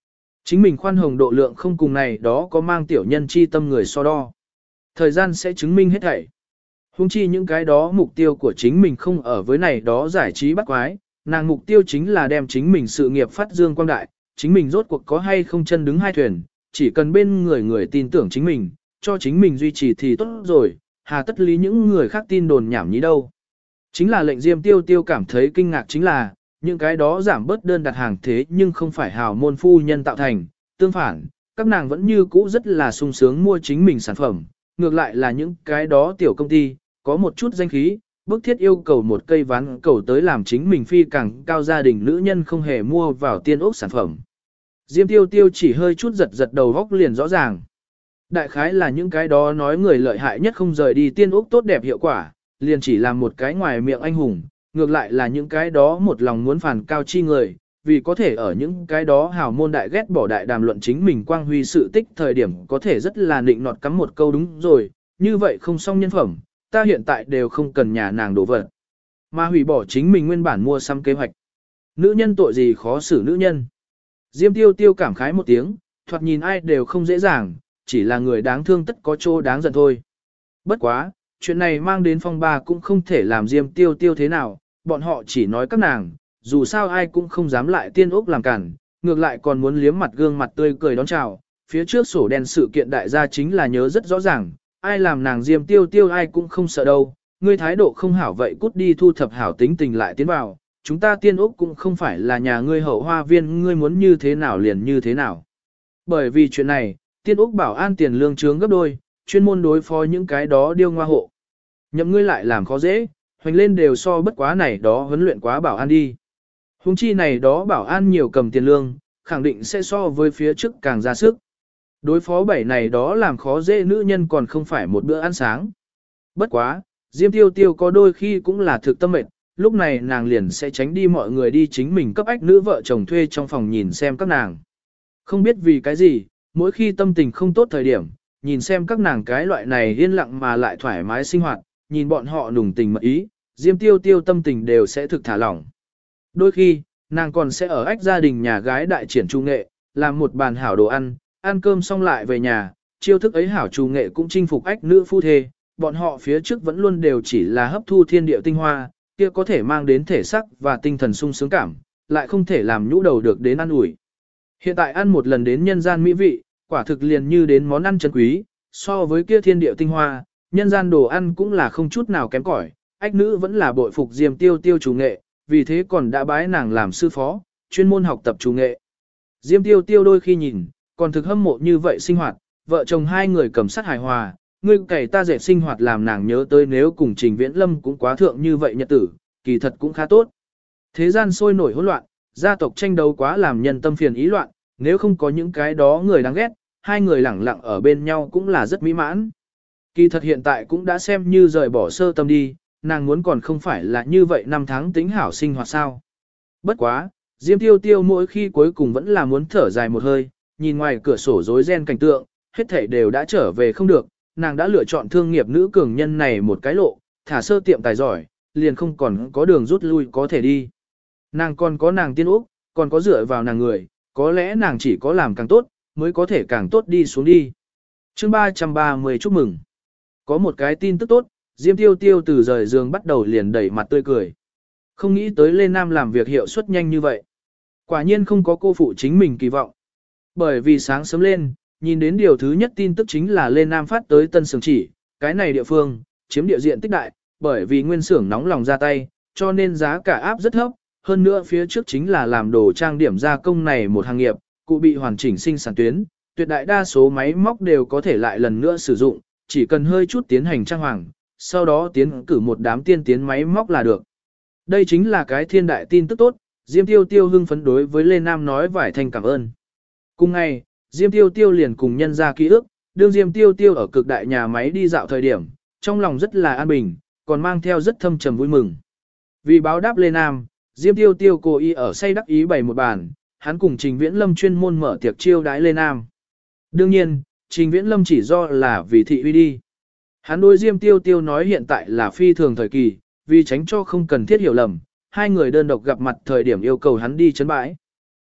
Chính mình khoan hồng độ lượng không cùng này đó có mang tiểu nhân chi tâm người so đo. Thời gian sẽ chứng minh hết thảy. Hùng chi những cái đó mục tiêu của chính mình không ở với này đó giải trí bắt quái, nàng mục tiêu chính là đem chính mình sự nghiệp phát dương quang đại, chính mình rốt cuộc có hay không chân đứng hai thuyền, chỉ cần bên người người tin tưởng chính mình, cho chính mình duy trì thì tốt rồi, hà tất lý những người khác tin đồn nhảm nhí đâu. Chính là lệnh Diêm Tiêu Tiêu cảm thấy kinh ngạc chính là, những cái đó giảm bớt đơn đặt hàng thế nhưng không phải hào môn phu nhân tạo thành, tương phản, các nàng vẫn như cũ rất là sung sướng mua chính mình sản phẩm, ngược lại là những cái đó tiểu công ty, có một chút danh khí, bức thiết yêu cầu một cây ván cầu tới làm chính mình phi càng cao gia đình nữ nhân không hề mua vào tiên ốc sản phẩm. Diêm Tiêu Tiêu chỉ hơi chút giật giật đầu góc liền rõ ràng. Đại khái là những cái đó nói người lợi hại nhất không rời đi tiên ốc tốt đẹp hiệu quả, liền chỉ làm một cái ngoài miệng anh hùng, ngược lại là những cái đó một lòng muốn phản cao chi người, vì có thể ở những cái đó hào môn đại ghét bỏ đại đàm luận chính mình quang huy sự tích thời điểm có thể rất là nịnh nọt cắm một câu đúng rồi, như vậy không xong nhân phẩm, ta hiện tại đều không cần nhà nàng đổ vật, mà hủy bỏ chính mình nguyên bản mua sắm kế hoạch. Nữ nhân tội gì khó xử nữ nhân. Diêm Tiêu Tiêu cảm khái một tiếng, thoạt nhìn ai đều không dễ dàng, chỉ là người đáng thương tất có chỗ đáng giận thôi. Bất quá, chuyện này mang đến phong ba cũng không thể làm Diêm Tiêu Tiêu thế nào, bọn họ chỉ nói các nàng, dù sao ai cũng không dám lại tiên ốc làm cản, ngược lại còn muốn liếm mặt gương mặt tươi cười đón chào. Phía trước sổ đen sự kiện đại gia chính là nhớ rất rõ ràng, ai làm nàng Diêm Tiêu Tiêu ai cũng không sợ đâu, ngươi thái độ không hảo vậy cút đi thu thập hảo tính tình lại tiến vào, chúng ta tiên ốc cũng không phải là nhà ngươi hậu hoa viên, ngươi muốn như thế nào liền như thế nào. Bởi vì chuyện này, tiên ốc bảo an tiền lương trướng gấp đôi, chuyên môn đối phó những cái đó điêu ngoa hộ. Nhậm ngươi lại làm khó dễ, hoành lên đều so bất quá này đó huấn luyện quá bảo an đi. Hùng chi này đó bảo an nhiều cầm tiền lương, khẳng định sẽ so với phía trước càng ra sức. Đối phó bảy này đó làm khó dễ nữ nhân còn không phải một bữa ăn sáng. Bất quá, Diêm Tiêu Tiêu có đôi khi cũng là thực tâm mệt, lúc này nàng liền sẽ tránh đi mọi người đi chính mình cấp ách nữ vợ chồng thuê trong phòng nhìn xem các nàng. Không biết vì cái gì, mỗi khi tâm tình không tốt thời điểm, nhìn xem các nàng cái loại này yên lặng mà lại thoải mái sinh hoạt, nhìn bọn họ nùng tình mật ý, Diêm Tiêu Tiêu tâm tình đều sẽ thực thả lỏng. Đôi khi, nàng còn sẽ ở ách gia đình nhà gái đại triển trung nghệ, làm một bàn hảo đồ ăn, ăn cơm xong lại về nhà, chiêu thức ấy hảo trù nghệ cũng chinh phục ách nữ phu thê, bọn họ phía trước vẫn luôn đều chỉ là hấp thu thiên địa tinh hoa, kia có thể mang đến thể sắc và tinh thần sung sướng cảm, lại không thể làm nhũ đầu được đến ăn ủi. Hiện tại ăn một lần đến nhân gian mỹ vị, quả thực liền như đến món ăn chân quý, so với kia thiên địa tinh hoa, nhân gian đồ ăn cũng là không chút nào kém cỏi. Ách nữ vẫn là bội phục Diêm Tiêu Tiêu chủ nghệ, vì thế còn đã bái nàng làm sư phó, chuyên môn học tập chủ nghệ. Diêm Tiêu Tiêu đôi khi nhìn, còn thực hâm mộ như vậy sinh hoạt, vợ chồng hai người cầm sát hài hòa, ngươi cày ta dệt sinh hoạt làm nàng nhớ tới nếu cùng Trình Viễn Lâm cũng quá thượng như vậy nhật tử, kỳ thật cũng khá tốt. Thế gian sôi nổi hỗn loạn, gia tộc tranh đấu quá làm nhân tâm phiền ý loạn, nếu không có những cái đó người đáng ghét, hai người lẳng lặng ở bên nhau cũng là rất mỹ mãn. Kỳ thật hiện tại cũng đã xem như rời bỏ sơ tâm đi, nàng muốn còn không phải là như vậy năm tháng tính hảo sinh hoạt sao. Bất quá, Diêm Tiêu Tiêu mỗi khi cuối cùng vẫn là muốn thở dài một hơi, nhìn ngoài cửa sổ rối ren cảnh tượng, hết thảy đều đã trở về không được, nàng đã lựa chọn thương nghiệp nữ cường nhân này một cái lộ, thả sơ tiệm tài giỏi, liền không còn có đường rút lui có thể đi. Nàng còn có nàng tiên úc, còn có dựa vào nàng người, có lẽ nàng chỉ có làm càng tốt, mới có thể càng tốt đi xuống đi. Chương 330 chúc mừng. Có một cái tin tức tốt, Diêm Tiêu Tiêu từ rời giường bắt đầu liền đẩy mặt tươi cười. Không nghĩ tới Lê Nam làm việc hiệu suất nhanh như vậy. Quả nhiên không có cô phụ chính mình kỳ vọng. Bởi vì sáng sớm lên, nhìn đến điều thứ nhất tin tức chính là Lê Nam phát tới Tân Sưởng Chỉ, cái này địa phương, chiếm địa diện tích đại, bởi vì nguyên xưởng nóng lòng ra tay, cho nên giá cả áp rất thấp, hơn nữa phía trước chính là làm đồ trang điểm gia công này một hàng nghiệp, cụ bị hoàn chỉnh sinh sản tuyến, tuyệt đại đa số máy móc đều có thể lại lần nữa sử dụng, chỉ cần hơi chút tiến hành trang hoàng, sau đó tiến cử một đám tiên tiến máy móc là được. Đây chính là cái thiên đại tin tức tốt, Diêm Tiêu Tiêu hưng phấn đối với Lê Nam nói vài thanh cảm ơn. Cùng ngày, Diêm Tiêu Tiêu liền cùng nhân ra ký ức, đương Diêm Tiêu Tiêu ở cực đại nhà máy đi dạo thời điểm, trong lòng rất là an bình, còn mang theo rất thâm trầm vui mừng. Vì báo đáp Lê Nam, Diêm Tiêu Tiêu cố ý ở say đắc ý bày một bàn, hắn cùng Trình Viễn Lâm chuyên môn mở tiệc chiêu đãi Lê Nam. Đương nhiên, Trình Viễn Lâm chỉ do là vì thị uy đi. Hắn đối Diêm Tiêu Tiêu nói hiện tại là phi thường thời kỳ, vì tránh cho không cần thiết hiểu lầm, hai người đơn độc gặp mặt thời điểm yêu cầu hắn đi chấn bãi.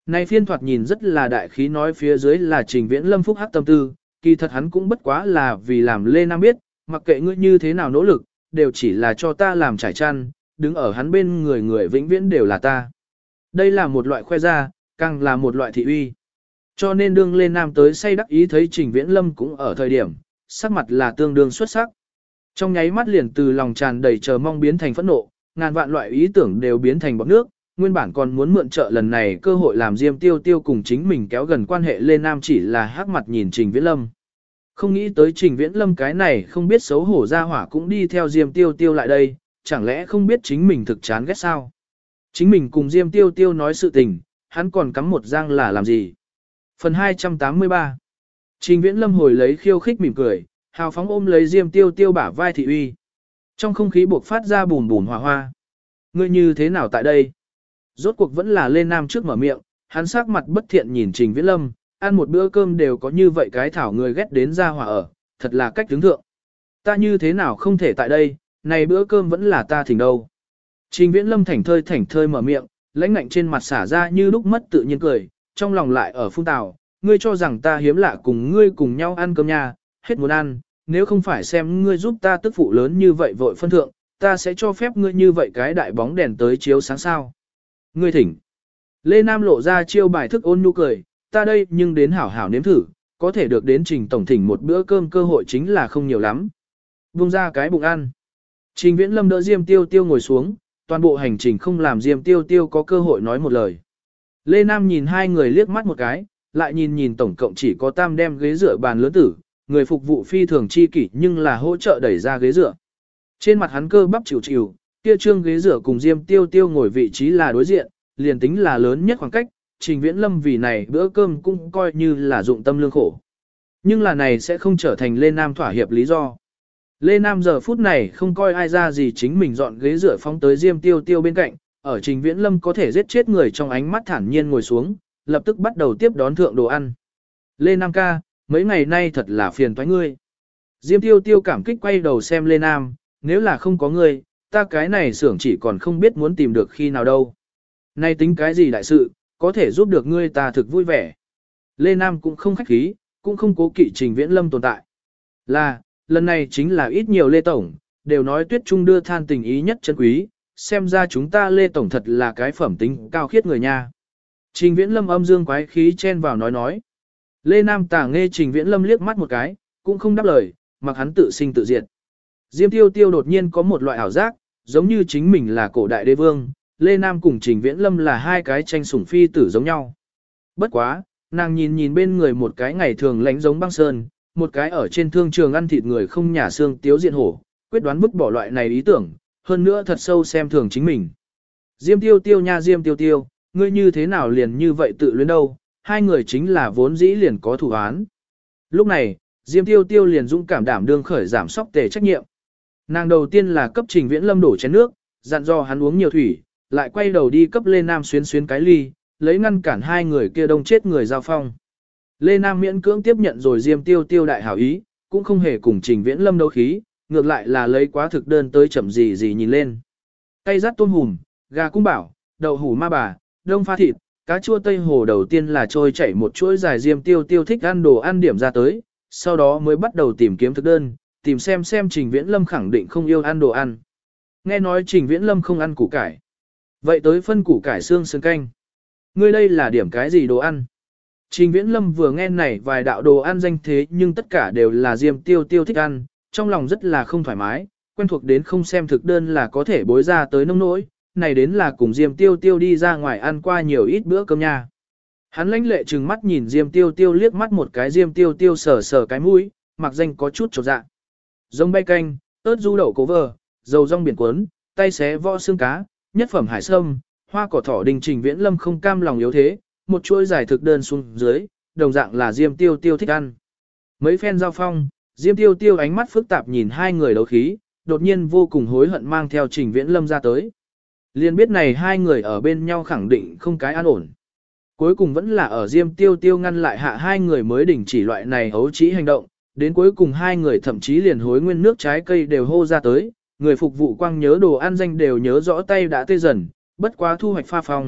Này phiên thoạt nhìn rất là đại khí nói phía dưới là Trình Viễn Lâm phúc hắc tâm tư, kỳ thật hắn cũng bất quá là vì làm Lê Nam biết, mặc kệ ngươi như thế nào nỗ lực, đều chỉ là cho ta làm trải chăn, đứng ở hắn bên người người vĩnh viễn đều là ta. Đây là một loại khoe ra, càng là một loại thị uy. Cho nên đương Lê Nam tới say đắc ý thấy Trình Viễn Lâm cũng ở thời điểm, sắc mặt là tương đương xuất sắc. Trong nháy mắt liền từ lòng tràn đầy chờ mong biến thành phẫn nộ, ngàn vạn loại ý tưởng đều biến thành bọt nước, nguyên bản còn muốn mượn trợ lần này cơ hội làm Diêm Tiêu Tiêu cùng chính mình kéo gần quan hệ Lê Nam chỉ là hắc mặt nhìn Trình Viễn Lâm. Không nghĩ tới Trình Viễn Lâm cái này không biết xấu hổ ra hỏa cũng đi theo Diêm Tiêu Tiêu lại đây, chẳng lẽ không biết chính mình thực chán ghét sao? Chính mình cùng Diêm Tiêu Tiêu nói sự tình, hắn còn cắm một giang là làm gì? Phần 283 Trình Viễn Lâm hồi lấy khiêu khích mỉm cười, hào phóng ôm lấy Diêm Tiêu Tiêu bả vai thị uy. Trong không khí buộc phát ra bùn bùn hòa hoa. Ngươi như thế nào tại đây? Rốt cuộc vẫn là Lê Nam trước mở miệng, hắn sắc mặt bất thiện nhìn Trình Viễn Lâm, ăn một bữa cơm đều có như vậy cái thảo người ghét đến ra hỏa ở, thật là cách tướng thượng. Ta như thế nào không thể tại đây, này bữa cơm vẫn là ta thỉnh đâu. Trình Viễn Lâm thảnh thơi mở miệng, lãnh ngạnh trên mặt xả ra như lúc mất tự nhiên cười, trong lòng lại ở phun tào, ngươi cho rằng ta hiếm lạ cùng ngươi cùng nhau ăn cơm nha, hết muốn ăn, nếu không phải xem ngươi giúp ta tức phụ lớn như vậy vội phân thượng, ta sẽ cho phép ngươi như vậy cái đại bóng đèn tới chiếu sáng sao. Ngươi thỉnh. Lê Nam lộ ra chiêu bài thức ôn nhu cười, ta đây nhưng đến hảo hảo nếm thử, có thể được đến Trình tổng thỉnh một bữa cơm cơ hội chính là không nhiều lắm. Buông ra cái bụng ăn. Trình Viễn Lâm đỡ Diêm Tiêu Tiêu ngồi xuống, toàn bộ hành trình không làm Diêm Tiêu Tiêu có cơ hội nói một lời. Lê Nam nhìn hai người liếc mắt một cái, lại nhìn tổng cộng chỉ có tam đem ghế dựa bàn lớn tử, người phục vụ phi thường chi kỷ nhưng là hỗ trợ đẩy ra ghế dựa. Trên mặt hắn cơ bắp chịu chịu, kia trương ghế dựa cùng Diêm Tiêu Tiêu ngồi vị trí là đối diện, liền tính là lớn nhất khoảng cách, Trình Viễn Lâm vì này bữa cơm cũng coi như là dụng tâm lương khổ. Nhưng là này sẽ không trở thành Lê Nam thỏa hiệp lý do. Lê Nam giờ phút này không coi ai ra gì chính mình dọn ghế dựa phóng tới Diêm Tiêu Tiêu bên cạnh, ở Trình Viễn Lâm có thể giết chết người trong ánh mắt thản nhiên ngồi xuống, lập tức bắt đầu tiếp đón thượng đồ ăn. Lê Nam ca, mấy ngày nay thật là phiền toái ngươi. Diêm Tiêu Tiêu cảm kích quay đầu xem Lê Nam, nếu là không có ngươi, ta cái này xưởng chỉ còn không biết muốn tìm được khi nào đâu. Nay tính cái gì đại sự, có thể giúp được ngươi ta thực vui vẻ. Lê Nam cũng không khách khí, cũng không cố kỵ Trình Viễn Lâm tồn tại. Là, lần này chính là ít nhiều Lê Tổng, đều nói Tuyết Trung đưa than tình ý nhất chân quý, xem ra chúng ta Lê Tổng thật là cái phẩm tính cao khiết người nha. Trình Viễn Lâm âm dương quái khí chen vào nói. Lê Nam tả nghe Trình Viễn Lâm liếc mắt một cái, cũng không đáp lời, mặc hắn tự sinh tự diệt. Diêm Tiêu Tiêu đột nhiên có một loại ảo giác, giống như chính mình là cổ đại đế vương, Lê Nam cùng Trình Viễn Lâm là hai cái tranh sủng phi tử giống nhau. Bất quá, nàng nhìn bên người một cái ngày thường lánh giống băng sơn, một cái ở trên thương trường ăn thịt người không nhả xương tiếu diện hổ, quyết đoán vứt bỏ loại này ý tưởng, hơn nữa thật sâu xem thường chính mình. Diêm Tiêu Tiêu nha Diêm Tiêu Tiêu, ngươi như thế nào liền như vậy tự luyến đâu, hai người chính là vốn dĩ liền có thủ án. Lúc này, Diêm Tiêu Tiêu liền dũng cảm đảm đương khởi giảm sóc tề trách nhiệm. Nàng đầu tiên là cấp Trình Viễn Lâm đổ chén nước, dặn dò hắn uống nhiều thủy, lại quay đầu đi cấp Lê Nam xuyến cái ly, lấy ngăn cản hai người kia đông chết người giao phong. Lê Nam miễn cưỡng tiếp nhận rồi Diêm Tiêu Tiêu đại hảo ý, cũng không hề cùng Trình Viễn Lâm đấu khí, ngược lại là lấy quá thực đơn tới chậm gì nhìn lên. Cây rát tôm hùm, gà cung bảo, đậu hủ ma bà, đông pha thịt, cá chua Tây Hồ đầu tiên là trôi chảy một chuỗi dài Diêm Tiêu Tiêu thích ăn đồ ăn điểm ra tới, sau đó mới bắt đầu tìm kiếm thực đơn, tìm xem Trình Viễn Lâm khẳng định không yêu ăn đồ ăn. Nghe nói Trình Viễn Lâm không ăn củ cải. Vậy tới phân củ cải xương sườn canh. Ngươi đây là điểm cái gì đồ ăn? Trình Viễn Lâm vừa nghe này vài đạo đồ ăn danh thế nhưng tất cả đều là Diêm Tiêu Tiêu thích ăn, trong lòng rất là không thoải mái, quen thuộc đến không xem thực đơn là có thể bối ra tới nông nỗi, này đến là cùng Diêm Tiêu Tiêu đi ra ngoài ăn qua nhiều ít bữa cơm nha. Hắn lãnh lệ trừng mắt nhìn Diêm Tiêu Tiêu liếc mắt một cái, Diêm Tiêu Tiêu sờ cái mũi, mặc danh có chút chột dạ. Rông bay canh, ớt du đậu cố vờ, dầu rong biển cuốn, tay xé võ xương cá, nhất phẩm hải sâm, hoa cỏ thỏ đình. Trình Viễn Lâm không cam lòng yếu thế, một chuỗi giải thực đơn xuống dưới, đồng dạng là Diêm Tiêu Tiêu thích ăn. Mấy phen giao phong, Diêm Tiêu Tiêu ánh mắt phức tạp nhìn hai người đấu khí, đột nhiên vô cùng hối hận mang theo Trình Viễn Lâm ra tới. Liên biết này hai người ở bên nhau khẳng định không cái an ổn. Cuối cùng vẫn là ở Diêm Tiêu Tiêu ngăn lại hạ hai người mới đình chỉ loại này ấu trĩ hành động, đến cuối cùng hai người thậm chí liền hối nguyên nước trái cây đều hô ra tới, người phục vụ quang nhớ đồ ăn danh đều nhớ rõ tay đã tê dần, bất quá thu hoạch pha phong,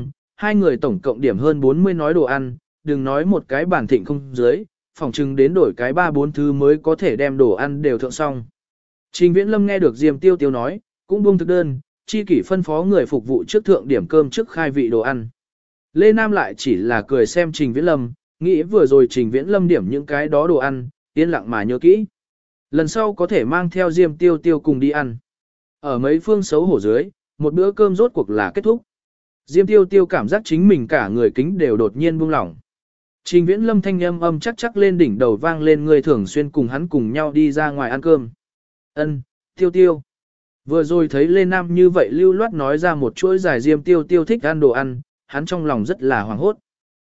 hai người tổng cộng điểm hơn 40 nói đồ ăn, đừng nói một cái bản thịnh không dưới, phòng chừng đến đổi cái 3-4 thứ mới có thể đem đồ ăn đều thượng xong. Trình Viễn Lâm nghe được Diêm Tiêu Tiêu nói, cũng buông thực đơn, chi kỷ phân phó người phục vụ trước thượng điểm cơm trước khai vị đồ ăn. Lê Nam lại chỉ là cười xem Trình Viễn Lâm, nghĩ vừa rồi Trình Viễn Lâm điểm những cái đó đồ ăn, yên lặng mà nhớ kỹ. Lần sau có thể mang theo Diêm Tiêu Tiêu cùng đi ăn. Ở mấy phương xấu hổ dưới, một bữa cơm rốt cuộc là kết thúc. Diêm Tiêu Tiêu cảm giác chính mình cả người kính đều đột nhiên buông lỏng. Trình Viễn Lâm thanh âm chắc chắc lên đỉnh đầu vang lên, người thường xuyên cùng hắn cùng nhau đi ra ngoài ăn cơm. Ân, Tiêu Tiêu. Vừa rồi thấy Lê Nam như vậy lưu loát nói ra một chuỗi dài Diêm Tiêu Tiêu thích ăn đồ ăn, hắn trong lòng rất là hoảng hốt.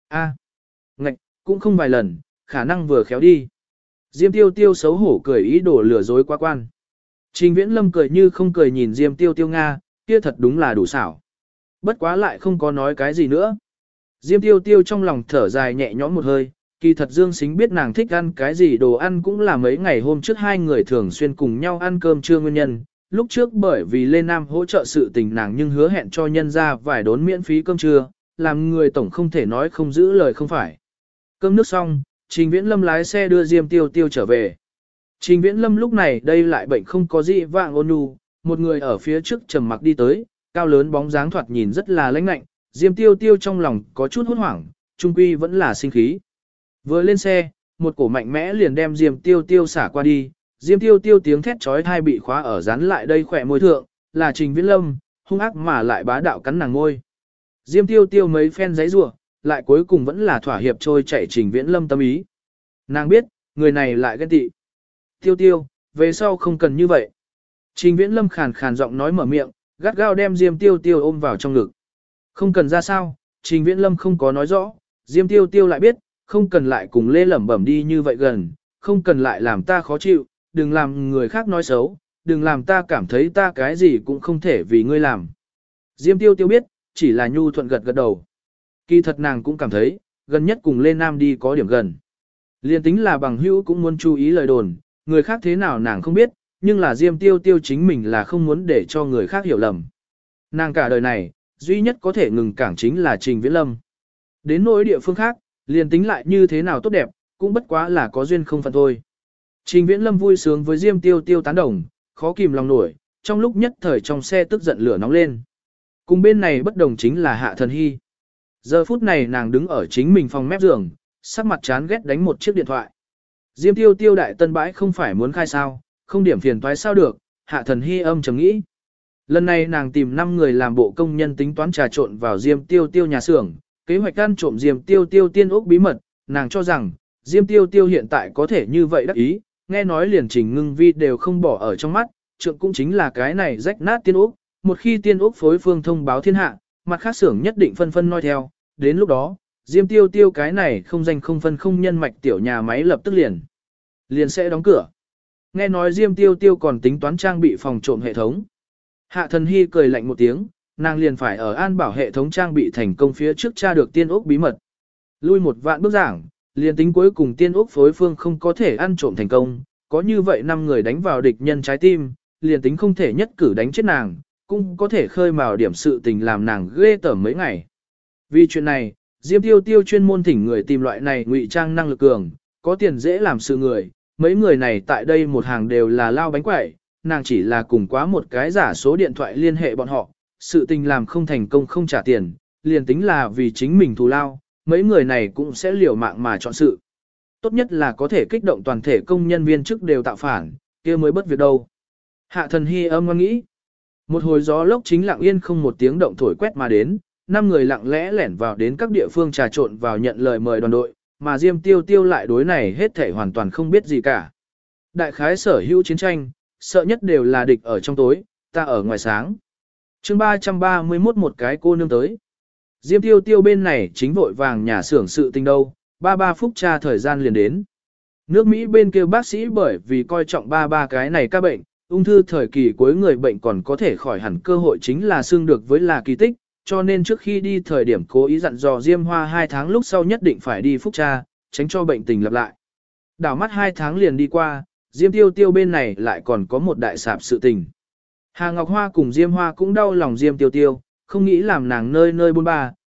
Ngạch, cũng không vài lần, khả năng vừa khéo đi. Diêm Tiêu Tiêu xấu hổ cười ý đồ lừa dối quá quan. Trình Viễn Lâm cười như không cười nhìn Diêm Tiêu Tiêu Nga, kia thật đúng là đủ xảo. Bất quá lại không có nói cái gì nữa. Diêm Tiêu Tiêu trong lòng thở dài nhẹ nhõm một hơi, kỳ thật Dương Sính biết nàng thích ăn cái gì đồ ăn cũng là mấy ngày hôm trước hai người thường xuyên cùng nhau ăn cơm trưa nguyên nhân. Lúc trước bởi vì Lê Nam hỗ trợ sự tình nàng nhưng hứa hẹn cho nhân ra vài đốn miễn phí cơm trưa, làm người tổng không thể nói không giữ lời không phải. Cơm nước xong, Trình Viễn Lâm lái xe đưa Diêm Tiêu Tiêu trở về. Trình Viễn Lâm lúc này đây lại bệnh không có gì vạng ôn nhu, một người ở phía trước trầm mặc đi tới, cao lớn bóng dáng thoạt nhìn rất là lãnh lạnh, Diêm Tiêu Tiêu trong lòng có chút hốt hoảng, trung quy vẫn là sinh khí. Vừa lên xe, một cổ mạnh mẽ liền đem Diêm Tiêu Tiêu xả qua đi, Diêm Tiêu Tiêu tiếng thét chói tai bị khóa ở dán lại đây khỏe môi thượng, là Trình Viễn Lâm, hung ác mà lại bá đạo cắn nàng môi. Diêm Tiêu Tiêu mấy phen giấy rủa, lại cuối cùng vẫn là thỏa hiệp trôi chạy Trình Viễn Lâm tâm ý. Nàng biết, người này lại ghen tị. Tiêu Tiêu, về sau không cần như vậy. Trình Viễn Lâm khàn khàn giọng nói mở miệng, gắt gao đem Diêm Tiêu Tiêu ôm vào trong ngực. Không cần ra sao, Trình Viễn Lâm không có nói rõ, Diêm Tiêu Tiêu lại biết, không cần lại cùng Lê lẩm bẩm đi như vậy gần, không cần lại làm ta khó chịu, đừng làm người khác nói xấu, đừng làm ta cảm thấy ta cái gì cũng không thể vì ngươi làm. Diêm Tiêu Tiêu biết, chỉ là nhu thuận gật gật đầu. Kỳ thật nàng cũng cảm thấy, gần nhất cùng Lê Nam đi có điểm gần. Liên tính là bằng hữu cũng muốn chú ý lời đồn, người khác thế nào nàng không biết, nhưng là Diêm Tiêu Tiêu chính mình là không muốn để cho người khác hiểu lầm. Nàng cả đời này, duy nhất có thể ngừng cảng chính là Trình Viễn Lâm. Đến nỗi địa phương khác, liền tính lại như thế nào tốt đẹp, cũng bất quá là có duyên không phận thôi. Trình Viễn Lâm vui sướng với Diêm Tiêu Tiêu tán đồng, khó kìm lòng nổi, trong lúc nhất thời trong xe tức giận lửa nóng lên. Cùng bên này bất đồng chính là Hạ Thần Hy. Giờ phút này nàng đứng ở chính mình phòng mép giường, sắc mặt chán ghét đánh một chiếc điện thoại. Diêm Tiêu Tiêu đại tân bãi không phải muốn khai sao, không điểm phiền toái sao được, Hạ Thần Hy âm trầm nghĩ. Lần này nàng tìm 5 người làm bộ công nhân tính toán trà trộn vào Diêm Tiêu Tiêu nhà xưởng, kế hoạch ăn trộm Diêm Tiêu Tiêu tiên ốc bí mật, nàng cho rằng Diêm Tiêu Tiêu hiện tại có thể như vậy đắc ý, nghe nói liền Trình Ngưng Vi đều không bỏ ở trong mắt, trượng cũng chính là cái này rách nát tiên ốc, một khi tiên ốc phối phương thông báo thiên hạ, mặt khác xưởng nhất định phân phân noi theo, đến lúc đó, Diêm Tiêu Tiêu cái này không danh không phân không nhân mạch tiểu nhà máy lập tức liền sẽ đóng cửa. Nghe nói Diêm Tiêu Tiêu còn tính toán trang bị phòng trộm hệ thống. Hạ Thần Hy cười lạnh một tiếng, nàng liền phải ở an bảo hệ thống trang bị thành công phía trước tra được tiên ốc bí mật. Lui một vạn bước giảng, liền tính cuối cùng tiên ốc phối phương không có thể ăn trộm thành công, có như vậy 5 người đánh vào địch nhân trái tim, liền tính không thể nhất cử đánh chết nàng, cũng có thể khơi mào điểm sự tình làm nàng ghê tởm mấy ngày. Vì chuyện này, Diêm Tiêu Tiêu chuyên môn thỉnh người tìm loại này ngụy trang năng lực cường, có tiền dễ làm sự người, mấy người này tại đây một hàng đều là lao bánh quẩy, nàng chỉ là cùng quá một cái giả số điện thoại liên hệ bọn họ, sự tình làm không thành công không trả tiền, liền tính là vì chính mình thù lao, mấy người này cũng sẽ liều mạng mà chọn sự. Tốt nhất là có thể kích động toàn thể công nhân viên chức đều tạo phản, kia mới bất việc đâu. Hạ Thần Hy âm ngon nghĩ. Một hồi gió lốc chính lặng yên không một tiếng động thổi quét mà đến, 5 người lặng lẽ lẻn vào đến các địa phương trà trộn vào nhận lời mời đoàn đội, mà Diêm Tiêu Tiêu lại đối này hết thảy hoàn toàn không biết gì cả. Đại khái sở hữu chiến tranh, sợ nhất đều là địch ở trong tối, ta ở ngoài sáng. Chương 331 một cái cô nương tới. Diêm Tiêu Tiêu bên này chính vội vàng nhà xưởng sự tình đâu, 33 phút tra thời gian liền đến. Nước Mỹ bên kia bác sĩ bởi vì coi trọng 33 cái này ca bệnh, ung thư thời kỳ cuối người bệnh còn có thể khỏi hẳn cơ hội chính là xương được với là kỳ tích, cho nên trước khi đi thời điểm cố ý dặn dò Diêm Hoa 2 tháng lúc sau nhất định phải đi phúc tra, tránh cho bệnh tình lặp lại. Đảo mắt 2 tháng liền đi qua, Diêm Tiêu Tiêu bên này lại còn có một đại sạp sự tình. Hà Ngọc Hoa cùng Diêm Hoa cũng đau lòng Diêm Tiêu Tiêu, không nghĩ làm nàng nơi nơi bôn ba,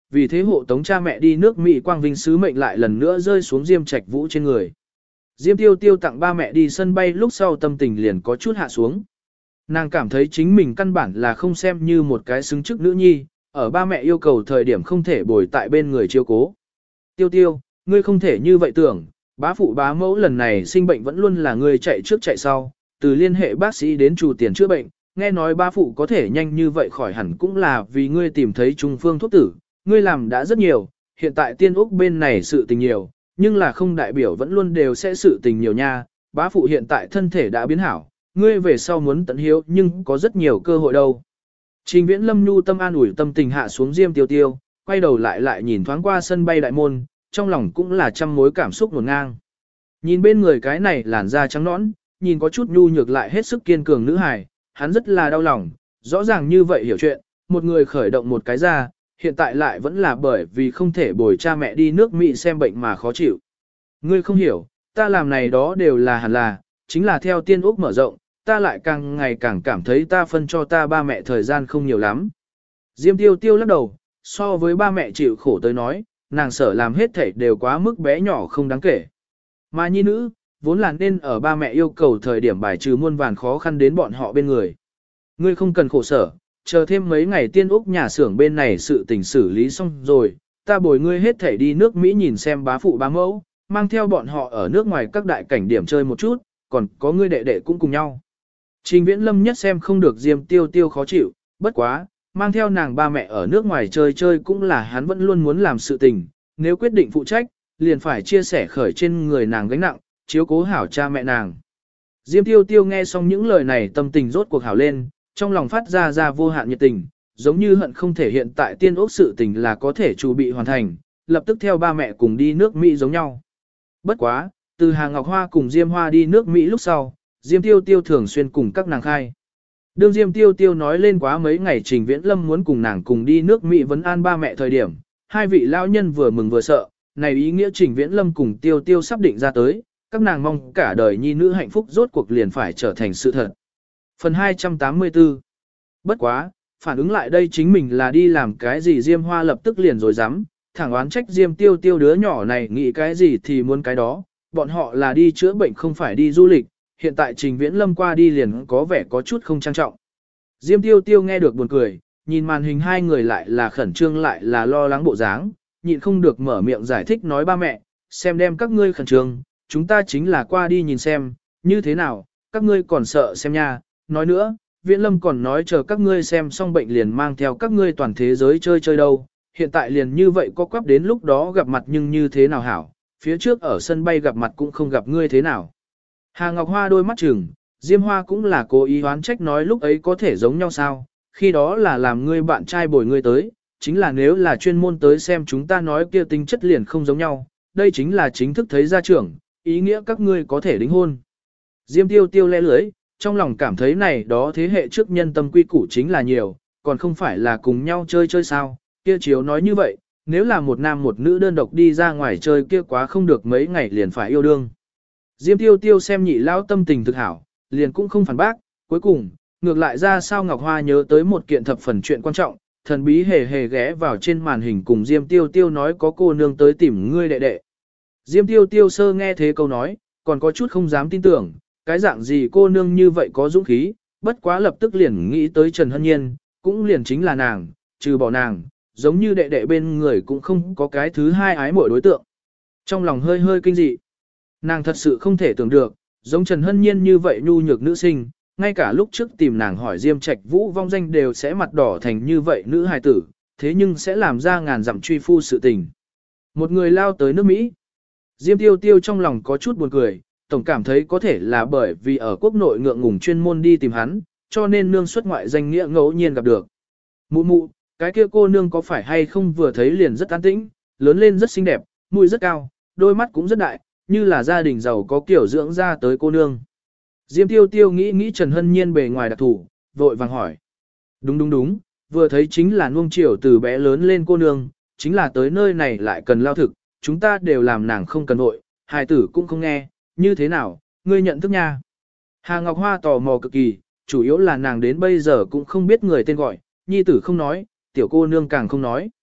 vì thế hộ tống cha mẹ đi nước Mỹ quang vinh sứ mệnh lại lần nữa rơi xuống Diêm Trạch Vũ trên người. Diêm Tiêu Tiêu tặng ba mẹ đi sân bay lúc sau tâm tình liền có chút hạ xuống. Nàng cảm thấy chính mình căn bản là không xem như một cái xứng chức nữ nhi, ở ba mẹ yêu cầu thời điểm không thể bồi tại bên người chiếu cố. Tiêu Tiêu, ngươi không thể như vậy tưởng, bá phụ bá mẫu lần này sinh bệnh vẫn luôn là ngươi chạy trước chạy sau, từ liên hệ bác sĩ đến chủ tiền chữa bệnh, nghe nói bá phụ có thể nhanh như vậy khỏi hẳn cũng là vì ngươi tìm thấy trung phương thuốc tử, ngươi làm đã rất nhiều, hiện tại tiên úc bên này sự tình nhiều, nhưng là không đại biểu vẫn luôn đều sẽ sự tình nhiều nha, bá phụ hiện tại thân thể đã biến hảo, ngươi về sau muốn tận hiếu nhưng có rất nhiều cơ hội đâu. Trình Viễn Lâm nhu tâm an ủi tâm tình hạ xuống Diêm Tiêu Tiêu, quay đầu lại nhìn thoáng qua sân bay đại môn, trong lòng cũng là trăm mối cảm xúc ngổn ngang. Nhìn bên người cái này làn da trắng nõn, nhìn có chút nhu nhược lại hết sức kiên cường nữ hài, hắn rất là đau lòng, rõ ràng như vậy hiểu chuyện, một người khởi động một cái ra, hiện tại lại vẫn là bởi vì không thể bồi cha mẹ đi nước Mỹ xem bệnh mà khó chịu. Ngươi không hiểu, ta làm này đó đều là hẳn là, chính là theo tiên úc mở rộng, ta lại càng ngày càng cảm thấy ta phân cho ta ba mẹ thời gian không nhiều lắm. Diêm Tiêu Tiêu lắc đầu, so với ba mẹ chịu khổ tới nói, nàng sở làm hết thảy đều quá mức bé nhỏ không đáng kể. Mà nhi nữ, vốn là nên ở ba mẹ yêu cầu thời điểm bài trừ muôn vàn khó khăn đến bọn họ bên người. Ngươi không cần khổ sở, chờ thêm mấy ngày tiên úc nhà xưởng bên này sự tình xử lý xong rồi, ta bồi ngươi hết thảy đi nước Mỹ nhìn xem bá phụ bá mẫu, mang theo bọn họ ở nước ngoài các đại cảnh điểm chơi một chút, còn có ngươi đệ đệ cũng cùng nhau. Trình Viễn Lâm nhất xem không được Diêm Tiêu Tiêu khó chịu, bất quá, mang theo nàng ba mẹ ở nước ngoài chơi chơi cũng là hắn vẫn luôn muốn làm sự tình, nếu quyết định phụ trách, liền phải chia sẻ khởi trên người nàng gánh nặng, chiếu cố hảo cha mẹ nàng. Diêm Tiêu Tiêu nghe xong những lời này tâm tình rốt cuộc hảo lên, trong lòng phát ra vô hạn nhiệt tình, giống như hận không thể hiện tại tiên ốc sự tình là có thể chuẩn bị hoàn thành, lập tức theo ba mẹ cùng đi nước Mỹ giống nhau. Bất quá, từ Hà Ngọc Hoa cùng Diêm Hoa đi nước Mỹ lúc sau, Diêm Tiêu Tiêu thường xuyên cùng các nàng khai. Đương Diêm Tiêu Tiêu nói lên quá mấy ngày Trình Viễn Lâm muốn cùng nàng cùng đi nước Mỹ vấn an ba mẹ thời điểm, hai vị lão nhân vừa mừng vừa sợ, này ý nghĩa Trình Viễn Lâm cùng Tiêu Tiêu sắp định ra tới, các nàng mong cả đời nhi nữ hạnh phúc rốt cuộc liền phải trở thành sự thật. Phần 284. Bất quá, phản ứng lại đây chính mình là đi làm cái gì Diêm Hoa lập tức liền rồi dám, thẳng oán trách Diêm Tiêu Tiêu đứa nhỏ này nghĩ cái gì thì muốn cái đó, bọn họ là đi chữa bệnh không phải đi du lịch, hiện tại Trình Viễn Lâm qua đi liền có vẻ có chút không trang trọng. Diêm Tiêu Tiêu nghe được buồn cười, nhìn màn hình hai người lại là khẩn trương lại là lo lắng bộ dáng, nhịn không được mở miệng giải thích nói ba mẹ, xem đem các ngươi khẩn trương, chúng ta chính là qua đi nhìn xem, như thế nào, các ngươi còn sợ xem nha, nói nữa, Viễn Lâm còn nói chờ các ngươi xem xong bệnh liền mang theo các ngươi toàn thế giới chơi chơi đâu, hiện tại liền như vậy có quắp đến lúc đó gặp mặt nhưng như thế nào hảo, phía trước ở sân bay gặp mặt cũng không gặp ngươi thế nào. Hà Ngọc Hoa đôi mắt chừng, Diêm Hoa cũng là cố ý oán trách nói lúc ấy có thể giống nhau sao, khi đó là làm ngươi bạn trai bồi ngươi tới, chính là nếu là chuyên môn tới xem chúng ta nói kia tính chất liền không giống nhau, đây chính là chính thức thấy gia trưởng, ý nghĩa các ngươi có thể đính hôn. Diêm Tiêu Tiêu le lưới, trong lòng cảm thấy này đó thế hệ trước nhân tâm quy củ chính là nhiều, còn không phải là cùng nhau chơi chơi sao, kia chiếu nói như vậy, nếu là một nam một nữ đơn độc đi ra ngoài chơi kia quá không được mấy ngày liền phải yêu đương. Diêm Tiêu Tiêu xem nhị lão tâm tình thực hảo, liền cũng không phản bác, cuối cùng, ngược lại ra sao Ngọc Hoa nhớ tới một kiện thập phần chuyện quan trọng, thần bí hề hề ghé vào trên màn hình cùng Diêm Tiêu Tiêu nói có cô nương tới tìm ngươi đệ đệ. Diêm Tiêu Tiêu sơ nghe thế câu nói, còn có chút không dám tin tưởng, cái dạng gì cô nương như vậy có dũng khí, bất quá lập tức liền nghĩ tới Trần Hân Nhiên, cũng liền chính là nàng, trừ bỏ nàng, giống như đệ đệ bên người cũng không có cái thứ hai ái mộ đối tượng. Trong lòng hơi hơi kinh dị. Nàng thật sự không thể tưởng được, giống Trần Hân Nhiên như vậy nhu nhược nữ sinh, ngay cả lúc trước tìm nàng hỏi Diêm Trạch Vũ vong danh đều sẽ mặt đỏ thành như vậy nữ hài tử, thế nhưng sẽ làm ra ngàn dặm truy phu sự tình. Một người lao tới nước Mỹ. Diêm Tiêu Tiêu trong lòng có chút buồn cười, tổng cảm thấy có thể là bởi vì ở quốc nội ngượng ngùng chuyên môn đi tìm hắn, cho nên nương xuất ngoại danh nghĩa ngẫu nhiên gặp được. Mụ mụ, cái kia cô nương có phải hay không vừa thấy liền rất an tĩnh, lớn lên rất xinh đẹp, mũi rất cao, đôi mắt cũng rất đại, như là gia đình giàu có kiểu dưỡng ra tới cô nương. Diêm Tiêu Tiêu nghĩ Trần Hân Nhiên bề ngoài đặc thủ, vội vàng hỏi. Đúng, vừa thấy chính là nuông chiều từ bé lớn lên cô nương, chính là tới nơi này lại cần lao thực, chúng ta đều làm nàng không cần vội, hài tử cũng không nghe, như thế nào, ngươi nhận thức nha. Hà Ngọc Hoa tò mò cực kỳ, chủ yếu là nàng đến bây giờ cũng không biết người tên gọi, nhi tử không nói, tiểu cô nương càng không nói.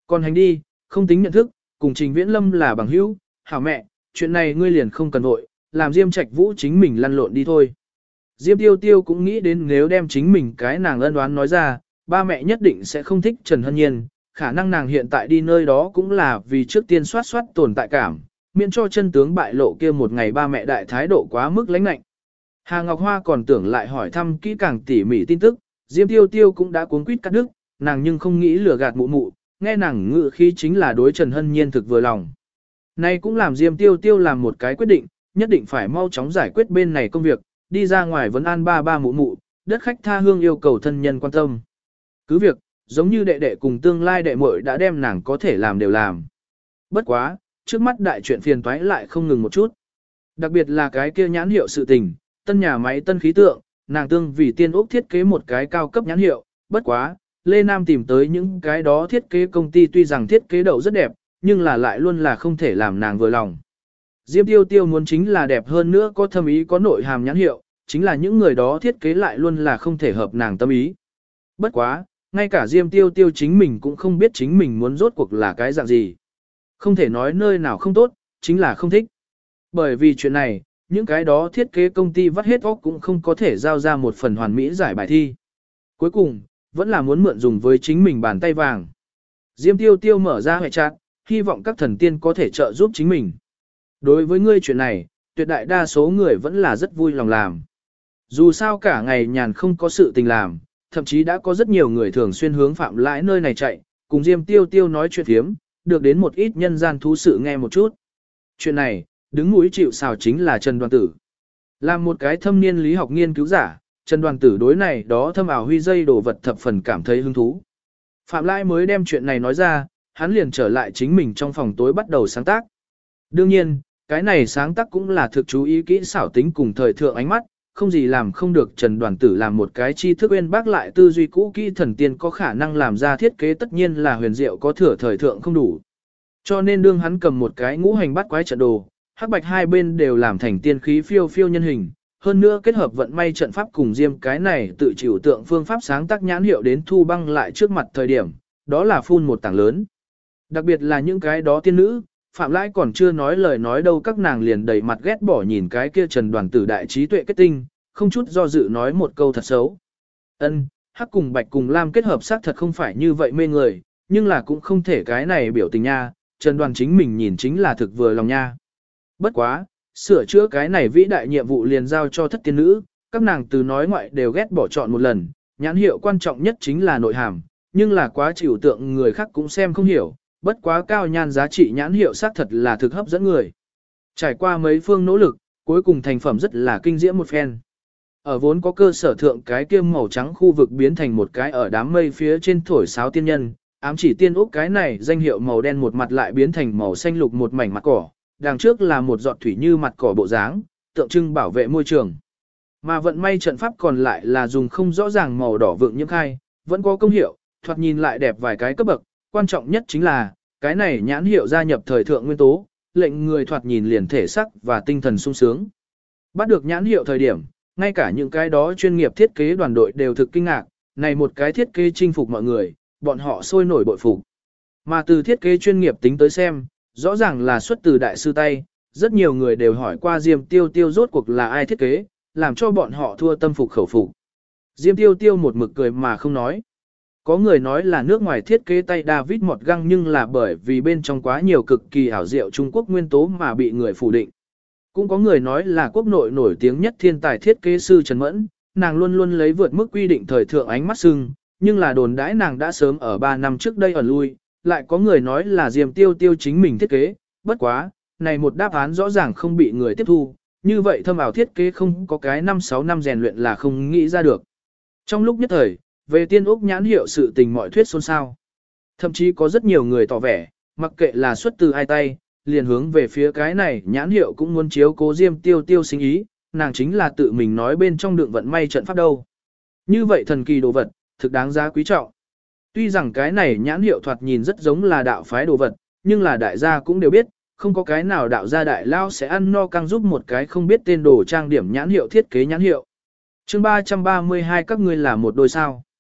Còn hành đi, không tính nhận thức, cùng Trình Viễn Lâm là bằng hữu, hảo mẹ, chuyện này ngươi liền không cần vội, làm Diêm Trạch Vũ chính mình lăn lộn đi thôi. Diêm Tiêu Tiêu cũng nghĩ đến nếu đem chính mình cái nàng ân oán nói ra, ba mẹ nhất định sẽ không thích Trần Hân Nhiên, khả năng nàng hiện tại đi nơi đó cũng là vì trước tiên soát tồn tại cảm, miễn cho chân tướng bại lộ kia một ngày ba mẹ đại thái độ quá mức lãnh lạnh. Hà Ngọc Hoa còn tưởng lại hỏi thăm kỹ càng tỉ mỉ tin tức, Diêm Tiêu Tiêu cũng đã cuốn quýt cắt đứt, nàng nhưng không nghĩ lừa gạt mụ mụ, nghe nàng ngự khí chính là đối Trần Hân Nhiên thực vừa lòng. Này cũng làm Diêm Tiêu Tiêu làm một cái quyết định, nhất định phải mau chóng giải quyết bên này công việc, đi ra ngoài vấn an ba mụ mụ, đất khách tha hương yêu cầu thân nhân quan tâm. Cứ việc, giống như đệ đệ cùng tương lai đệ muội đã đem nàng có thể làm đều làm. Bất quá, trước mắt đại chuyện phiền toái lại không ngừng một chút. Đặc biệt là cái kia nhãn hiệu sự tình, tân nhà máy tân khí tượng, nàng tương vì tiên ốc thiết kế một cái cao cấp nhãn hiệu, bất quá, Lê Nam tìm tới những cái đó thiết kế công ty tuy rằng thiết kế đậu rất đẹp, nhưng là lại luôn là không thể làm nàng vừa lòng. Diêm Tiêu Tiêu muốn chính là đẹp hơn nữa có thâm ý có nội hàm nhãn hiệu, chính là những người đó thiết kế lại luôn là không thể hợp nàng tâm ý. Bất quá, ngay cả Diêm Tiêu Tiêu chính mình cũng không biết chính mình muốn rốt cuộc là cái dạng gì. Không thể nói nơi nào không tốt, chính là không thích. Bởi vì chuyện này, những cái đó thiết kế công ty vắt hết óc cũng không có thể giao ra một phần hoàn mỹ giải bài thi. Cuối cùng, vẫn là muốn mượn dùng với chính mình bàn tay vàng. Diêm Tiêu Tiêu mở ra hệ chat, hy vọng các thần tiên có thể trợ giúp chính mình. Đối với ngươi chuyện này, tuyệt đại đa số người vẫn là rất vui lòng làm. Dù sao cả ngày nhàn không có sự tình làm, thậm chí đã có rất nhiều người thường xuyên hướng Phạm Lãi nơi này chạy, cùng Diêm Tiêu Tiêu nói chuyện thiếm, được đến một ít nhân gian thú sự nghe một chút. Chuyện này, đứng mũi chịu sào chính là Trần Đoàn Tử. Làm một cái thâm niên lý học nghiên cứu giả, Trần Đoàn Tử đối này đó thâm ảo huy dây đồ vật thập phần cảm thấy hứng thú. Phạm Lãi mới đem chuyện này nói ra, hắn liền trở lại chính mình trong phòng tối bắt đầu sáng tác. Đương nhiên, cái này sáng tác cũng là thực chú ý kỹ xảo tính cùng thời thượng ánh mắt, không gì làm không được Trần Đoàn Tử làm một cái tri thức uyên bác lại tư duy cũ kỹ thần tiên có khả năng làm ra thiết kế tất nhiên là huyền diệu có thừa thời thượng không đủ. Cho nên đương hắn cầm một cái ngũ hành bắt quái trận đồ, hắc bạch hai bên đều làm thành tiên khí phiêu phiêu nhân hình, hơn nữa kết hợp vận may trận pháp cùng Diêm cái này tự chịu tượng phương pháp sáng tác nhãn hiệu đến thu băng lại trước mặt thời điểm, đó là phun một tảng lớn. Đặc biệt là những cái đó tiên nữ, Phạm Lãi còn chưa nói lời nói đâu các nàng liền đầy mặt ghét bỏ nhìn cái kia Trần Đoàn Tử đại trí tuệ kết tinh, không chút do dự nói một câu thật xấu. Ân, hắc cùng bạch cùng lam kết hợp xác thật không phải như vậy mê người, nhưng là cũng không thể cái này biểu tình nha, Trần Đoàn chính mình nhìn chính là thực vừa lòng nha. Bất quá, sửa chữa cái này vĩ đại nhiệm vụ liền giao cho thất tiên nữ, các nàng từ nói ngoại đều ghét bỏ chọn một lần, nhãn hiệu quan trọng nhất chính là nội hàm, nhưng là quá chịu tượng người khác cũng xem không hiểu, bất quá cao nhan giá trị nhãn hiệu xác thật là thực hấp dẫn người. Trải qua mấy phương nỗ lực, cuối cùng thành phẩm rất là kinh diễm một phen. Ở vốn có cơ sở thượng cái kia màu trắng khu vực biến thành một cái ở đám mây phía trên thổi sáo tiên nhân, ám chỉ tiên úc cái này danh hiệu màu đen một mặt lại biến thành màu xanh lục một mảnh mặt cỏ, đằng trước là một giọt thủy như mặt cỏ bộ dáng, tượng trưng bảo vệ môi trường. Mà vận may trận pháp còn lại là dùng không rõ ràng màu đỏ vượng nhiễm khai, vẫn có công hiệu, thoạt nhìn lại đẹp vài cái cấp bậc, quan trọng nhất chính là, cái này nhãn hiệu gia nhập thời thượng nguyên tố, lệnh người thoạt nhìn liền thể sắc và tinh thần sung sướng. Bắt được nhãn hiệu thời điểm, ngay cả những cái đó chuyên nghiệp thiết kế đoàn đội đều thực kinh ngạc, này một cái thiết kế chinh phục mọi người, bọn họ sôi nổi bội phục. Mà từ thiết kế chuyên nghiệp tính tới xem, rõ ràng là xuất từ đại sư tay, rất nhiều người đều hỏi qua Diêm Tiêu Tiêu rốt cuộc là ai thiết kế, làm cho bọn họ thua tâm phục khẩu phục. Diêm Tiêu Tiêu một mực cười mà không nói. Có người nói là nước ngoài thiết kế tay David Mọt Găng nhưng là bởi vì bên trong quá nhiều cực kỳ ảo diệu Trung Quốc nguyên tố mà bị người phủ định. Cũng có người nói là quốc nội nổi tiếng nhất thiên tài thiết kế sư Trần Mẫn, nàng luôn luôn lấy vượt mức quy định thời thượng ánh mắt sưng, nhưng là đồn đãi nàng đã sớm ở 3 năm trước đây ẩn lui, lại có người nói là Diêm Tiêu Tiêu chính mình thiết kế, bất quá, này một đáp án rõ ràng không bị người tiếp thu, như vậy thâm ảo thiết kế không có cái 5-6 năm rèn luyện là không nghĩ ra được. Trong lúc nhất thời, về tiên úc nhãn hiệu sự tình mọi thuyết xôn xao. Thậm chí có rất nhiều người tỏ vẻ, mặc kệ là xuất từ ai tay, liền hướng về phía cái này nhãn hiệu cũng muốn chiếu cố Diêm Tiêu Tiêu sinh ý, nàng chính là tự mình nói bên trong đựng vận may trận pháp đâu. Như vậy thần kỳ đồ vật, thực đáng giá quý trọng. Tuy rằng cái này nhãn hiệu thoạt nhìn rất giống là đạo phái đồ vật, nhưng là đại gia cũng đều biết, không có cái nào đạo gia đại lao sẽ ăn no căng giúp một cái không biết tên đồ trang điểm nhãn hiệu thiết kế nhãn hiệu. Chương 332 các ngươi là một đôi sao.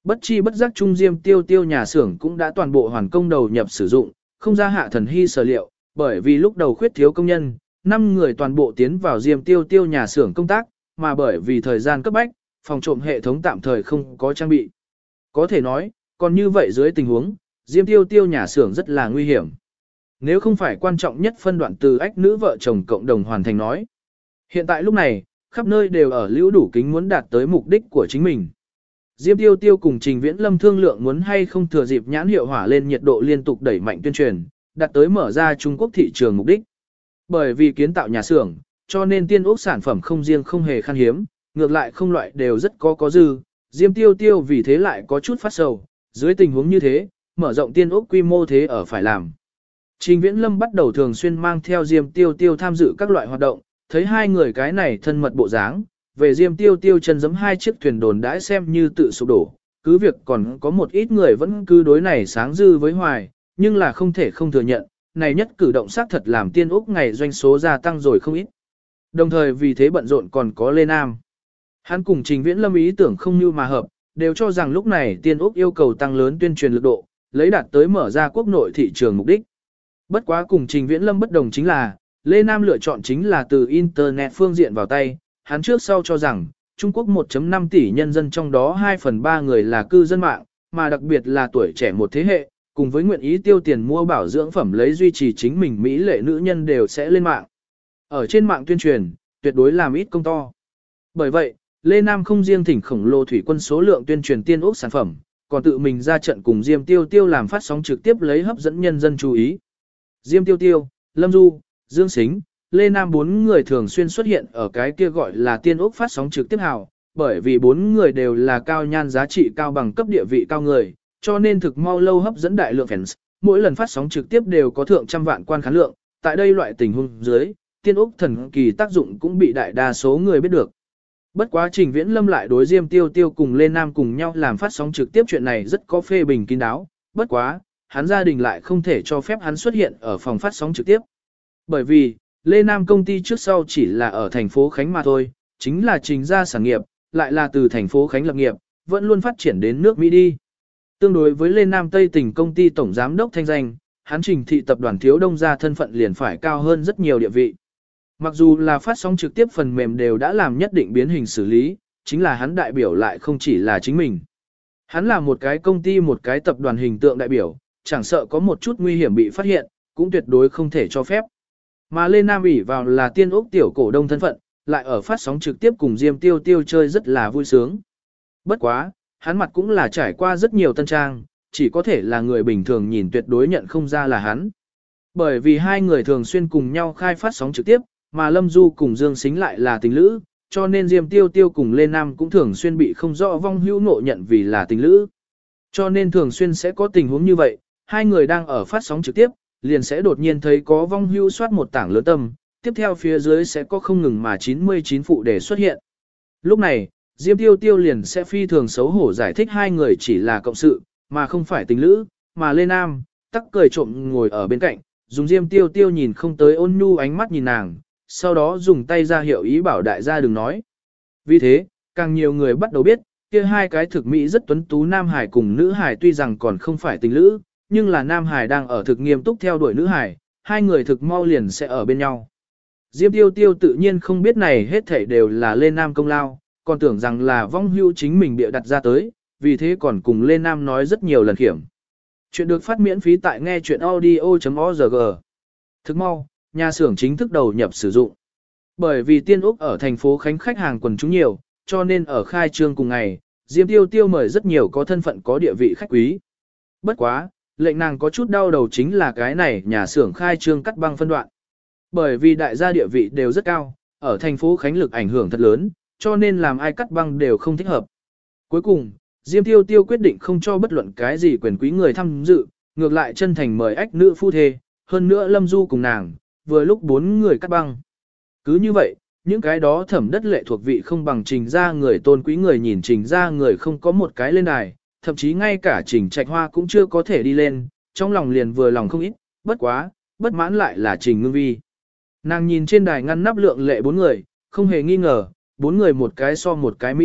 Bất chi bất giác trung Diêm Tiêu Tiêu nhà xưởng cũng đã toàn bộ hoàn công đầu nhập sử dụng, không ra Hạ Thần Hy sở liệu, bởi vì lúc đầu khuyết thiếu công nhân, 5 người toàn bộ tiến vào Diêm Tiêu Tiêu nhà xưởng công tác, mà bởi vì thời gian cấp bách, phòng trộm hệ thống tạm thời không có trang bị. Có thể nói, còn như vậy dưới tình huống, Diêm Tiêu Tiêu nhà xưởng rất là nguy hiểm. Nếu không phải quan trọng nhất phân đoạn từ ách nữ vợ chồng cộng đồng hoàn thành nói. Hiện tại lúc này, khắp nơi đều ở lưu đủ kính muốn đạt tới mục đích của chính mình. Diêm Tiêu Tiêu cùng Trình Viễn Lâm thương lượng muốn hay không thừa dịp nhãn hiệu hỏa lên nhiệt độ liên tục đẩy mạnh tuyên truyền, đạt tới mở ra Trung Quốc thị trường mục đích. Bởi vì kiến tạo nhà xưởng, cho nên tiên ốc sản phẩm không riêng không hề khan hiếm, ngược lại không loại đều rất có dư. Diêm Tiêu Tiêu vì thế lại có chút phát sầu, dưới tình huống như thế, mở rộng tiên ốc quy mô thế ở phải làm. Trình Viễn Lâm bắt đầu thường xuyên mang theo Diêm Tiêu Tiêu tham dự các loại hoạt động, thấy hai người cái này thân mật bộ dáng, về Diêm Tiêu Tiêu chân giẫm hai chiếc thuyền đồn đãi xem như tự sụp đổ, cứ việc còn có một ít người vẫn cứ đối này sáng dư với hoài, nhưng là không thể không thừa nhận, này nhất cử động xác thật làm tiên ốc ngày doanh số gia tăng rồi không ít. Đồng thời vì thế bận rộn còn có Lê Nam. Hắn cùng Trình Viễn Lâm ý tưởng không như mà hợp, đều cho rằng lúc này tiên ốc yêu cầu tăng lớn tuyên truyền lực độ, lấy đạt tới mở ra quốc nội thị trường mục đích. Bất quá cùng Trình Viễn Lâm bất đồng chính là, Lê Nam lựa chọn chính là từ Internet phương diện vào tay, hắn trước sau cho rằng, Trung Quốc 1.5 tỷ nhân dân trong đó 2/3 người là cư dân mạng, mà đặc biệt là tuổi trẻ một thế hệ, cùng với nguyện ý tiêu tiền mua bảo dưỡng phẩm lấy duy trì chính mình mỹ lệ nữ nhân đều sẽ lên mạng. Ở trên mạng tuyên truyền, tuyệt đối làm ít công to. Bởi vậy, Lê Nam không riêng thỉnh khổng lồ thủy quân số lượng tuyên truyền tiên ốc sản phẩm, còn tự mình ra trận cùng Diêm Tiêu Tiêu làm phát sóng trực tiếp lấy hấp dẫn nhân dân chú ý. Diêm Tiêu Tiêu, Lâm Du, Dương Sính, Lê Nam 4 người thường xuyên xuất hiện ở cái kia gọi là tiên ốc phát sóng trực tiếp hào, bởi vì 4 người đều là cao nhan giá trị cao bằng cấp địa vị cao người, cho nên thực mau lâu hấp dẫn đại lượng fans, mỗi lần phát sóng trực tiếp đều có thượng trăm vạn quan khán lượng, tại đây loại tình huống dưới, tiên ốc thần kỳ tác dụng cũng bị đại đa số người biết được. Bất quá Trình Viễn Lâm lại đối Diêm Tiêu Tiêu cùng Lê Nam cùng nhau làm phát sóng trực tiếp chuyện này rất có phê bình kín đáo, bất quá, hắn gia đình lại không thể cho phép hắn xuất hiện ở phòng phát sóng trực tiếp. Bởi vì, Lê Nam công ty trước sau chỉ là ở thành phố Khánh mà thôi, chính là Trình gia sản nghiệp, lại là từ thành phố Khánh lập nghiệp, vẫn luôn phát triển đến nước Mỹ đi. Tương đối với Lê Nam Tây tỉnh công ty tổng giám đốc thanh danh, hắn Trình thị tập đoàn thiếu đông gia thân phận liền phải cao hơn rất nhiều địa vị. Mặc dù là phát sóng trực tiếp phần mềm đều đã làm nhất định biến hình xử lý, chính là hắn đại biểu lại không chỉ là chính mình. Hắn là một cái công ty một cái tập đoàn hình tượng đại biểu, chẳng sợ có một chút nguy hiểm bị phát hiện, cũng tuyệt đối không thể cho phép. Mà Lê Nam ủy vào là tiên ốc tiểu cổ đông thân phận, lại ở phát sóng trực tiếp cùng Diêm Tiêu Tiêu chơi rất là vui sướng. Bất quá, hắn mặt cũng là trải qua rất nhiều tân trang, chỉ có thể là người bình thường nhìn tuyệt đối nhận không ra là hắn. Bởi vì hai người thường xuyên cùng nhau khai phát sóng trực tiếp, mà Lâm Du cùng Dương Sính lại là tình lữ, cho nên Diêm Tiêu Tiêu cùng Lê Nam cũng thường xuyên bị không rõ vong hữu ngộ nhận vì là tình lữ. Cho nên thường xuyên sẽ có tình huống như vậy, hai người đang ở phát sóng trực tiếp, liền sẽ đột nhiên thấy có vong hữu soát một tảng lớn tâm, tiếp theo phía dưới sẽ có không ngừng mà 99 phụ đề xuất hiện. Lúc này, Diêm Tiêu Tiêu liền sẽ phi thường xấu hổ giải thích hai người chỉ là cộng sự, mà không phải tình lữ, mà Lê Nam, tắc cười trộm ngồi ở bên cạnh, dùng Diêm Tiêu Tiêu nhìn không tới ôn nhu ánh mắt nhìn nàng, sau đó dùng tay ra hiệu ý bảo đại gia đừng nói. Vì thế, càng nhiều người bắt đầu biết, kia hai cái thực mỹ rất tuấn tú nam hải cùng nữ hải tuy rằng còn không phải tình lữ, nhưng là nam hải đang ở thực nghiêm túc theo đuổi nữ hải, hai người thực mau liền sẽ ở bên nhau. Diêm Tiêu Tiêu tự nhiên không biết này hết thảy đều là Lê Nam công lao, còn tưởng rằng là vong hưu chính mình bịa đặt ra tới, vì thế còn cùng Lê Nam nói rất nhiều lần khiểm. Chuyện được phát miễn phí tại nghe chuyện audio.org. Thức mau, nhà xưởng chính thức đầu nhập sử dụng. Bởi vì Tiên Úc ở thành phố Khánh khách hàng quần chúng nhiều, cho nên ở khai trương cùng ngày, Diêm Tiêu Tiêu mời rất nhiều có thân phận có địa vị khách quý. Bất quá, lệnh nàng có chút đau đầu chính là cái này nhà xưởng khai trương cắt băng phân đoạn. Bởi vì đại gia địa vị đều rất cao, ở thành phố Khánh lực ảnh hưởng thật lớn, cho nên làm ai cắt băng đều không thích hợp. Cuối cùng, Diêm Tiêu Tiêu quyết định không cho bất luận cái gì quyền quý người tham dự, ngược lại chân thành mời ách nữ phu thê, hơn nữa Lâm Du cùng nàng, vừa lúc 4 người cắt băng. Cứ như vậy, những cái đó thẩm đất lệ thuộc vị không bằng Trình ra người tôn quý người nhìn Trình ra người không có một cái lên đài, thậm chí ngay cả Trình Trạch Hoa cũng chưa có thể đi lên, trong lòng liền vừa lòng không ít, bất quá, bất mãn lại là Trình Ngưng Vi. Nàng nhìn trên đài ngăn nắp lượng lệ 4 người, không hề nghi ngờ, 4 người một cái so một cái mỹ lệ,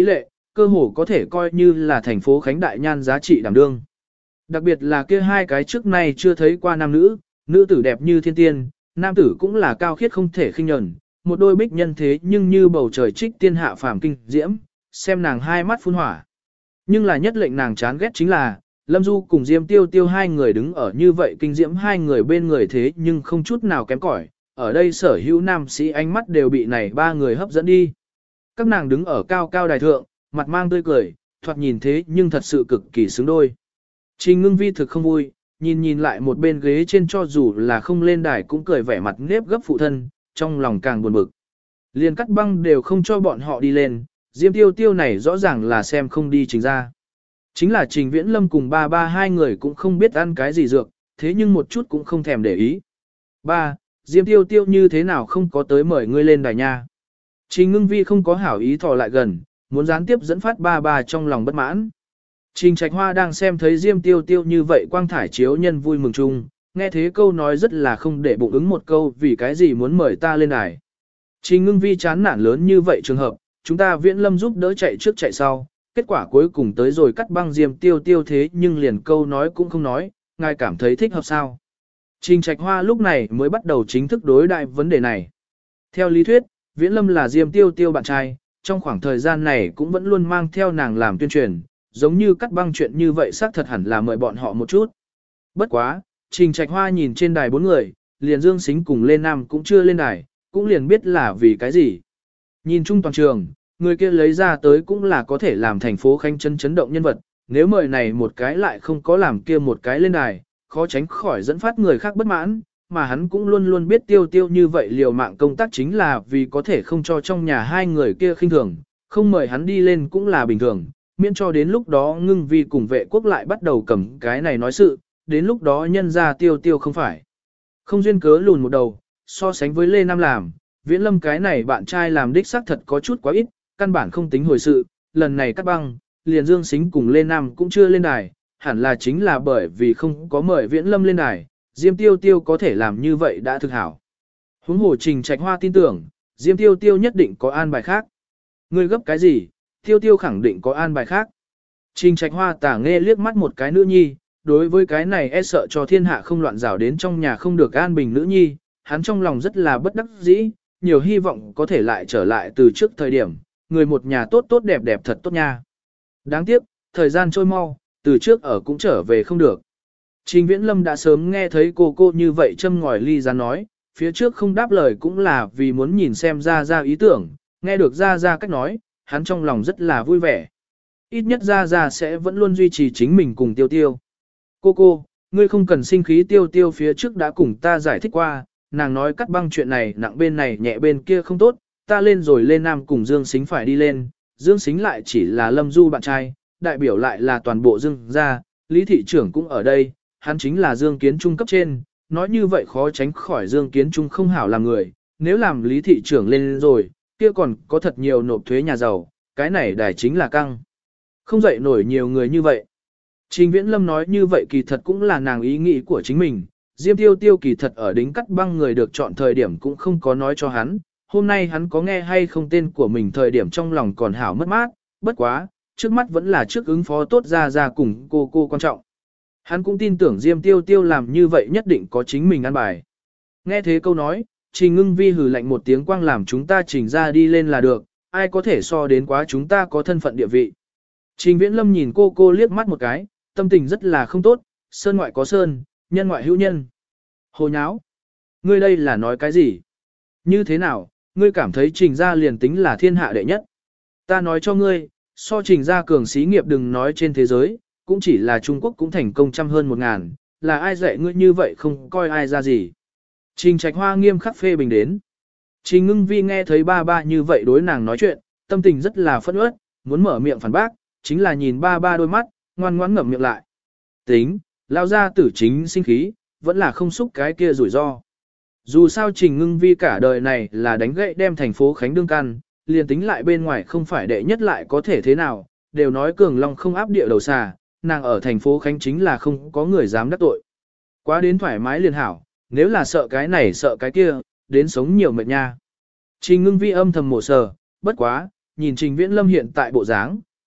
cơ hồ có thể coi như là thành phố Khánh Đại Nhan giá trị đảm đương. Đặc biệt là kia hai cái trước nay chưa thấy qua nam nữ, nữ tử đẹp như thiên tiên, nam tử cũng là cao khiết không thể khinh nhẫn, một đôi bích nhân thế nhưng như bầu trời trích tiên hạ phàm kinh diễm, xem nàng hai mắt phun hỏa. Nhưng là nhất lệnh nàng chán ghét chính là, Lâm Du cùng Diêm Tiêu Tiêu hai người đứng ở như vậy kinh diễm hai người bên người thế nhưng không chút nào kém cỏi, ở đây sở hữu nam sĩ ánh mắt đều bị này ba người hấp dẫn đi. Các nàng đứng ở cao cao đài thượng, mặt mang tươi cười, thoạt nhìn thế nhưng thật sự cực kỳ xứng đôi. Trình Ngưng Vi thực không vui, nhìn lại một bên ghế trên cho dù là không lên đài cũng cười vẻ mặt nếp gấp phụ thân, trong lòng càng buồn bực. Liền Cắt Băng đều không cho bọn họ đi lên, Diêm Tiêu Tiêu này rõ ràng là xem không đi Trình ra. Chính là Trình Viễn Lâm cùng ba hai người cũng không biết ăn cái gì dược, thế nhưng một chút cũng không thèm để ý. Ba, Diêm Tiêu Tiêu như thế nào không có tới mời ngươi lên đài nha. Trình Ngưng Vi không có hảo ý thò lại gần, muốn gián tiếp dẫn phát ba trong lòng bất mãn. Trình Trạch Hoa đang xem thấy Diêm Tiêu Tiêu như vậy quang thải chiếu nhân vui mừng chung, nghe thế câu nói rất là không để bụng ứng một câu vì cái gì muốn mời ta lên đài. Trình Ngưng Vi chán nản lớn như vậy trường hợp, chúng ta Viễn Lâm giúp đỡ chạy trước chạy sau, kết quả cuối cùng tới rồi Cắt Băng Diêm Tiêu Tiêu thế nhưng liền câu nói cũng không nói, ngài cảm thấy thích hợp sao. Trình Trạch Hoa lúc này mới bắt đầu chính thức đối đại vấn đề này. Theo lý thuyết, Viễn Lâm là Diêm Tiêu Tiêu bạn trai, trong khoảng thời gian này cũng vẫn luôn mang theo nàng làm tuyên truyền, giống như Cắt Băng chuyện như vậy xác thật hẳn là mời bọn họ một chút. Bất quá, Trình Trạch Hoa nhìn trên đài bốn người, liền Dương Sính cùng Lê Nam cũng chưa lên đài, cũng liền biết là vì cái gì. Nhìn chung toàn trường, người kia lấy ra tới cũng là có thể làm thành phố Khánh chấn động nhân vật, nếu mời này một cái lại không có làm kia một cái lên đài, khó tránh khỏi dẫn phát người khác bất mãn, mà hắn cũng luôn luôn biết Tiêu Tiêu như vậy liều mạng công tác chính là vì có thể không cho trong nhà hai người kia khinh thường, không mời hắn đi lên cũng là bình thường, miễn cho đến lúc đó Ngưng Vi cùng Vệ Quốc lại bắt đầu cầm cái này nói sự, đến lúc đó nhân ra Tiêu Tiêu không phải. Không duyên cớ lùn một đầu, so sánh với Lê Nam làm, Viễn Lâm cái này bạn trai làm đích xác thật có chút quá ít, căn bản không tính hồi sự, lần này Cắt Băng, liền Dương Sính cùng Lê Nam cũng chưa lên đài, hẳn là chính là bởi vì không có mời Viễn Lâm lên đài, Diêm Tiêu Tiêu có thể làm như vậy đã thực hảo. Huống hồ Trình Trạch Hoa tin tưởng, Diêm Tiêu Tiêu nhất định có an bài khác. Ngươi gấp cái gì, Tiêu Tiêu khẳng định có an bài khác. Trình Trạch Hoa tả nghe liếc mắt một cái nữ nhi, đối với cái này e sợ cho thiên hạ không loạn rào đến trong nhà không được an bình nữ nhi, hắn trong lòng rất là bất đắc dĩ, nhiều hy vọng có thể lại trở lại từ trước thời điểm, người một nhà tốt tốt đẹp đẹp thật tốt nha. Đáng tiếc, thời gian trôi mau, từ trước ở cũng trở về không được. Trình Viễn Lâm đã sớm nghe thấy cô như vậy châm ngòi ly ra nói, phía trước không đáp lời cũng là vì muốn nhìn xem ra ý tưởng, nghe được ra cách nói, hắn trong lòng rất là vui vẻ. Ít nhất ra sẽ vẫn luôn duy trì chính mình cùng Tiêu Tiêu. Cô, ngươi không cần sinh khí, Tiêu Tiêu phía trước đã cùng ta giải thích qua, nàng nói Cắt Băng chuyện này nặng bên này nhẹ bên kia không tốt, ta lên rồi Lê Nam cùng Dương Sính phải đi lên, Dương Sính lại chỉ là Lâm Du bạn trai, đại biểu lại là toàn bộ Dương gia, Lý thị trưởng cũng ở đây, hắn chính là Dương Kiến Trung cấp trên, nói như vậy khó tránh khỏi Dương Kiến Trung không hảo làm người, nếu làm Lý thị trưởng lên rồi, kia còn có thật nhiều nộp thuế nhà giàu, cái này đài chính là căng. Không dậy nổi nhiều người như vậy. Trình Viễn Lâm nói như vậy kỳ thật cũng là nàng ý nghĩ của chính mình, Diêm Tiêu Tiêu kỳ thật ở đính Cắt Băng người được chọn thời điểm cũng không có nói cho hắn, hôm nay hắn có nghe hay không tên của mình thời điểm trong lòng còn hảo mất mát, bất quá, trước mắt vẫn là trước ứng phó tốt ra cùng cô quan trọng. Hắn cũng tin tưởng Diêm Tiêu Tiêu làm như vậy nhất định có chính mình ăn bài. Nghe thế câu nói, Trình Ngưng Vi hừ lạnh một tiếng quang làm chúng ta Trình ra đi lên là được, ai có thể so đến quá chúng ta có thân phận địa vị. Trình Viễn Lâm nhìn cô liếc mắt một cái, tâm tình rất là không tốt, sơn ngoại có sơn, nhân ngoại hữu nhân. Hồ nháo! Ngươi đây là nói cái gì? Như thế nào, ngươi cảm thấy Trình gia liền tính là thiên hạ đệ nhất? Ta nói cho ngươi, so Trình gia cường xí nghiệp đừng nói trên thế giới, cũng chỉ là Trung Quốc cũng thành công trăm hơn 1000, là ai dạy ngươi như vậy không coi ai ra gì. Trình Trạch Hoa nghiêm khắc phê bình đến. Trình Ngưng Vi nghe thấy ba như vậy đối nàng nói chuyện, tâm tình rất là phẫn uất, muốn mở miệng phản bác, chính là nhìn ba đôi mắt, ngoan ngoãn ngậm miệng lại. Tính, lao ra tử chính sinh khí, vẫn là không xúc cái kia rủi ro. Dù sao Trình Ngưng Vi cả đời này là đánh gậy đem thành phố Khánh đương căn, liền tính lại bên ngoài không phải đệ nhất lại có thể thế nào, đều nói cường long không áp địa đầu xà, nàng ở thành phố Khánh chính là không có người dám đắc tội. Quá đến thoải mái liền hảo, nếu là sợ cái này sợ cái kia, đến sống nhiều mệt nha. Trình Ngưng Vi âm thầm mổ sờ, bất quá, nhìn Trình Viễn Lâm hiện tại bộ dáng,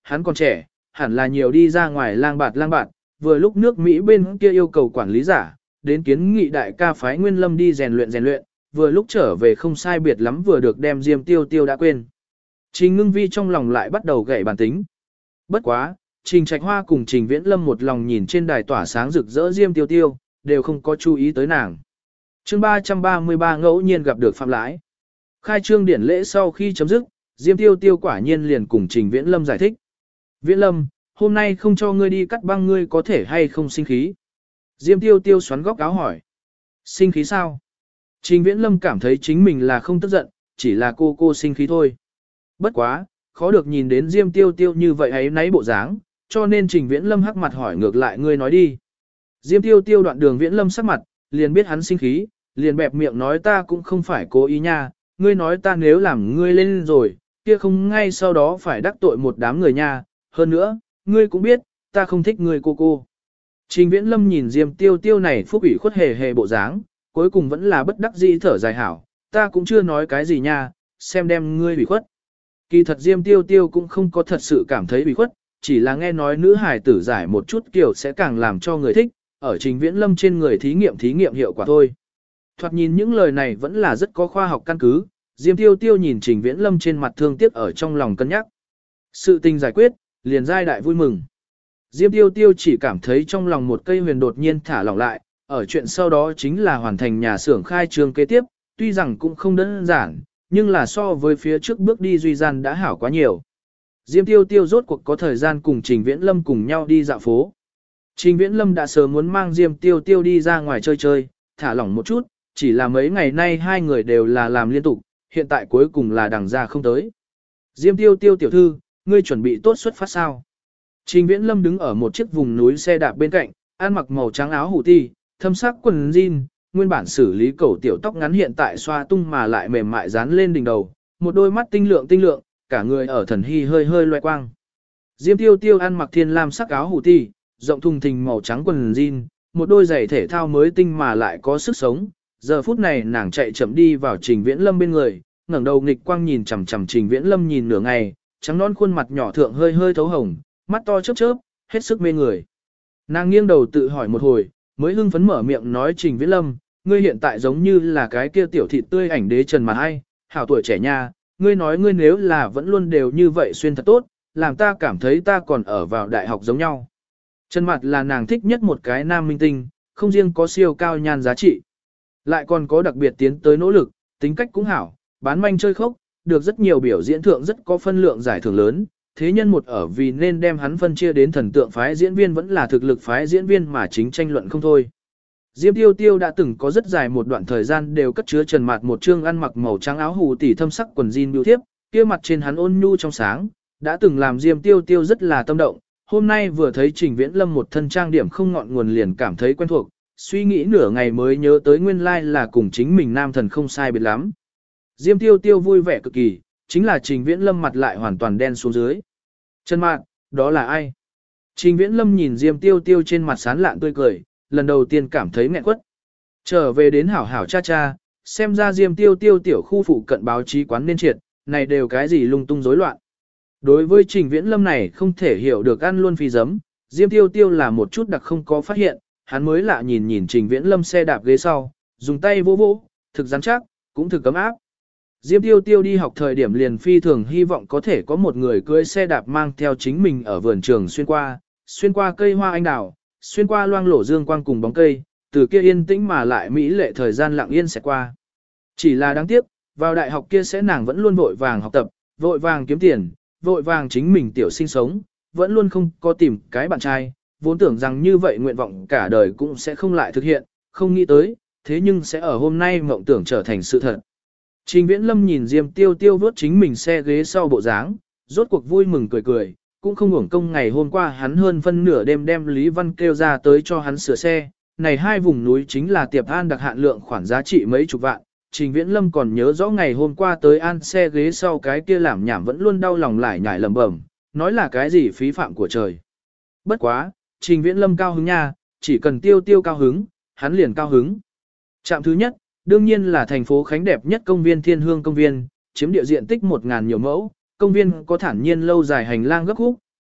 hắn còn trẻ, hẳn là nhiều đi ra ngoài lang bạt, vừa lúc nước Mỹ bên kia yêu cầu quản lý giả, đến kiến nghị đại ca phái Nguyên Lâm đi rèn luyện, vừa lúc trở về không sai biệt lắm vừa được đem Diêm Tiêu Tiêu đã quên. Trình Ngưng Vi trong lòng lại bắt đầu gảy bản tính. Bất quá, Trình Trạch Hoa cùng Trình Viễn Lâm một lòng nhìn trên đài tỏa sáng rực rỡ Diêm Tiêu Tiêu, đều không có chú ý tới nàng. Chương 333 ngẫu nhiên gặp được Phạm Lãi. Khai trương điển lễ sau khi chấm dứt, Diêm Tiêu Tiêu quả nhiên liền cùng Trình Viễn Lâm giải thích. Viễn Lâm, hôm nay không cho ngươi đi cắt băng ngươi có thể hay không sinh khí? Diêm Tiêu Tiêu xoắn góc áo hỏi. Sinh khí sao? Trình Viễn Lâm cảm thấy chính mình là không tức giận, chỉ là cô sinh khí thôi. Bất quá, khó được nhìn đến Diêm Tiêu Tiêu như vậy ấy nấy bộ dáng, cho nên Trình Viễn Lâm hắc mặt hỏi ngược lại ngươi nói đi. Diêm Tiêu Tiêu đoạn đường Viễn Lâm sắc mặt, liền biết hắn sinh khí, liền bẹp miệng nói ta cũng không phải cố ý nha, ngươi nói ta nếu làm ngươi lên rồi, kia không ngay sau đó phải đắc tội một đám người nha, hơn nữa, ngươi cũng biết, ta không thích ngươi cô. Trình Viễn Lâm nhìn Diêm Tiêu Tiêu này phúc ủy khuất hề bộ dáng, cuối cùng vẫn là bất đắc dĩ thở dài hảo, ta cũng chưa nói cái gì nha, xem đem ngươi ủy khuất. Kỳ thật Diêm Tiêu Tiêu cũng không có thật sự cảm thấy ủy khuất, chỉ là nghe nói nữ hài tử giải một chút kiểu sẽ càng làm cho người thích, ở Trình Viễn Lâm trên người thí nghiệm hiệu quả thôi. Thoạt nhìn những lời này vẫn là rất có khoa học căn cứ, Diêm Tiêu Tiêu nhìn Trình Viễn Lâm trên mặt thương tiếc ở trong lòng cân nhắc. Sự tình giải quyết, liền giai đại vui mừng. Diêm Tiêu Tiêu chỉ cảm thấy trong lòng một cây huyền đột nhiên thả lỏng lại, ở chuyện sau đó chính là hoàn thành nhà xưởng khai trương kế tiếp, tuy rằng cũng không đơn giản, nhưng là so với phía trước bước đi duy gian đã hảo quá nhiều. Diêm Tiêu Tiêu rốt cuộc có thời gian cùng Trình Viễn Lâm cùng nhau đi dạo phố. Trình Viễn Lâm đã sớm muốn mang Diêm Tiêu Tiêu đi ra ngoài chơi, thả lỏng một chút, chỉ là mấy ngày nay hai người đều là làm liên tục, hiện tại cuối cùng là đằng ra không tới. Diêm Tiêu Tiêu tiểu thư, ngươi chuẩn bị tốt xuất phát sao? Trình Viễn Lâm đứng ở một chiếc vùng núi xe đạp bên cạnh, ăn mặc màu trắng áo hủ ti, thâm sắc quần jean, nguyên bản xử lý cẩu tiểu tóc ngắn hiện tại xoa tung mà lại mềm mại dán lên đỉnh đầu, một đôi mắt tinh lượng, cả người ở thần hy hơi loe quang. Diêm Tiêu Tiêu ăn mặc thiên lam sắc áo hủ ti, rộng thùng thình màu trắng quần jean, một đôi giày thể thao mới tinh mà lại có sức sống. Giờ phút này nàng chạy chậm đi vào Trình Viễn Lâm bên người, ngẩng đầu nghịch quang nhìn chằm chằm Trình Viễn Lâm nhìn nửa ngày, trắng non khuôn mặt nhỏ thượng hơi thấu hồng, mắt to chớp, hết sức mê người. Nàng nghiêng đầu tự hỏi một hồi, mới hưng phấn mở miệng nói Trình Viễn Lâm, ngươi hiện tại giống như là cái kia tiểu thịt tươi ảnh đế trần mà hay, hảo tuổi trẻ nha, ngươi nói ngươi nếu là vẫn luôn đều như vậy xuyên thật tốt, làm ta cảm thấy ta còn ở vào đại học giống nhau. Trần Mạt là nàng thích nhất một cái nam minh tinh, không riêng có siêu cao nhan giá trị, lại còn có đặc biệt tiến tới nỗ lực, tính cách cũng hảo, bán manh chơi khốc, được rất nhiều biểu diễn thượng rất có phân lượng giải thưởng lớn, thế nhân một ở vì nên đem hắn phân chia đến thần tượng phái diễn viên vẫn là thực lực phái diễn viên mà chính tranh luận không thôi. Diêm Tiêu Tiêu đã từng có rất dài một đoạn thời gian đều cất chứa Trần Mạt một trương ăn mặc màu trắng áo hủ tỉ thâm sắc quần jean biểu thiếp, kia mặt trên hắn ôn nhu trong sáng, đã từng làm Diêm Tiêu Tiêu rất là tâm động, hôm nay vừa thấy Trình Viễn Lâm một thân trang điểm không ngọn nguồn liền cảm thấy quen thuộc, suy nghĩ nửa ngày mới nhớ tới nguyên lai là cùng chính mình nam thần không sai biệt lắm. Diêm Tiêu Tiêu vui vẻ cực kỳ, chính là Trình Viễn Lâm mặt lại hoàn toàn đen xuống dưới. Trần Mạt, đó là ai? Trình Viễn Lâm nhìn Diêm Tiêu Tiêu trên mặt sán lạn tươi cười, lần đầu tiên cảm thấy nghẹn quất. Trở về đến hảo hảo cha, xem ra Diêm Tiêu Tiêu tiểu khu phụ cận báo chí quán nên triệt, này đều cái gì lung tung rối loạn. Đối với Trình Viễn Lâm này không thể hiểu được ăn luôn phi giấm, Diêm Tiêu Tiêu là một chút đặc không có phát hiện, hắn mới lạ nhìn Trình Viễn Lâm xe đạp ghế sau, dùng tay vỗ, thực rắn chắc, cũng thực cấm áp. Diêm Tiêu Tiêu đi học thời điểm liền phi thường hy vọng có thể có một người cưỡi xe đạp mang theo chính mình ở vườn trường xuyên qua cây hoa anh đào, xuyên qua loang lổ dương quang cùng bóng cây, từ kia yên tĩnh mà lại mỹ lệ thời gian lặng yên sẽ qua. Chỉ là đáng tiếc, vào đại học kia sẽ nàng vẫn luôn vội vàng học tập, vội vàng kiếm tiền, vội vàng chính mình tiểu sinh sống, vẫn luôn không có tìm cái bạn trai, vốn tưởng rằng như vậy nguyện vọng cả đời cũng sẽ không lại thực hiện, không nghĩ tới, thế nhưng sẽ ở hôm nay mộng tưởng trở thành sự thật. Trình Viễn Lâm nhìn Diêm Tiêu Tiêu vớt chính mình xe ghế sau bộ dáng, rốt cuộc vui mừng cười, cũng không uổng công ngày hôm qua hắn hơn phân nửa đêm đem Lý Văn kêu ra tới cho hắn sửa xe, này hai vùng núi chính là tiệp an đặc hạn lượng khoản giá trị mấy chục vạn. Trình Viễn Lâm còn nhớ rõ ngày hôm qua tới an xe ghế sau cái kia làm nhảm vẫn luôn đau lòng lại nhải lẩm bẩm, nói là cái gì phí phạm của trời. Bất quá, Trình Viễn Lâm cao hứng nha, chỉ cần Tiêu Tiêu cao hứng, hắn liền cao hứng. Trạm thứ nhất, đương nhiên là thành phố Khánh đẹp nhất công viên Thiên Hương công viên, chiếm địa diện tích 1.000 nhiều mẫu, công viên có thản nhiên lâu dài hành lang gấp khúc,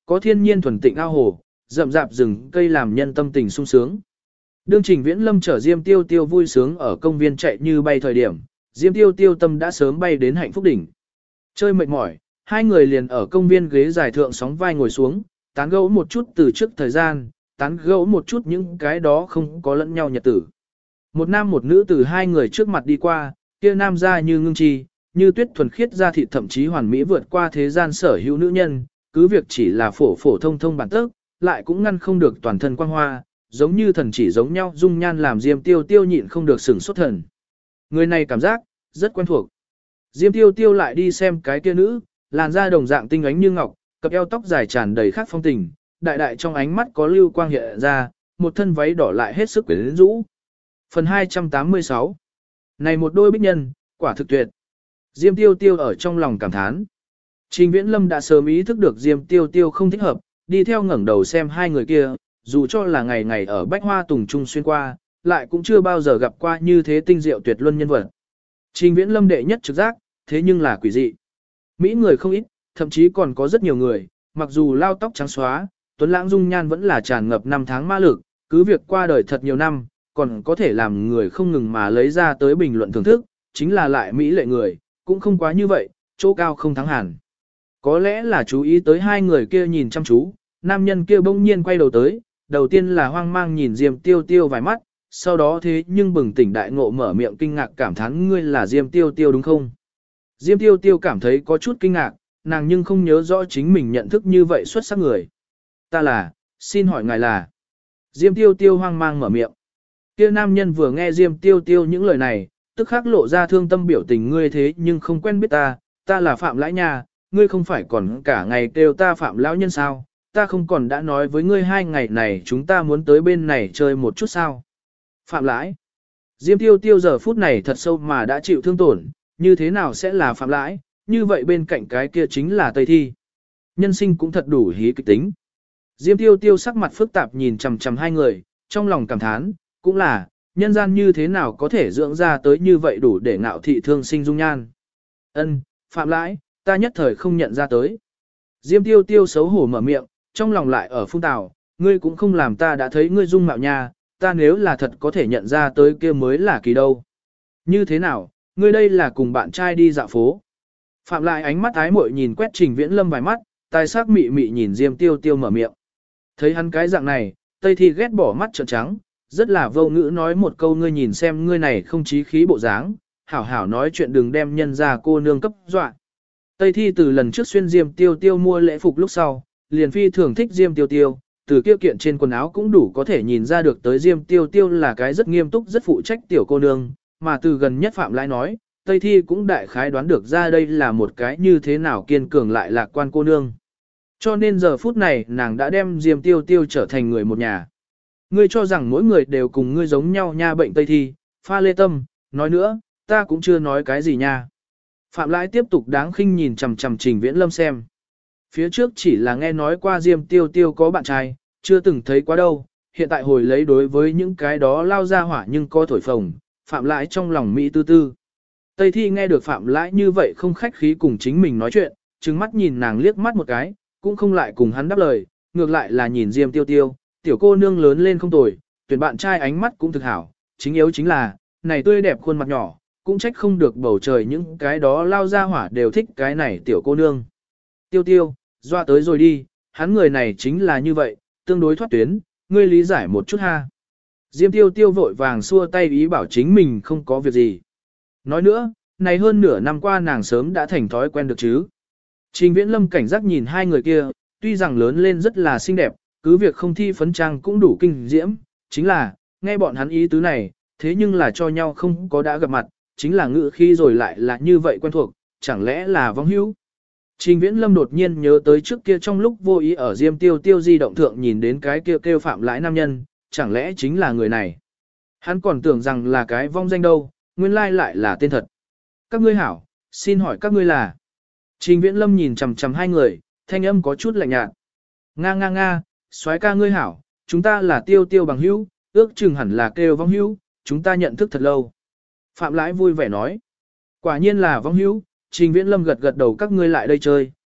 có thiên nhiên thuần tịnh ao hồ, rậm rạp rừng cây làm nhân tâm tình sung sướng. Đương Trình Viễn Lâm chở Diêm Tiêu Tiêu vui sướng ở công viên chạy như bay thời điểm, Diêm Tiêu Tiêu tâm đã sớm bay đến hạnh phúc đỉnh. Chơi mệt mỏi, hai người liền ở công viên ghế dài thượng sóng vai ngồi xuống, tán gẫu một chút từ trước thời gian, tán gẫu một chút những cái đó không có lẫn nhau nhật tử. Một nam một nữ từ hai người trước mặt đi qua, kia nam ra như ngưng chi, như tuyết thuần khiết ra thịt thậm chí hoàn mỹ vượt qua thế gian sở hữu nữ nhân, cứ việc chỉ là phổ phổ thông thông bản tức, lại cũng ngăn không được toàn thân quang hoa, giống như thần chỉ giống nhau dung nhan làm Diêm Tiêu Tiêu nhịn không được sửng sốt thần. Người này cảm giác rất quen thuộc. Diêm Tiêu Tiêu lại đi xem cái kia nữ, làn da đồng dạng tinh ánh như ngọc, cặp eo tóc dài tràn đầy khác phong tình, đại đại trong ánh mắt có lưu quang hiện ra, một thân váy đỏ lại hết sức quyến rũ. Phần 286. Này một đôi bích nhân, quả thực tuyệt. Diêm Tiêu Tiêu ở trong lòng cảm thán. Trình Viễn Lâm đã sớm ý thức được Diêm Tiêu Tiêu không thích hợp, đi theo ngẩng đầu xem hai người kia, dù cho là ngày ngày ở Bách Hoa Tùng Trung xuyên qua, lại cũng chưa bao giờ gặp qua như thế tinh diệu tuyệt luân nhân vật. Trình Viễn Lâm đệ nhất trực giác, thế nhưng là quỷ dị. Mỹ người không ít, thậm chí còn có rất nhiều người, mặc dù lao tóc trắng xóa, tuấn lãng dung nhan vẫn là tràn ngập năm tháng ma lực, cứ việc qua đời thật nhiều năm, còn có thể làm người không ngừng mà lấy ra tới bình luận thưởng thức, chính là lại Mỹ lệ người, cũng không quá như vậy, chỗ cao không thắng hẳn. Có lẽ là chú ý tới hai người kia nhìn chăm chú, nam nhân kia bỗng nhiên quay đầu tới, đầu tiên là hoang mang nhìn Diêm Tiêu Tiêu vài mắt, sau đó thế nhưng bừng tỉnh đại ngộ mở miệng kinh ngạc cảm thán ngươi là Diêm Tiêu Tiêu đúng không? Diêm Tiêu Tiêu cảm thấy có chút kinh ngạc, nàng nhưng không nhớ rõ chính mình nhận thức như vậy xuất sắc người. Ta là, xin hỏi ngài là. Diêm Tiêu Tiêu hoang mang mở miệng. Kia nam nhân vừa nghe Diêm Tiêu Tiêu những lời này, tức khắc lộ ra thương tâm biểu tình ngươi thế nhưng không quen biết ta là Phạm Lãi Nha, ngươi không phải còn cả ngày kêu ta Phạm Lão Nhân sao, ta không còn đã nói với ngươi 2 ngày này chúng ta muốn tới bên này chơi một chút sao. Phạm Lãi. Diêm Tiêu Tiêu giờ phút này thật sâu mà đã chịu thương tổn, như thế nào sẽ là Phạm Lãi, như vậy bên cạnh cái kia chính là Tây Thi. Nhân sinh cũng thật đủ hí kịch tính. Diêm Tiêu Tiêu sắc mặt phức tạp nhìn chằm chằm hai người, trong lòng cảm thán, cũng là, nhân gian như thế nào có thể dưỡng ra tới như vậy đủ để ngạo thị thương sinh dung nhan. Ân, Phạm Lãi, ta nhất thời không nhận ra tới. Diêm Tiêu Tiêu xấu hổ mở miệng, trong lòng lại ở phun tào, ngươi cũng không làm ta đã thấy ngươi dung mạo nha, ta nếu là thật có thể nhận ra tới kia mới là kỳ đâu. Như thế nào, ngươi đây là cùng bạn trai đi dạo phố. Phạm Lại ánh mắt ái muội nhìn quét Trình Viễn Lâm vài mắt, tài sắc mị mị nhìn Diêm Tiêu Tiêu mở miệng. Thấy hắn cái dạng này, Tây Thi ghét bỏ mắt trợn trắng, rất là vô ngữ nói một câu ngươi nhìn xem ngươi này không chí khí bộ dáng, hảo hảo nói chuyện đừng đem nhân ra cô nương cấp dọa. Tây Thi từ lần trước xuyên Diêm Tiêu Tiêu mua lễ phục lúc sau, liền phi thường thích Diêm Tiêu Tiêu, từ kia kiện trên quần áo cũng đủ có thể nhìn ra được tới Diêm Tiêu Tiêu là cái rất nghiêm túc rất phụ trách tiểu cô nương, mà từ gần nhất Phạm Lại nói, Tây Thi cũng đại khái đoán được ra đây là một cái như thế nào kiên cường lại lạc quan cô nương. Cho nên giờ phút này nàng đã đem Diêm Tiêu Tiêu trở thành người một nhà. Ngươi cho rằng mỗi người đều cùng ngươi giống nhau nha bệnh Tây Thi, pha lê tâm, nói nữa, ta cũng chưa nói cái gì nha. Phạm Lãi tiếp tục đáng khinh nhìn chằm chằm Trình Viễn Lâm xem. Phía trước chỉ là nghe nói qua Diêm Tiêu Tiêu có bạn trai, chưa từng thấy quá đâu, hiện tại hồi lấy đối với những cái đó lao ra hỏa nhưng có thổi phồng, Phạm Lãi trong lòng Mỹ tư tư. Tây Thi nghe được Phạm Lãi như vậy không khách khí cùng chính mình nói chuyện, trừng mắt nhìn nàng liếc mắt một cái, cũng không lại cùng hắn đáp lời, ngược lại là nhìn Diêm Tiêu Tiêu, tiểu cô nương lớn lên không tồi, tuyển bạn trai ánh mắt cũng thực hảo, chính yếu chính là, này tươi đẹp khuôn mặt nhỏ, cũng trách không được bầu trời những cái đó lao ra hỏa đều thích cái này tiểu cô nương. Tiêu Tiêu, doa tới rồi đi, hắn người này chính là như vậy, tương đối thoát tuyến, ngươi lý giải một chút ha. Diêm Tiêu Tiêu vội vàng xua tay ý bảo chính mình không có việc gì. Nói nữa, này hơn nửa năm qua nàng sớm đã thành thói quen được chứ. Trình Viễn Lâm cảnh giác nhìn hai người kia, tuy rằng lớn lên rất là xinh đẹp, cứ việc không thi phấn trang cũng đủ kinh diễm, chính là, nghe bọn hắn ý tứ này, thế nhưng là cho nhau không có đã gặp mặt, chính là ngữ khi rồi lại là như vậy quen thuộc, chẳng lẽ là vong hữu. Trình Viễn Lâm đột nhiên nhớ tới trước kia trong lúc vô ý ở Diêm Tiêu Tiêu di động thượng nhìn đến cái kia kêu Phạm Lãi nam nhân, chẳng lẽ chính là người này. Hắn còn tưởng rằng là cái vong danh đâu, nguyên lai lại là tên thật. Các ngươi hảo, xin hỏi các ngươi là. Trình Viễn Lâm nhìn chằm chằm hai người, thanh âm có chút lạnh nhạt. Nga nga nga, soái ca ngươi hảo, chúng ta là Tiêu Tiêu bằng hữu, ước chừng hẳn là kêu vong hữu, chúng ta nhận thức thật lâu. Phạm Lãi vui vẻ nói. Quả nhiên là vong hữu, Trình Viễn Lâm gật gật đầu các ngươi lại đây chơi,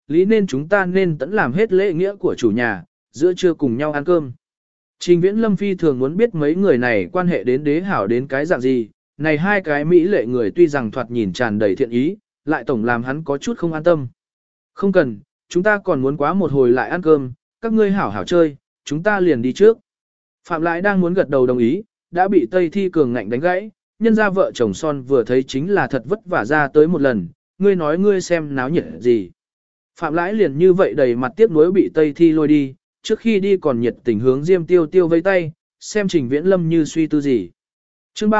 lý nên chúng ta nên tẫn làm hết lễ nghĩa của chủ nhà, giữa trưa cùng nhau ăn cơm. Trình Viễn Lâm phi thường muốn biết mấy người này quan hệ đến đế hảo đến cái dạng gì, này hai cái mỹ lệ người tuy rằng thoạt nhìn tràn đầy thiện ý, lại tổng làm hắn có chút không an tâm. Không cần, chúng ta còn muốn quá một hồi lại ăn cơm, các ngươi hảo hảo chơi, chúng ta liền đi trước. Phạm Lãi đang muốn gật đầu đồng ý, đã bị Tây Thi Cường ngạnh đánh gãy, nhân ra vợ chồng son vừa thấy chính là thật vất vả ra tới một lần, ngươi nói ngươi xem náo nhiệt gì. Phạm Lãi liền như vậy đầy mặt tiếc nuối bị Tây Thi lôi đi, trước khi đi còn nhiệt tình hướng Diêm Tiêu Tiêu vây tay, xem Trình Viễn Lâm như suy tư gì. Chương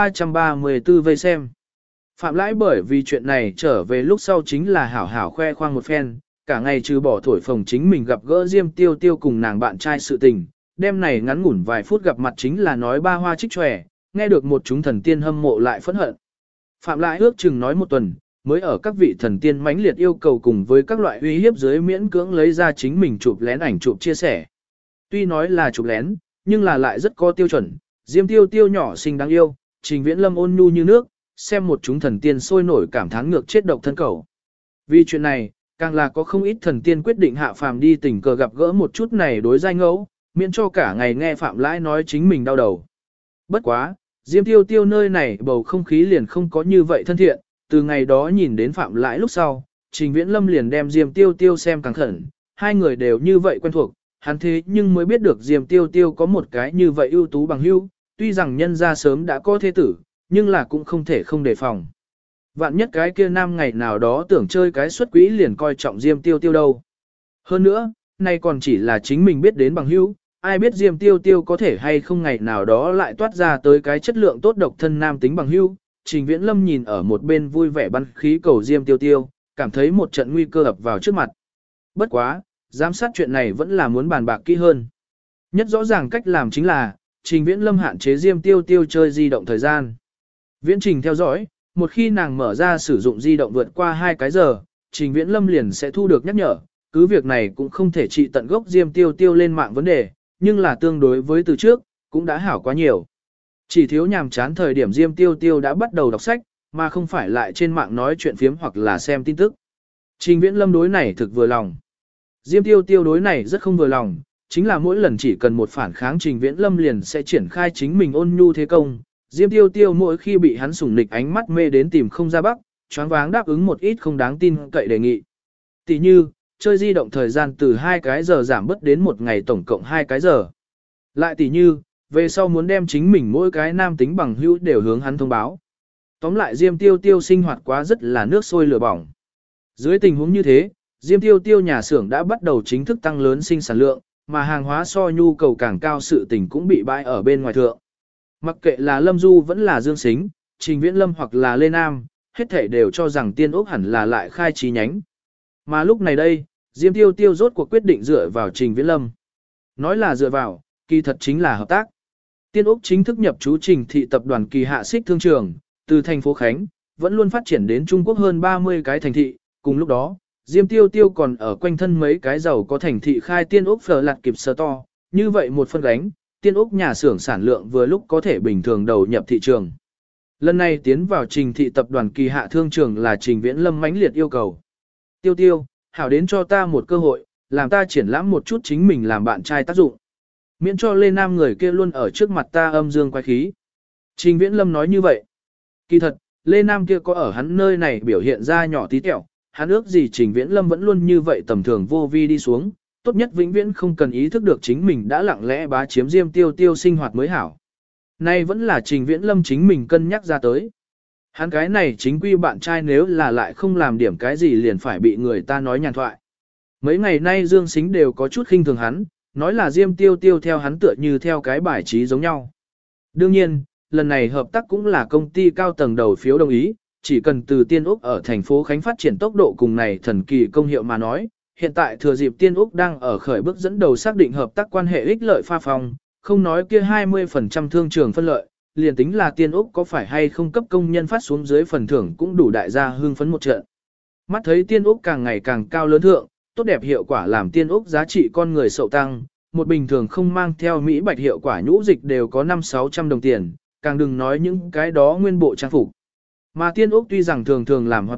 334 vây xem. Phạm Lãi bởi vì chuyện này trở về lúc sau chính là hảo hảo khoe khoang một phen, cả ngày trừ bỏ thổi phồng chính mình gặp gỡ Diêm Tiêu Tiêu cùng nàng bạn trai sự tình, đêm này ngắn ngủn vài phút gặp mặt chính là nói ba hoa trích tròe, nghe được một chúng thần tiên hâm mộ lại phẫn hận. Phạm Lãi ước chừng nói một tuần, mới ở các vị thần tiên mãnh liệt yêu cầu cùng với các loại uy hiếp dưới miễn cưỡng lấy ra chính mình chụp lén ảnh chụp chia sẻ. Tuy nói là chụp lén, nhưng là lại rất có tiêu chuẩn, Diêm Tiêu Tiêu nhỏ xinh đáng yêu, Trình Viễn Lâm ôn nhu như nước, xem một chúng thần tiên sôi nổi cảm thán ngược chết độc thân cầu. Vì chuyện này, càng là có không ít thần tiên quyết định hạ phàm đi tình cờ gặp gỡ một chút này đối giai ngẫu, miễn cho cả ngày nghe Phạm Lãi nói chính mình đau đầu. Bất quá, Diêm Tiêu Tiêu nơi này bầu không khí liền không có như vậy thân thiện, từ ngày đó nhìn đến Phạm Lãi lúc sau, Trình Viễn Lâm liền đem Diêm Tiêu Tiêu xem càng khẩn, hai người đều như vậy quen thuộc, hắn thế nhưng mới biết được Diêm Tiêu Tiêu có một cái như vậy ưu tú bằng hữu, tuy rằng nhân gia sớm đã có thế tử, nhưng là cũng không thể không đề phòng. Vạn nhất cái kia nam ngày nào đó tưởng chơi cái xuất quỹ liền coi trọng Diêm Tiêu Tiêu đâu. Hơn nữa, nay còn chỉ là chính mình biết đến bằng hữu, ai biết Diêm Tiêu Tiêu có thể hay không ngày nào đó lại toát ra tới cái chất lượng tốt độc thân nam tính bằng hữu. Trình Viễn Lâm nhìn ở một bên vui vẻ bắn khí cầu Diêm Tiêu Tiêu, cảm thấy một trận nguy cơ ập vào trước mặt. Bất quá, giám sát chuyện này vẫn là muốn bàn bạc kỹ hơn. Nhất rõ ràng cách làm chính là, Trình Viễn Lâm hạn chế Diêm Tiêu Tiêu chơi di động thời gian. Viễn Trình theo dõi, một khi nàng mở ra sử dụng di động vượt qua 2 cái giờ, Trình Viễn Lâm liền sẽ thu được nhắc nhở, cứ việc này cũng không thể trị tận gốc Diêm Tiêu Tiêu lên mạng vấn đề, nhưng là tương đối với từ trước, cũng đã hảo quá nhiều. Chỉ thiếu nhàm chán thời điểm Diêm Tiêu Tiêu đã bắt đầu đọc sách, mà không phải lại trên mạng nói chuyện phiếm hoặc là xem tin tức. Trình Viễn Lâm đối này thực vừa lòng. Diêm Tiêu Tiêu đối này rất không vừa lòng, chính là mỗi lần chỉ cần một phản kháng Trình Viễn Lâm liền sẽ triển khai chính mình ôn nhu thế công. Diêm Tiêu Tiêu mỗi khi bị hắn sủng nịch ánh mắt mê đến tìm không ra bắc, choáng váng đáp ứng một ít không đáng tin cậy đề nghị. Tỷ như, chơi di động thời gian từ 2 cái giờ giảm bớt đến một ngày tổng cộng 2 cái giờ. Lại tỷ như, về sau muốn đem chính mình mỗi cái nam tính bằng hữu đều hướng hắn thông báo. Tóm lại Diêm Tiêu Tiêu sinh hoạt quá rất là nước sôi lửa bỏng. Dưới tình huống như thế, Diêm Tiêu Tiêu nhà xưởng đã bắt đầu chính thức tăng lớn sinh sản lượng, mà hàng hóa so nhu cầu càng cao sự tình cũng bị bãi ở bên ngoài thượng. Mặc kệ là Lâm Du vẫn là Dương Sính, Trình Viễn Lâm hoặc là Lê Nam, hết thảy đều cho rằng Tiên Úc hẳn là lại khai chi nhánh. Mà lúc này đây, Diêm Tiêu Tiêu rốt cuộc quyết định dựa vào Trình Viễn Lâm. Nói là dựa vào, kỳ thật chính là hợp tác. Tiên Úc chính thức nhập trú Trình thị tập đoàn kỳ hạ xích thương trường, từ thành phố Khánh, vẫn luôn phát triển đến Trung Quốc hơn 30 cái thành thị, cùng lúc đó, Diêm Tiêu Tiêu còn ở quanh thân mấy cái giàu có thành thị khai Tiên Úc phở lạt kịp sơ to, như vậy một phân gánh, Tiên Úc nhà xưởng sản lượng vừa lúc có thể bình thường đầu nhập thị trường. Lần này tiến vào Trình thị tập đoàn kỳ hạ thương trường là Trình Viễn Lâm mãnh liệt yêu cầu. Tiêu Tiêu, hảo đến cho ta một cơ hội, làm ta triển lãm một chút chính mình làm bạn trai tác dụng. Miễn cho Lê Nam người kia luôn ở trước mặt ta âm dương quái khí. Trình Viễn Lâm nói như vậy. Kỳ thật, Lê Nam kia có ở hắn nơi này biểu hiện ra nhỏ tí tẹo, hắn ước gì Trình Viễn Lâm vẫn luôn như vậy tầm thường vô vi đi xuống, tốt nhất vĩnh viễn không cần ý thức được chính mình đã lặng lẽ bá chiếm Diêm Tiêu Tiêu sinh hoạt mới hảo. Nay vẫn là Trình Viễn Lâm chính mình cân nhắc ra tới. Hắn cái này chính quy bạn trai nếu là lại không làm điểm cái gì liền phải bị người ta nói nhàn thoại. Mấy ngày nay Dương Sính đều có chút khinh thường hắn, nói là Diêm Tiêu Tiêu theo hắn tựa như theo cái bài trí giống nhau. Đương nhiên, lần này hợp tác cũng là công ty cao tầng đầu phiếu đồng ý, chỉ cần từ Tiên Úc ở thành phố Khánh phát triển tốc độ cùng này thần kỳ công hiệu mà nói, hiện tại thừa dịp Tiên Úc đang ở khởi bước dẫn đầu xác định hợp tác quan hệ ích lợi pha phong, không nói kia 20% thương trường phân lợi, liền tính là Tiên Úc có phải hay không cấp công nhân phát xuống dưới phần thưởng cũng đủ đại gia hưng phấn một trận. Mắt thấy Tiên Úc càng ngày càng cao lớn thượng, tốt đẹp hiệu quả làm Tiên Úc giá trị con người sậu tăng, một bình thường không mang theo Mỹ bạch hiệu quả nhũ dịch đều có 500-600 đồng tiền, càng đừng nói những cái đó nguyên bộ trang phục. Mà Tiên Úc tuy rằng thường thường làm hoạt động,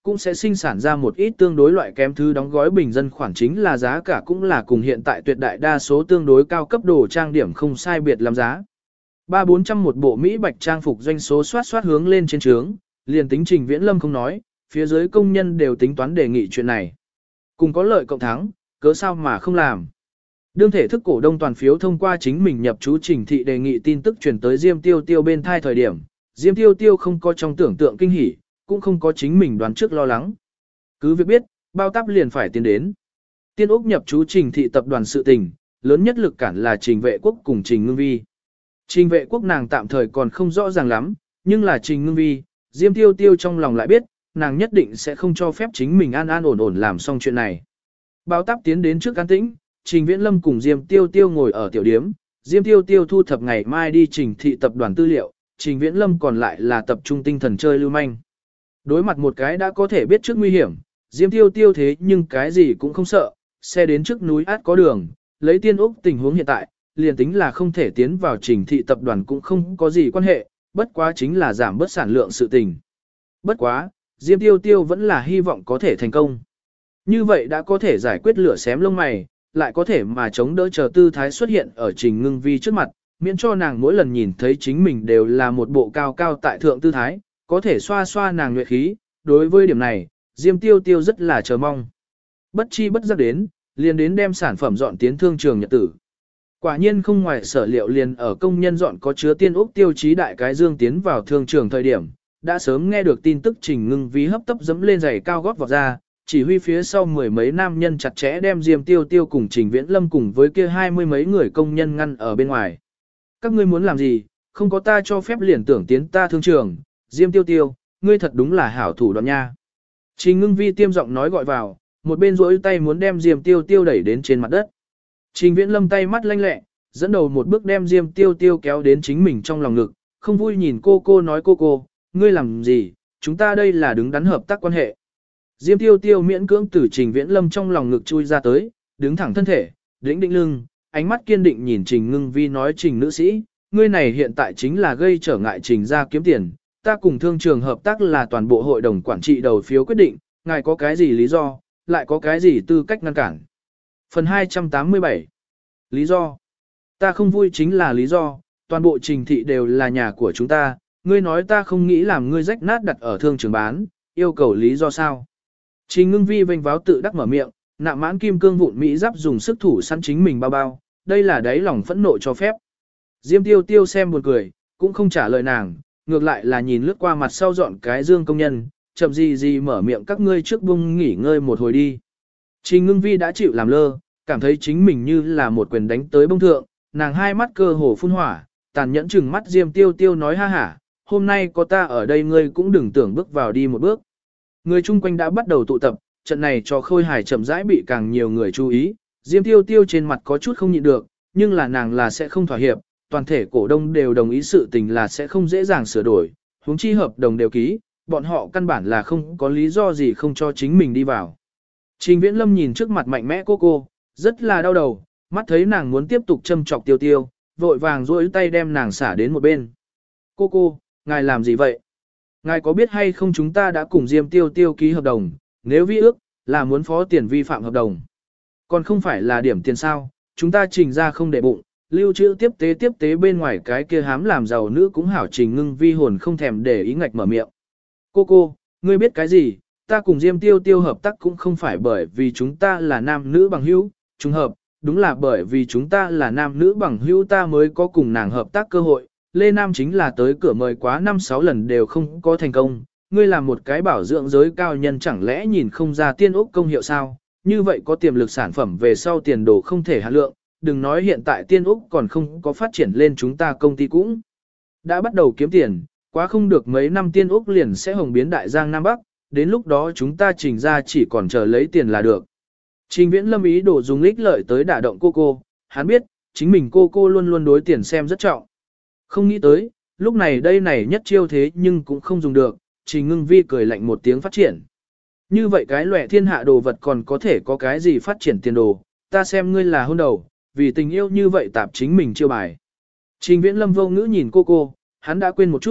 cũng sẽ sinh sản ra một ít tương đối loại kém thứ đóng gói bình dân khoản, chính là giá cả cũng là cùng hiện tại tuyệt đại đa số tương đối cao cấp đồ trang điểm không sai biệt làm giá. 3-400 một bộ Mỹ bạch trang phục doanh số soát hướng lên trên trướng, liền tính Trình Viễn Lâm không nói, phía dưới công nhân đều tính toán đề nghị chuyện này. Cùng có lợi cộng thắng, cớ sao mà không làm. Đương thể thức cổ đông toàn phiếu thông qua chính mình nhập chú Trình thị đề nghị tin tức truyền tới Diêm Tiêu Tiêu bên thai thời điểm, Diêm Tiêu Tiêu không có trong tưởng tượng kinh hỉ, cũng không có chính mình đoán trước lo lắng. Cứ việc biết, bao táp liền phải tiến đến. Tiên Úc nhập chú Trình thị tập đoàn sự tình, lớn nhất lực cản là Trình Vệ Quốc cùng Trình Ngưng Vi. Trình Vệ Quốc nàng tạm thời còn không rõ ràng lắm, nhưng là Trình Ngưng Vi, Diêm Tiêu Tiêu trong lòng lại biết, nàng nhất định sẽ không cho phép chính mình an ổn làm xong chuyện này. Bao táp tiến đến trước an tĩnh, Trình Viễn Lâm cùng Diêm Tiêu Tiêu ngồi ở tiểu điếm, Diêm Tiêu Tiêu thu thập ngày mai đi Trình thị tập đoàn tư liệu, Trình Viễn Lâm còn lại là tập trung tinh thần chơi lưu manh. Đối mặt một cái đã có thể biết trước nguy hiểm, Diêm Tiêu Tiêu thế nhưng cái gì cũng không sợ, xe đến trước núi át có đường, lấy Tiên Úc tình huống hiện tại, liền tính là không thể tiến vào Trình thị tập đoàn cũng không có gì quan hệ, bất quá chính là giảm bớt sản lượng sự tình. Bất quá, Diêm Tiêu Tiêu vẫn là hy vọng có thể thành công. Như vậy đã có thể giải quyết lửa xém lông mày, lại có thể mà chống đỡ chờ tư thái xuất hiện ở Trình Ngưng Vi trước mặt, miễn cho nàng mỗi lần nhìn thấy chính mình đều là một bộ cao cao tại thượng tư thái, có thể xoa xoa nàng nhuệ khí. Đối với điểm này, Diêm Tiêu Tiêu rất là chờ mong. Bất chi bất giác đến, liền đến đem sản phẩm dọn tiến thương trường nhật tử. Quả nhiên không ngoài sở liệu, liền ở công nhân dọn có chứa Tiên Úc tiêu chí đại cái dương tiến vào thương trường thời điểm, đã sớm nghe được tin tức Trình Ngưng Vi hấp tấp dẫm lên giày cao gót vọt ra, chỉ huy phía sau mười mấy nam nhân chặt chẽ đem Diêm Tiêu Tiêu cùng Trình Viễn Lâm cùng với kia 20 mấy người công nhân ngăn ở bên ngoài. Các ngươi muốn làm gì, không có ta cho phép liền tưởng tiến ta thương trường, Diêm Tiêu Tiêu, ngươi thật đúng là hảo thủ đoạn nha. Trình Ngưng Vi tiêm giọng nói gọi vào, một bên rỗi tay muốn đem Diêm Tiêu Tiêu đẩy đến trên mặt đất. Trình Viễn Lâm tay mắt lanh lẹ, dẫn đầu một bước đem Diêm Tiêu Tiêu kéo đến chính mình trong lòng ngực, không vui nhìn cô nói cô, ngươi làm gì, chúng ta đây là đứng đắn hợp tác quan hệ. Diêm Tiêu Tiêu miễn cưỡng từ Trình Viễn Lâm trong lòng ngực chui ra tới, đứng thẳng thân thể, đĩnh định lưng, ánh mắt kiên định nhìn Trình Ngưng Vi nói, Trình nữ sĩ, ngươi này hiện tại chính là gây trở ngại Trình ra kiếm tiền, ta cùng thương trường hợp tác là toàn bộ hội đồng quản trị đầu phiếu quyết định, ngài có cái gì lý do, lại có cái gì tư cách ngăn cản. Phần 287 Lý do Ta không vui chính là lý do, toàn bộ Trình thị đều là nhà của chúng ta, ngươi nói ta không nghĩ làm ngươi rách nát đặt ở thương trường bán, yêu cầu lý do sao? Trình Ngưng Vi vênh váo tự đắc mở miệng, nạm mãn kim cương vụn mỹ giáp dùng sức thủ săn chính mình bao, đây là đáy lòng phẫn nộ cho phép. Diêm Tiêu Tiêu xem buồn cười, cũng không trả lời nàng, ngược lại là nhìn lướt qua mặt sau dọn cái dương công nhân, chậm gì mở miệng, các ngươi trước bung nghỉ ngơi một hồi đi. Trình Ngưng Vi đã chịu làm lơ, cảm thấy chính mình như là một quyền đánh tới bông thượng, nàng hai mắt cơ hồ phun hỏa, tàn nhẫn chừng mắt Diêm Tiêu Tiêu nói, ha hả, hôm nay có ta ở đây ngươi cũng đừng tưởng bước vào đi một bước. Người chung quanh đã bắt đầu tụ tập, trận này cho khôi hài chậm rãi bị càng nhiều người chú ý, Diêm Tiêu Tiêu trên mặt có chút không nhịn được, nhưng là nàng là sẽ không thỏa hiệp, toàn thể cổ đông đều đồng ý sự tình là sẽ không dễ dàng sửa đổi, huống chi hợp đồng đều ký, bọn họ căn bản là không có lý do gì không cho chính mình đi vào. Trình Viễn Lâm nhìn trước mặt mạnh mẽ cô, rất là đau đầu, mắt thấy nàng muốn tiếp tục châm chọc Tiêu Tiêu, vội vàng duỗi tay đem nàng xả đến một bên. Cô, ngài làm gì vậy? Ngài có biết hay không chúng ta đã cùng Diêm Tiêu Tiêu ký hợp đồng, nếu vi ước, là muốn phó tiền vi phạm hợp đồng. Còn không phải là điểm tiền sao, chúng ta Trình ra không để bụng, lưu trữ tiếp tế bên ngoài cái kia hám làm giàu nữ cũng hảo. Trình Ngưng Vi hồn không thèm để ý ngạch mở miệng. Cô, ngươi biết cái gì, ta cùng Diêm Tiêu Tiêu hợp tác cũng không phải bởi vì chúng ta là nam nữ bằng hữu, trùng hợp, đúng là bởi vì chúng ta là nam nữ bằng hữu ta mới có cùng nàng hợp tác cơ hội. Lê Nam chính là tới cửa mời quá 5-6 lần đều không có thành công, ngươi là một cái bảo dưỡng giới cao nhân chẳng lẽ nhìn không ra Tiên Úc công hiệu sao, như vậy có tiềm lực sản phẩm về sau tiền đồ không thể hạ lượng, đừng nói hiện tại Tiên Úc còn không có phát triển lên, chúng ta công ty cũng đã bắt đầu kiếm tiền, quá không được mấy năm Tiên Úc liền sẽ hồng biến đại giang Nam Bắc, đến lúc đó chúng ta Trình ra chỉ còn chờ lấy tiền là được. Trình Viễn Lâm ý đồ dùng ích lợi tới đả động cô, hắn biết, chính mình cô luôn luôn đối tiền xem rất trọng. Không nghĩ tới, lúc này đây này nhất chiêu thế nhưng cũng không dùng được, Trình Ngưng Vi cười lạnh một tiếng, phát triển. Như vậy cái lệ thiên hạ đồ vật còn có thể có cái gì phát triển tiền đồ, ta xem ngươi là hôn đầu, vì tình yêu như vậy tạp chính mình chiêu bài. Trình Viễn Lâm vô ngữ nhìn cô, hắn đã quên một chút,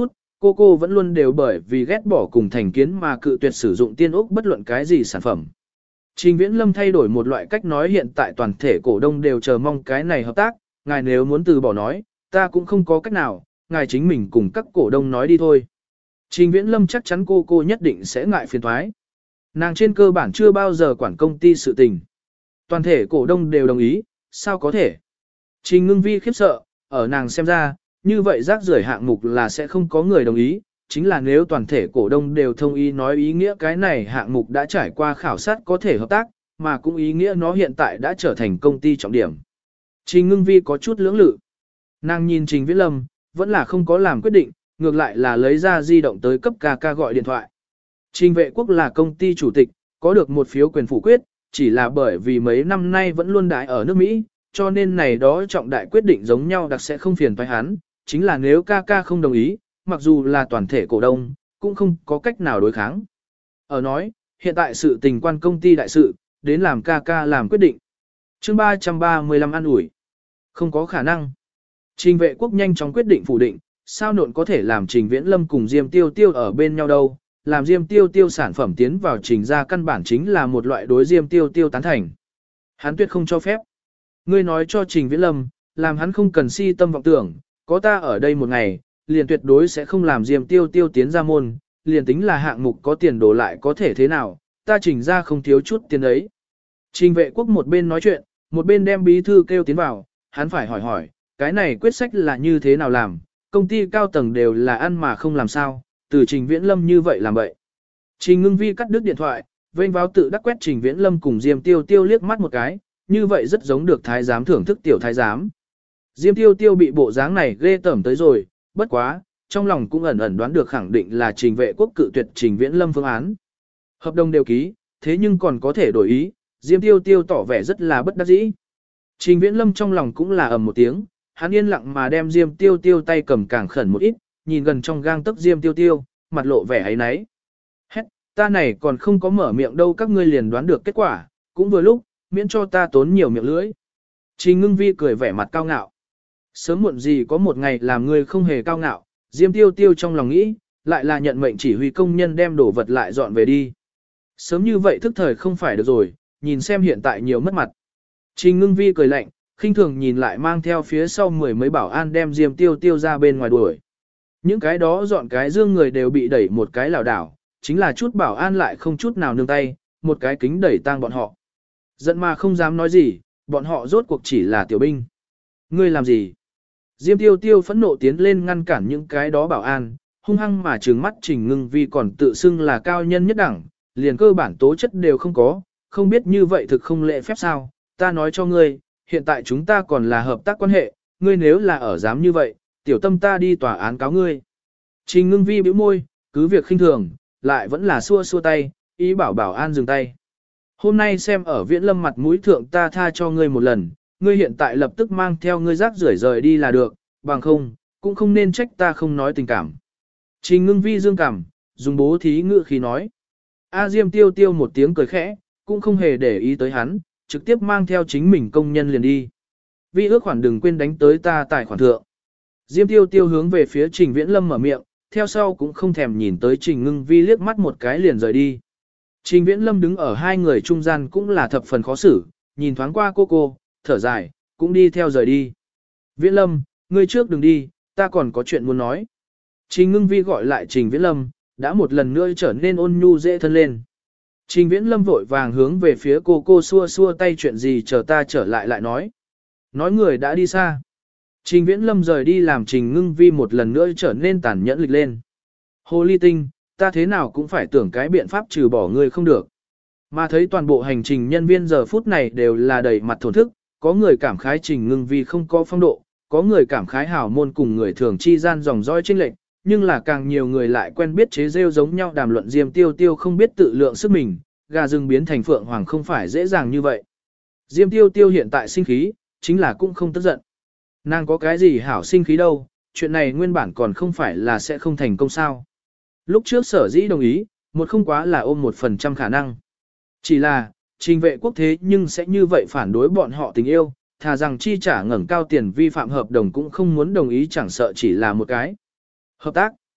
cô vẫn luôn đều bởi vì ghét bỏ cùng thành kiến mà cự tuyệt sử dụng tiên ốc bất luận cái gì sản phẩm. Trình Viễn Lâm thay đổi một loại cách nói hiện tại toàn thể cổ đông đều chờ mong cái này hợp tác, ngài nếu muốn từ bỏ nói, ta cũng không có cách nào, ngài chính mình cùng các cổ đông nói đi thôi. Trình Viễn Lâm chắc chắn cô nhất định sẽ ngại phiền toái. Nàng trên cơ bản chưa bao giờ quản công ty sự tình. Toàn thể cổ đông đều đồng ý, sao có thể? Trình Ngưng Vi khiếp sợ, ở nàng xem ra, như vậy rác rưởi hạng mục là sẽ không có người đồng ý, chính là nếu toàn thể cổ đông đều thông ý nói ý nghĩa cái này hạng mục đã trải qua khảo sát có thể hợp tác, mà cũng ý nghĩa nó hiện tại đã trở thành công ty trọng điểm. Trình Ngưng Vi có chút lưỡng lự. Nàng nhìn Trình Viễn Lâm, vẫn là không có làm quyết định, ngược lại là lấy ra di động tới cấp ca ca gọi điện thoại. Trình Vệ Quốc là công ty chủ tịch, có được một phiếu quyền phủ quyết, chỉ là bởi vì mấy năm nay vẫn luôn đại ở nước Mỹ, cho nên này đó trọng đại quyết định giống nhau đặc sẽ không phiền phải hắn, chính là nếu ca ca không đồng ý, mặc dù là toàn thể cổ đông, cũng không có cách nào đối kháng. Ở nói, hiện tại sự tình quan công ty đại sự, đến làm ca ca làm quyết định. Chương 335 an ủi. Không có khả năng. Trình Vệ Quốc nhanh chóng quyết định phủ định, sao nộn có thể làm Trình Viễn Lâm cùng Diêm Tiêu Tiêu ở bên nhau đâu, làm Diêm Tiêu Tiêu sản phẩm tiến vào Trình ra căn bản chính là một loại đối Diêm Tiêu Tiêu tán thành. Hắn tuyệt không cho phép. Ngươi nói cho Trình Viễn Lâm, làm hắn không cần si tâm vọng tưởng, có ta ở đây một ngày, liền tuyệt đối sẽ không làm Diêm Tiêu Tiêu tiến ra môn, liền tính là hạng mục có tiền đổ lại có thể thế nào, ta Trình ra không thiếu chút tiền ấy. Trình Vệ Quốc một bên nói chuyện, một bên đem bí thư kêu tiến vào, hắn phải hỏi, cái này quyết sách là như thế nào làm, công ty cao tầng đều là ăn mà không làm sao, từ Trình Viễn Lâm như vậy làm vậy. Trình Ngưng Vi cắt đứt điện thoại, vênh vào tự đắc quét Trình Viễn Lâm cùng Diêm Tiêu Tiêu liếc mắt một cái, như vậy rất giống được thái giám thưởng thức tiểu thái giám. Diêm Tiêu Tiêu bị bộ dáng này ghê tởm tới rồi, bất quá, trong lòng cũng ẩn ẩn đoán được khẳng định là Trình Vệ Quốc cự tuyệt Trình Viễn Lâm phương án. Hợp đồng đều ký, thế nhưng còn có thể đổi ý, Diêm Tiêu Tiêu tỏ vẻ rất là bất đắc dĩ. Trình Viễn Lâm trong lòng cũng là ầm một tiếng, hắn yên lặng mà đem Diêm Tiêu Tiêu tay cầm càng khẩn một ít, nhìn gần trong gang tấc Diêm Tiêu Tiêu, mặt lộ vẻ ấy náy. Hét, ta này còn không có mở miệng đâu các ngươi liền đoán được kết quả, cũng vừa lúc, miễn cho ta tốn nhiều miệng lưỡi. Trình Ngưng Vi cười vẻ mặt cao ngạo. Sớm muộn gì có một ngày làm ngươi không hề cao ngạo, Diêm Tiêu Tiêu trong lòng nghĩ, lại là nhận mệnh chỉ huy công nhân đem đồ vật lại dọn về đi. Sớm như vậy thức thời không phải được rồi, nhìn xem hiện tại nhiều mất mặt. Trình Ngưng Vi cười lạnh, khinh thường nhìn lại mang theo phía sau mười mấy bảo an đem Diêm Tiêu Tiêu ra bên ngoài đuổi. Những cái đó dọn cái dương người đều bị đẩy một cái lảo đảo, chính là chút bảo an lại không chút nào nương tay, một cái kính đẩy tang bọn họ. Giận mà không dám nói gì, bọn họ rốt cuộc chỉ là tiểu binh. Ngươi làm gì? Diêm Tiêu Tiêu phẫn nộ tiến lên ngăn cản những cái đó bảo an, hung hăng mà trừng mắt Trình Ngưng Vi còn tự xưng là cao nhân nhất đẳng, liền cơ bản tố chất đều không có, không biết như vậy thực không lễ phép sao, ta nói cho ngươi, hiện tại chúng ta còn là hợp tác quan hệ, ngươi nếu là ở dám như vậy, tiểu tâm ta đi tòa án cáo ngươi. Trình Ngưng Vi bĩu môi, cứ việc khinh thường, lại vẫn là xua xua tay, ý bảo bảo an dừng tay. Hôm nay xem ở Viễn Lâm mặt mũi thượng ta tha cho ngươi một lần, ngươi hiện tại lập tức mang theo ngươi rác rưởi rời đi là được, bằng không, cũng không nên trách ta không nói tình cảm. Trình Ngưng Vi dương cảm, dùng bố thí ngữ khí nói. A Diêm Tiêu Tiêu một tiếng cười khẽ, cũng không hề để ý tới hắn, trực tiếp mang theo chính mình công nhân liền đi. Vi ước khoản đừng quên đánh tới ta tài khoản thượng. Diêm Tiêu Tiêu hướng về phía Trình Viễn Lâm mở miệng, theo sau cũng không thèm nhìn tới Trình Ngưng Vi liếc mắt một cái liền rời đi. Trình Viễn Lâm đứng ở hai người trung gian cũng là thập phần khó xử, nhìn thoáng qua cô, thở dài, cũng đi theo rời đi. Viễn Lâm, ngươi trước đừng đi, ta còn có chuyện muốn nói. Trình Ngưng Vi gọi lại Trình Viễn Lâm, đã một lần nữa trở nên ôn nhu dễ thân lên. Trình Viễn Lâm vội vàng hướng về phía cô xua xua tay chuyện gì chờ ta trở lại lại nói. Nói người đã đi xa. Trình Viễn Lâm rời đi làm Trình Ngưng Vi một lần nữa trở nên tàn nhẫn lịch lên. Hồ ly tinh, ta thế nào cũng phải tưởng cái biện pháp trừ bỏ ngươi không được. Mà thấy toàn bộ hành trình nhân viên giờ phút này đều là đầy mặt thổn thức, có người cảm khái Trình Ngưng Vi không có phong độ, có người cảm khái hảo môn cùng người thường chi gian dòng dõi chênh lệch, nhưng là càng nhiều người lại quen biết chế rêu giống nhau đàm luận Diêm Tiêu Tiêu không biết tự lượng sức mình, gà rừng biến thành phượng hoàng không phải dễ dàng như vậy. Diêm Tiêu Tiêu hiện tại sinh khí, chính là cũng không tức giận. Nàng có cái gì hảo sinh khí đâu, chuyện này nguyên bản còn không phải là sẽ không thành công sao. Lúc trước Sở Dĩ đồng ý, một không quá là ôm 1% khả năng. Chỉ là, Trình Vệ Quốc thế nhưng sẽ như vậy phản đối bọn họ tình yêu, thà rằng chi trả ngẩng cao tiền vi phạm hợp đồng cũng không muốn đồng ý chẳng sợ chỉ là một cái. Hợp tác.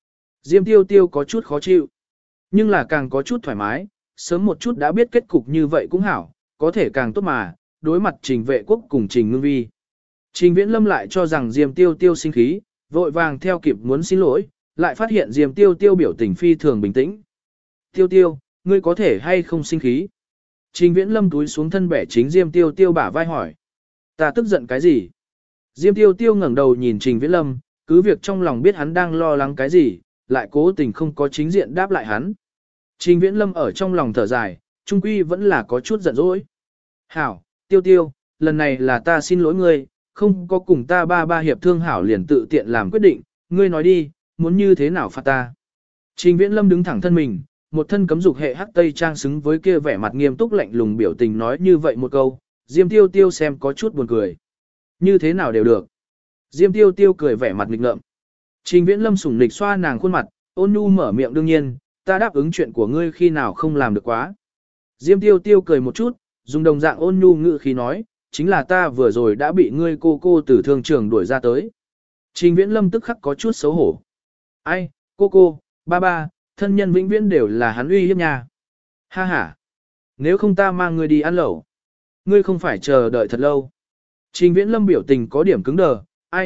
Diêm Tiêu Tiêu có chút khó chịu, nhưng là càng có chút thoải mái, sớm một chút đã biết kết cục như vậy cũng hảo, có thể càng tốt mà, đối mặt Trình Vệ Quốc cùng Trình Ngưng Vi. Trình Viễn Lâm lại cho rằng Diêm Tiêu Tiêu sinh khí, vội vàng theo kịp muốn xin lỗi, lại phát hiện Diêm Tiêu Tiêu biểu tình phi thường bình tĩnh. Tiêu Tiêu, ngươi có thể hay không sinh khí? Trình Viễn Lâm túi xuống thân bẻ chính Diêm Tiêu Tiêu bả vai hỏi. Ta tức giận cái gì? Diêm Tiêu Tiêu ngẩng đầu nhìn Trình Viễn Lâm, cứ việc trong lòng biết hắn đang lo lắng cái gì, lại cố tình không có chính diện đáp lại hắn. Trình Viễn Lâm ở trong lòng thở dài, trung quy vẫn là có chút giận dỗi. Hảo, Tiêu Tiêu, lần này là ta xin lỗi ngươi, không có cùng ta ba hiệp thương hảo liền tự tiện làm quyết định, ngươi nói đi, muốn như thế nào phạt ta. Trình Viễn Lâm đứng thẳng thân mình, một thân cấm dục hệ hắc tây trang xứng với kia vẻ mặt nghiêm túc lạnh lùng biểu tình nói như vậy một câu, Diêm Tiêu Tiêu xem có chút buồn cười. Như thế nào đều được. Diêm Tiêu Tiêu cười vẻ mặt nghịch ngợm. Trình Viễn Lâm sủng nịch xoa nàng khuôn mặt, ôn nhu mở miệng đương nhiên, ta đáp ứng chuyện của ngươi khi nào không làm được quá. Diêm Tiêu Tiêu cười một chút, dùng đồng dạng ôn nhu ngữ khí nói, chính là ta vừa rồi đã bị ngươi cô từ thương trường đuổi ra tới. Trình Viễn Lâm tức khắc có chút xấu hổ. Ai, cô, ba, thân nhân vĩnh viễn đều là hắn uy hiếp nha. Ha ha, nếu không ta mang ngươi đi ăn lẩu. Ngươi không phải chờ đợi thật lâu. Trình Viễn Lâm biểu tình có điểm cứng đờ,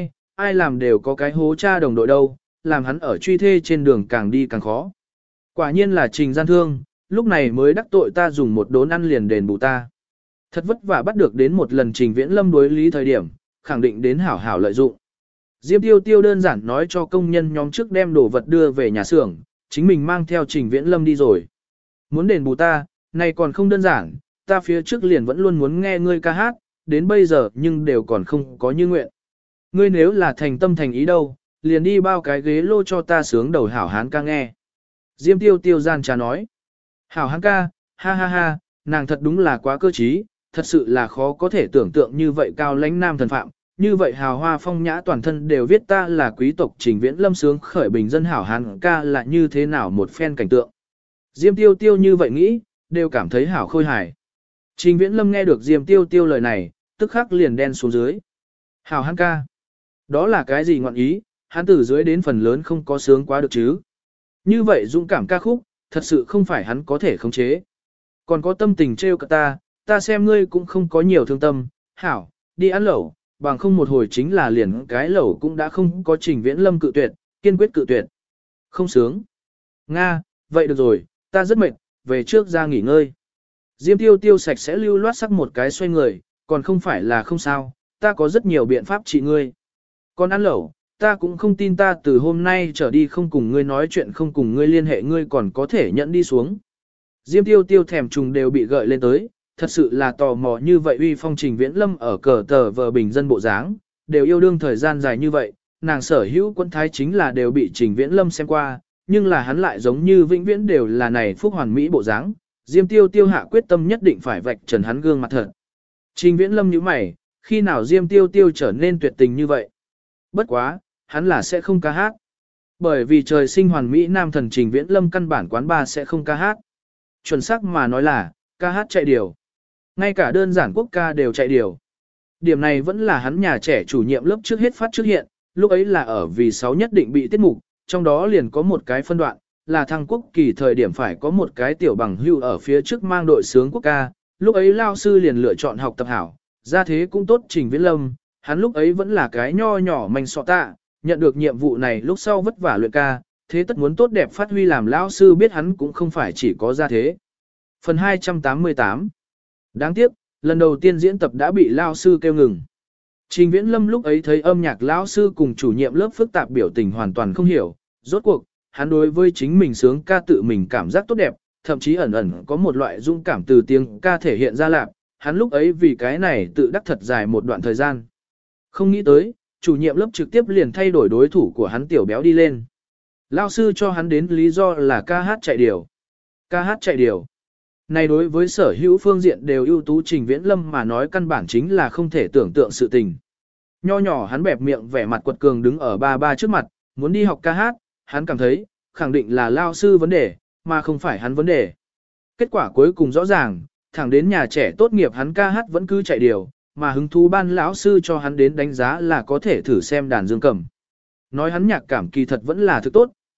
ai làm đều có cái hố cha đồng đội đâu, làm hắn ở truy thê trên đường càng đi càng khó. Quả nhiên là Trình gian thương, lúc này mới đắc tội ta dùng một đốn ăn liền đền bù ta. Thật vất vả bắt được đến một lần Trình Viễn Lâm đối lý thời điểm, khẳng định đến hảo hảo lợi dụng. Diêm Tiêu Tiêu đơn giản nói cho công nhân nhóm trước đem đồ vật đưa về nhà xưởng, chính mình mang theo Trình Viễn Lâm đi rồi. Muốn đền bù ta, này còn không đơn giản, ta phía trước liền vẫn luôn muốn nghe ngươi ca hát, đến bây giờ nhưng đều còn không có như nguyện. Ngươi nếu là thành tâm thành ý đâu, liền đi bao cái ghế lô cho ta sướng đầu hảo hán ca nghe. Diêm Tiêu Tiêu gian trà nói. Hảo hán ca, ha, nàng thật đúng là quá cơ trí, thật sự là khó có thể tưởng tượng như vậy cao lãnh nam thần phạm, như vậy hào hoa phong nhã toàn thân đều viết ta là quý tộc Trình Viễn Lâm sướng khởi bình dân hảo hán ca là như thế nào một phen cảnh tượng. Diêm Tiêu Tiêu như vậy nghĩ, đều cảm thấy hảo khôi hài. Trình Viễn Lâm nghe được Diêm Tiêu Tiêu lời này, tức khắc liền đen xuống dưới. Hảo hán ca, đó là cái gì ngọn ý, hắn từ dưới đến phần lớn không có sướng quá được chứ. Như vậy dũng cảm ca khúc, thật sự không phải hắn có thể khống chế. Còn có tâm tình trêu cả ta xem ngươi cũng không có nhiều thương tâm, hảo, đi ăn lẩu, bằng không một hồi chính là liền cái lẩu cũng đã không có Trình Viễn Lâm cự tuyệt, kiên quyết cự tuyệt. Không sướng. Nga, vậy được rồi, ta rất mệt, về trước ra nghỉ ngơi. Diêm Tiêu Tiêu sạch sẽ lưu loát sắc một cái xoay người, còn không phải là không sao, ta có rất nhiều biện pháp trị ngươi. Còn ăn lẩu, ta cũng không tin ta từ hôm nay trở đi không cùng ngươi nói chuyện không cùng ngươi liên hệ ngươi còn có thể nhận đi xuống. Diêm Tiêu Tiêu thèm trùng đều bị gợi lên tới, thật sự là tò mò như vậy uy phong Trình Viễn Lâm ở cờ tờ vờ bình dân bộ dáng, đều yêu đương thời gian dài như vậy, nàng sở hữu quân thái chính là đều bị Trình Viễn Lâm xem qua, nhưng là hắn lại giống như vĩnh viễn đều là này phúc hoàn mỹ bộ dáng. Diêm Tiêu Tiêu hạ quyết tâm nhất định phải vạch trần hắn gương mặt thật. Trình Viễn Lâm nhíu mày, khi nào Diêm Tiêu Tiêu trở nên tuyệt tình như vậy? Bất quá, hắn là sẽ không ca hát. Bởi vì trời sinh hoàn mỹ nam thần Trình Viễn Lâm căn bản quán bar sẽ không ca hát. Chuẩn xác mà nói là, ca hát chạy điều. Ngay cả đơn giản quốc ca đều chạy điều. Điểm này vẫn là hắn nhà trẻ chủ nhiệm lớp trước hết phát trước hiện, lúc ấy là ở vì 6 nhất định bị tiết mục, trong đó liền có một cái phân đoạn, là thăng quốc kỳ thời điểm phải có một cái tiểu bằng hưu ở phía trước mang đội sướng quốc ca, lúc ấy lao sư liền lựa chọn học tập hảo, ra thế cũng tốt Trình Viễn Lâm, hắn lúc ấy vẫn là cái nho nhỏ manh sọ tạ, nhận được nhiệm vụ này lúc sau vất vả luyện ca, thế tất muốn tốt đẹp phát huy làm lao sư biết hắn cũng không phải chỉ có ra thế. Phần 288 Đáng tiếc, lần đầu tiên diễn tập đã bị lao sư kêu ngừng. Trình Viễn Lâm lúc ấy thấy âm nhạc lão sư cùng chủ nhiệm lớp phức tạp biểu tình hoàn toàn không hiểu, rốt cuộc, hắn đối với chính mình sướng ca tự mình cảm giác tốt đẹp, thậm chí ẩn ẩn có một loại dung cảm từ tiếng ca thể hiện ra lạc, hắn lúc ấy vì cái này tự đắc thật dài một đoạn thời gian. Không nghĩ tới, chủ nhiệm lớp trực tiếp liền thay đổi đối thủ của hắn tiểu béo đi lên. Lão sư cho hắn đến lý do là ca hát chạy điều. Ca hát chạy điều. Này đối với sở hữu phương diện đều ưu tú Trình Viễn Lâm mà nói căn bản chính là không thể tưởng tượng sự tình. Nho nhỏ hắn bẹp miệng vẻ mặt quật cường đứng ở ba trước mặt, muốn đi học ca hát, hắn cảm thấy, khẳng định là lao sư vấn đề, mà không phải hắn vấn đề. Kết quả cuối cùng rõ ràng, thẳng đến nhà trẻ tốt nghiệp hắn ca hát vẫn cứ chạy điều, mà hứng thú ban lão sư cho hắn đến đánh giá là có thể thử xem đàn dương cầm. Nói hắn nhạc cảm kỳ thật vẫn là thứ tốt,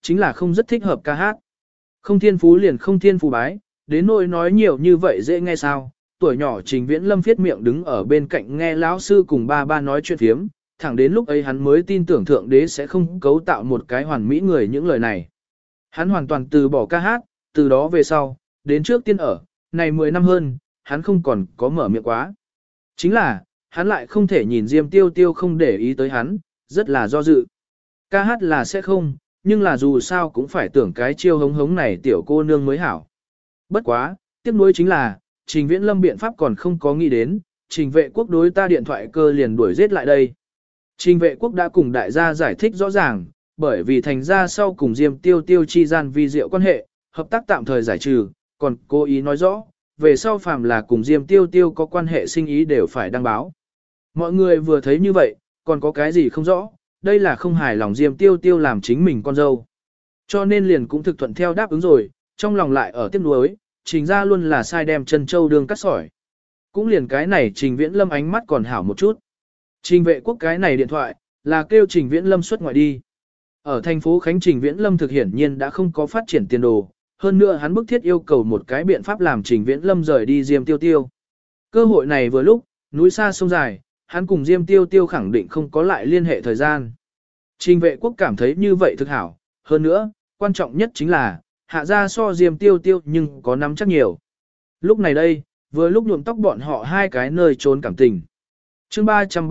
chính là không rất thích hợp ca hát. Không thiên phú liền không thiên phú bái, đến nỗi nói nhiều như vậy dễ nghe sao. Tuổi nhỏ Trình Viễn Lâm viết miệng đứng ở bên cạnh nghe lão sư cùng ba nói chuyện phiếm, thẳng đến lúc ấy hắn mới tin tưởng Thượng Đế sẽ không cấu tạo một cái hoàn mỹ người những lời này. Hắn hoàn toàn từ bỏ ca hát, từ đó về sau, đến trước tiên ở, này 10 năm hơn, hắn không còn có mở miệng quá. Chính là, hắn lại không thể nhìn Diêm Tiêu Tiêu không để ý tới hắn, rất là do dự. Ca hát là sẽ không, nhưng là dù sao cũng phải tưởng cái chiêu hống hống này tiểu cô nương mới hảo. Bất quá, tiếc nuối chính là, Trình Viễn Lâm biện pháp còn không có nghĩ đến, Trình Vệ Quốc đối ta điện thoại cơ liền đuổi giết lại đây. Trình Vệ Quốc đã cùng đại gia giải thích rõ ràng, bởi vì thành ra sau cùng Diêm Tiêu Tiêu chi gian vi diệu quan hệ, hợp tác tạm thời giải trừ, còn cố ý nói rõ, về sau phàm là cùng Diêm Tiêu Tiêu có quan hệ sinh ý đều phải đăng báo. Mọi người vừa thấy như vậy, còn có cái gì không rõ, đây là không hài lòng Diêm Tiêu Tiêu làm chính mình con dâu. Cho nên liền cũng thực thuận theo đáp ứng rồi, trong lòng lại ở tiếc nuối, Trình ra luôn là sai đem chân châu đương cắt sỏi. Cũng liền cái này Trình Viễn Lâm ánh mắt còn hảo một chút. Trình Vệ Quốc cái này điện thoại, là kêu Trình Viễn Lâm xuất ngoại đi. Ở thành phố Khánh Trình Viễn Lâm thực hiển nhiên đã không có phát triển tiền đồ, hơn nữa hắn bức thiết yêu cầu một cái biện pháp làm Trình Viễn Lâm rời đi Diêm Tiêu Tiêu. Cơ hội này vừa lúc, núi xa sông dài, hắn cùng Diêm Tiêu Tiêu khẳng định không có lại liên hệ thời gian. Trình Vệ Quốc cảm thấy như vậy thực hảo, hơn nữa, quan trọng nhất chính là, hạ ra so Diêm Tiêu Tiêu nhưng có nắm chắc nhiều. Lúc này đây, vừa lúc nhuộm tóc bọn họ hai cái nơi trốn cảm tình. Chương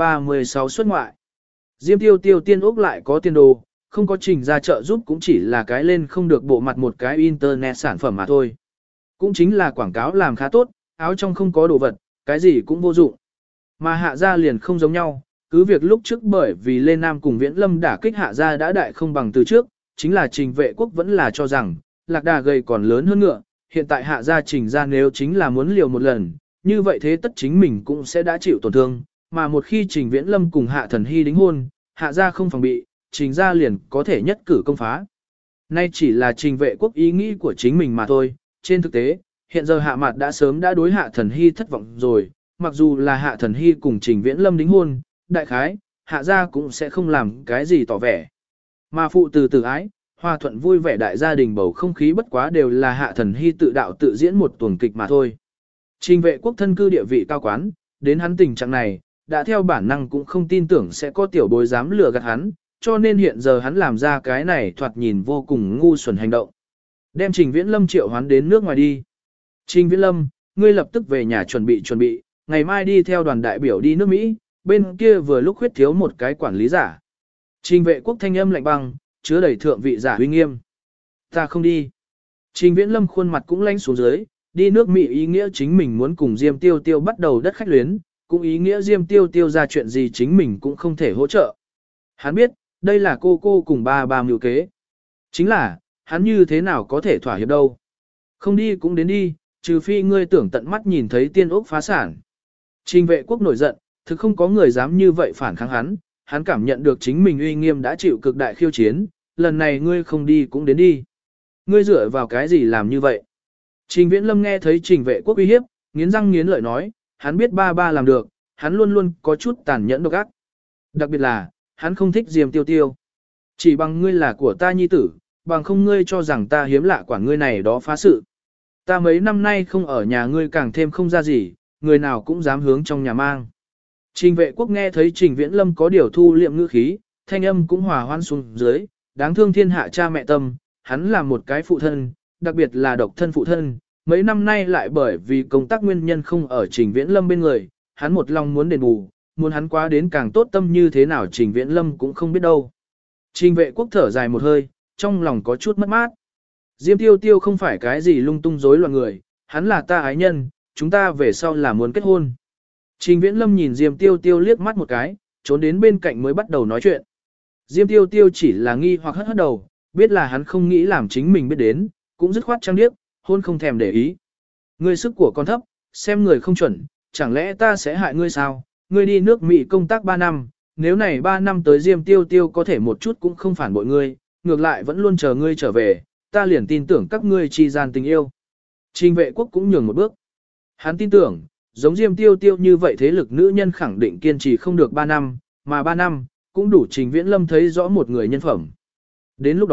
336 xuất ngoại. Diêm Tiêu Tiêu tiên ốc lại có tiền đồ, không có Trình ra trợ giúp cũng chỉ là cái lên không được bộ mặt một cái internet sản phẩm mà thôi. Cũng chính là quảng cáo làm khá tốt, áo trong không có đồ vật, cái gì cũng vô dụng. Mà hạ gia liền không giống nhau, cứ việc lúc trước bởi vì Lê Nam cùng Viễn Lâm đả kích hạ gia đã đại không bằng từ trước, chính là Trình Vệ Quốc vẫn là cho rằng, lạc đà gầy còn lớn hơn ngựa, hiện tại hạ gia Trình ra nếu chính là muốn liều một lần, như vậy thế tất chính mình cũng sẽ đã chịu tổn thương, mà một khi Trình Viễn Lâm cùng hạ thần hy đính hôn, hạ gia không phòng bị, Trình ra liền có thể nhất cử công phá. Nay chỉ là Trình Vệ Quốc ý nghĩ của chính mình mà thôi, trên thực tế, hiện giờ hạ mặt đã sớm đã đối hạ thần hy thất vọng rồi, mặc dù là hạ thần hy cùng Trình Viễn Lâm đính hôn, đại khái, hạ gia cũng sẽ không làm cái gì tỏ vẻ. Mà phụ từ từ ái, hòa thuận vui vẻ đại gia đình bầu không khí bất quá đều là hạ thần hy tự đạo tự diễn một tuần kịch mà thôi. Trình Vệ Quốc thân cư địa vị cao quán, đến hắn tình trạng này, đã theo bản năng cũng không tin tưởng sẽ có tiểu bối dám lừa gạt hắn, cho nên hiện giờ hắn làm ra cái này thoạt nhìn vô cùng ngu xuẩn hành động. Đem Trình Viễn Lâm triệu hoán đến nước ngoài đi. Trình Viễn Lâm, ngươi lập tức về nhà chuẩn bị, ngày mai đi theo đoàn đại biểu đi nước Mỹ, bên kia vừa lúc khuyết thiếu một cái quản lý giả. Trình Vệ Quốc thanh âm lạnh băng, chứa đầy thượng vị giả uy nghiêm. Ta không đi. Trình Viễn Lâm khuôn mặt cũng lanh xuống dưới, đi nước Mỹ ý nghĩa chính mình muốn cùng Diêm Tiêu Tiêu bắt đầu đất khách luyến, cũng ý nghĩa Diêm Tiêu Tiêu ra chuyện gì chính mình cũng không thể hỗ trợ. Hắn biết, đây là cô cùng ba mưu kế. Chính là, hắn như thế nào có thể thỏa hiệp đâu. Không đi cũng đến đi, trừ phi ngươi tưởng tận mắt nhìn thấy tiên ốc phá sản. Trình Vệ Quốc nổi giận, thực không có người dám như vậy phản kháng hắn cảm nhận được chính mình uy nghiêm đã chịu cực đại khiêu chiến, lần này ngươi không đi cũng đến đi. Ngươi dựa vào cái gì làm như vậy? Trình Viễn Lâm nghe thấy Trình Vệ Quốc uy hiếp, nghiến răng nghiến lợi nói, hắn biết ba làm được, hắn luôn luôn có chút tàn nhẫn độc ác. Đặc biệt là, hắn không thích Diêm Tiêu Tiêu. Chỉ bằng ngươi là của ta nhi tử, bằng không ngươi cho rằng ta hiếm lạ quản ngươi này đó phá sự. Ta mấy năm nay không ở nhà ngươi càng thêm không ra gì, người nào cũng dám hướng trong nhà mang. Trình Vệ Quốc nghe thấy Trình Viễn Lâm có điều thu liệm ngữ khí, thanh âm cũng hòa hoan xuống dưới, đáng thương thiên hạ cha mẹ tâm, hắn là một cái phụ thân, đặc biệt là độc thân phụ thân, mấy năm nay lại bởi vì công tác nguyên nhân không ở Trình Viễn Lâm bên người, hắn một lòng muốn đền bù, muốn hắn quá đến càng tốt tâm như thế nào Trình Viễn Lâm cũng không biết đâu. Trình Vệ Quốc thở dài một hơi, trong lòng có chút mất mát. Diêm Tiêu Tiêu không phải cái gì lung tung rối loạn người, hắn là ta ái nhân, chúng ta về sau là muốn kết hôn. Trình Viễn Lâm nhìn Diêm Tiêu Tiêu liếc mắt một cái, trốn đến bên cạnh mới bắt đầu nói chuyện. Diêm Tiêu Tiêu chỉ là nghi hoặc hất đầu, biết là hắn không nghĩ làm chính mình biết đến, cũng dứt khoát trăng điếc, hôn không thèm để ý. Ngươi sức của con thấp, xem người không chuẩn, chẳng lẽ ta sẽ hại ngươi sao? Ngươi đi nước Mỹ công tác 3 năm, nếu này 3 năm tới Diêm Tiêu Tiêu có thể một chút cũng không phản bội ngươi, ngược lại vẫn luôn chờ ngươi trở về, ta liền tin tưởng các ngươi chi gian tình yêu. Trình Vệ Quốc cũng nhường một bước. Hắn tin tưởng, giống Diêm Tiêu Tiêu như vậy thế lực nữ nhân khẳng định kiên trì không được 3 năm, mà 3 năm, cũng đủ Trình Viễn Lâm thấy rõ một người nhân phẩm. Đến lúc đó,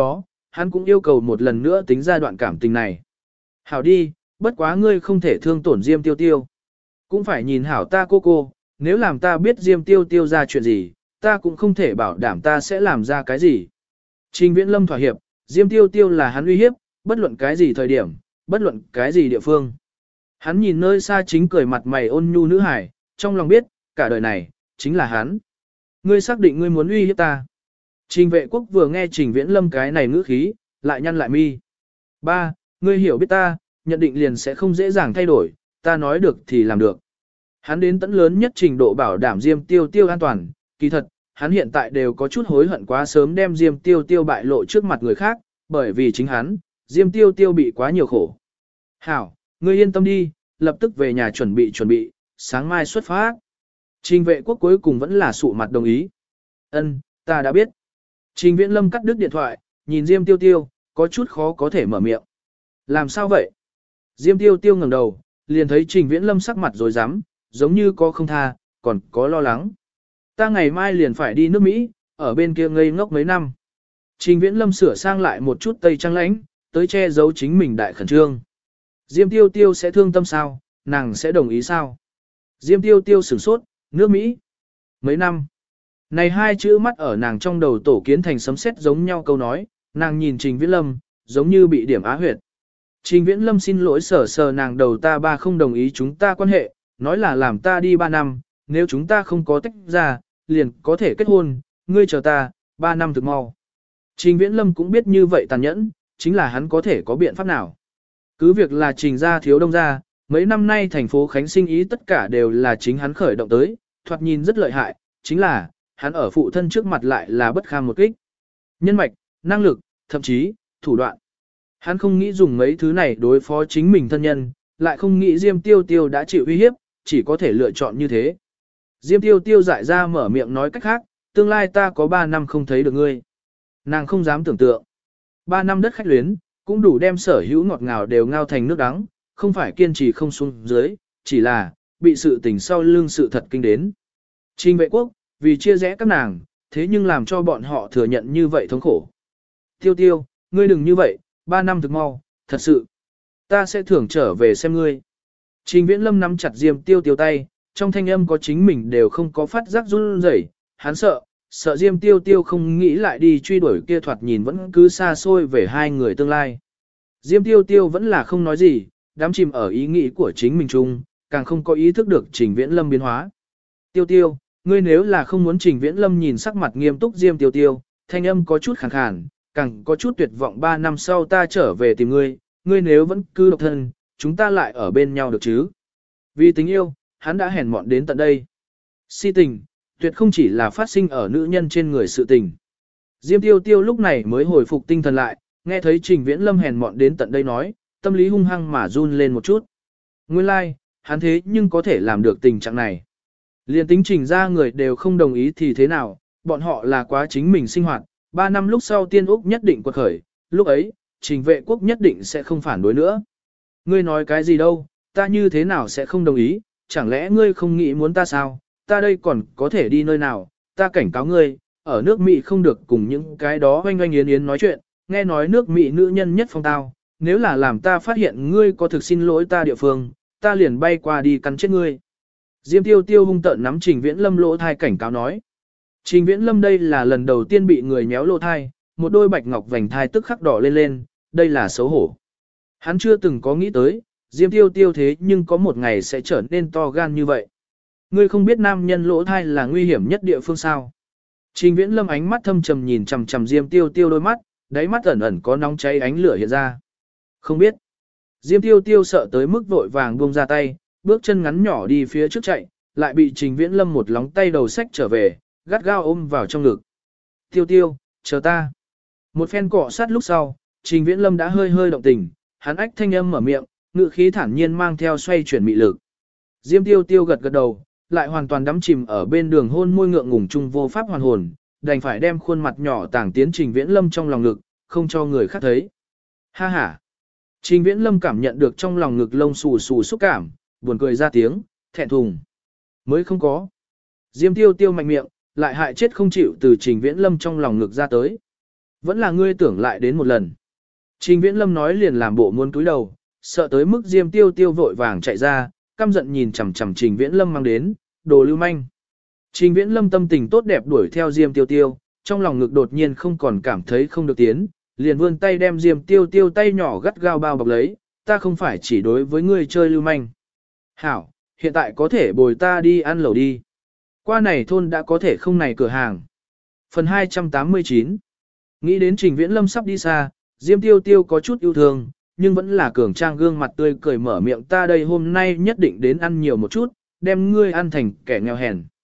hắn cũng yêu cầu một lần nữa tính ra đoạn cảm tình này. Hảo đi, bất quá ngươi không thể thương tổn Diêm Tiêu Tiêu. Cũng phải nhìn hảo ta cô, nếu làm ta biết Diêm Tiêu Tiêu ra chuyện gì, ta cũng không thể bảo đảm ta sẽ làm ra cái gì. Trình Viễn Lâm thỏa hiệp, Diêm Tiêu Tiêu là hắn uy hiếp, bất luận cái gì thời điểm, bất luận cái gì địa phương. Hắn nhìn nơi xa chính cười mặt mày ôn nhu nữ hải, trong lòng biết, cả đời này, chính là hắn. Ngươi xác định ngươi muốn uy hiếp ta. Trình Vệ Quốc vừa nghe Trình Viễn Lâm cái này ngữ khí, lại nhăn lại mi. Ba, ngươi hiểu biết ta, nhận định liền sẽ không dễ dàng thay đổi, ta nói được thì làm được. Hắn đến tận lớn nhất trình độ bảo đảm Diêm Tiêu Tiêu an toàn, kỳ thật, hắn hiện tại đều có chút hối hận quá sớm đem Diêm Tiêu Tiêu bại lộ trước mặt người khác, bởi vì chính hắn, Diêm Tiêu Tiêu bị quá nhiều khổ. Hảo, ngươi yên tâm đi, lập tức về nhà chuẩn bị, sáng mai xuất phát. Trình Vệ Quốc cuối cùng vẫn là sụ mặt đồng ý. Ân, ta đã biết. Trình Viễn Lâm cắt đứt điện thoại, nhìn Diêm Tiêu Tiêu, có chút khó có thể mở miệng. Làm sao vậy? Diêm Tiêu Tiêu ngẩng đầu, liền thấy Trình Viễn Lâm sắc mặt rồi rắm, giống như có không tha, còn có lo lắng. Ta ngày mai liền phải đi nước Mỹ, ở bên kia ngây ngốc mấy năm. Trình Viễn Lâm sửa sang lại một chút tây trang lãnh, tới che giấu chính mình đại khẩn trương. Diêm Tiêu Tiêu sẽ thương tâm sao, nàng sẽ đồng ý sao? Diêm Tiêu Tiêu sửng sốt, nước Mỹ. Mấy năm. Này hai chữ mắt ở nàng trong đầu tổ kiến thành sấm sét giống nhau câu nói, nàng nhìn Trình Viễn Lâm, giống như bị điểm á huyệt. Trình Viễn Lâm xin lỗi sờ nàng đầu, ta ba không đồng ý chúng ta quan hệ, nói là làm ta đi 3 năm, nếu chúng ta không có tách ra, liền có thể kết hôn, ngươi chờ ta, 3 năm thực mau. Trình Viễn Lâm cũng biết như vậy tàn nhẫn, chính là hắn có thể có biện pháp nào. Cứ việc là Trình gia thiếu đông gia, mấy năm nay thành phố Khánh sinh ý tất cả đều là chính hắn khởi động tới, thoạt nhìn rất lợi hại, chính là, hắn ở phụ thân trước mặt lại là bất kham một kích. Nhân mạch, năng lực, thậm chí, thủ đoạn. Hắn không nghĩ dùng mấy thứ này đối phó chính mình thân nhân, lại không nghĩ Diêm Tiêu Tiêu đã chịu uy hiếp, chỉ có thể lựa chọn như thế. Diêm Tiêu Tiêu dại ra mở miệng nói cách khác, tương lai ta có 3 năm không thấy được ngươi. Nàng không dám tưởng tượng. 3 năm đất khách luyến, cũng đủ đem sở hữu ngọt ngào đều ngao thành nước đắng, không phải kiên trì không xuống dưới, chỉ là, bị sự tình sau lưng sự thật kinh đến. Trình Vệ Quốc, vì chia rẽ các nàng, thế nhưng làm cho bọn họ thừa nhận như vậy thống khổ. Tiêu Tiêu, ngươi đừng như vậy, 3 năm thực mau, thật sự. Ta sẽ thưởng trở về xem ngươi. Trình Viễn Lâm nắm chặt Diêm Tiêu Tiêu tay, trong thanh âm có chính mình đều không có phát giác run rẩy, hắn sợ Diêm Tiêu Tiêu không nghĩ lại đi truy đuổi kia thoạt nhìn vẫn cứ xa xôi về hai người tương lai. Diêm Tiêu Tiêu vẫn là không nói gì, đắm chìm ở ý nghĩ của chính mình chung, càng không có ý thức được Trình Viễn Lâm biến hóa. Tiêu Tiêu, ngươi nếu là không muốn Trình Viễn Lâm nhìn sắc mặt nghiêm túc Diêm Tiêu Tiêu, thanh âm có chút khàn khàn, càng có chút tuyệt vọng, 3 năm sau ta trở về tìm ngươi, ngươi nếu vẫn cứ độc thân, chúng ta lại ở bên nhau được chứ. Vì tình yêu, hắn đã hèn mọn đến tận đây. Si tình, tuyệt không chỉ là phát sinh ở nữ nhân trên người sự tình. Diêm Tiêu Tiêu lúc này mới hồi phục tinh thần lại, nghe thấy Trình Viễn Lâm hèn mọn đến tận đây nói, tâm lý hung hăng mà run lên một chút. Nguyên lai, like, hắn thế nhưng có thể làm được tình trạng này. Liên tính Trình ra người đều không đồng ý thì thế nào, bọn họ là quá chính mình sinh hoạt, 3 năm lúc sau Tiên Úc nhất định quật khởi, lúc ấy, Trình Vệ Quốc nhất định sẽ không phản đối nữa. Ngươi nói cái gì đâu, ta như thế nào sẽ không đồng ý, chẳng lẽ ngươi không nghĩ muốn ta sao, ta đây còn có thể đi nơi nào, ta cảnh cáo ngươi, ở nước Mỹ không được cùng những cái đó oanh oanh yến yến nói chuyện, nghe nói nước Mỹ nữ nhân nhất phong tao, nếu là làm ta phát hiện ngươi có thực xin lỗi ta địa phương, ta liền bay qua đi cắn chết ngươi. Diêm Tiêu Tiêu hung tợn nắm Trình Viễn Lâm lỗ thai cảnh cáo nói. Trình Viễn Lâm đây là lần đầu tiên bị người méo lỗ thai, một đôi bạch ngọc vành thai tức khắc đỏ lên, đây là xấu hổ. Hắn chưa từng có nghĩ tới, Diêm Tiêu Tiêu thế nhưng có một ngày sẽ trở nên to gan như vậy. Ngươi không biết nam nhân lỗ thai là nguy hiểm nhất địa phương sao. Trình Viễn Lâm ánh mắt thâm trầm nhìn chằm chằm Diêm Tiêu Tiêu đôi mắt, đáy mắt ẩn ẩn có nóng cháy ánh lửa hiện ra. Không biết. Diêm Tiêu Tiêu sợ tới mức vội vàng buông ra tay, bước chân ngắn nhỏ đi phía trước chạy, lại bị Trình Viễn Lâm một lóng tay đầu xách trở về, gắt gao ôm vào trong ngực. Tiêu Tiêu, chờ ta. Một phen cọ sát lúc sau, Trình Viễn Lâm đã hơi hơi động tình, hắn ách thanh âm mở miệng, ngữ khí thản nhiên mang theo xoay chuyển mị lực. Diêm Tiêu Tiêu gật gật đầu, lại hoàn toàn đắm chìm ở bên đường hôn môi ngượng ngùng chung vô pháp hoàn hồn, đành phải đem khuôn mặt nhỏ tàng tiến Trình Viễn Lâm trong lòng ngực, không cho người khác thấy. Ha ha. Trình Viễn Lâm cảm nhận được trong lòng ngực lông xù xù xúc cảm, buồn cười ra tiếng, thẹn thùng. Mới không có. Diêm Tiêu Tiêu mạnh miệng, lại hại chết không chịu từ Trình Viễn Lâm trong lòng ngực ra tới. Vẫn là ngươi tưởng lại đến một lần. Trình Viễn Lâm nói liền làm bộ muốn cúi đầu, sợ tới mức Diêm Tiêu Tiêu vội vàng chạy ra, căm giận nhìn chằm chằm Trình Viễn Lâm mang đến, đồ lưu manh. Trình Viễn Lâm tâm tình tốt đẹp đuổi theo Diêm Tiêu Tiêu, trong lòng ngực đột nhiên không còn cảm thấy không được tiến, liền vươn tay đem Diêm Tiêu Tiêu tay nhỏ gắt gao bao bọc lấy, ta không phải chỉ đối với ngươi chơi lưu manh. Hảo, hiện tại có thể bồi ta đi ăn lẩu đi. Qua này thôn đã có thể không này cửa hàng. Phần 289. Nghĩ đến Trình Viễn Lâm sắp đi xa, Diêm Tiêu Tiêu có chút yêu thương, nhưng vẫn là cường trang gương mặt tươi cười mở miệng, ta đây hôm nay nhất định đến ăn nhiều một chút, đem ngươi ăn thành kẻ nghèo hèn.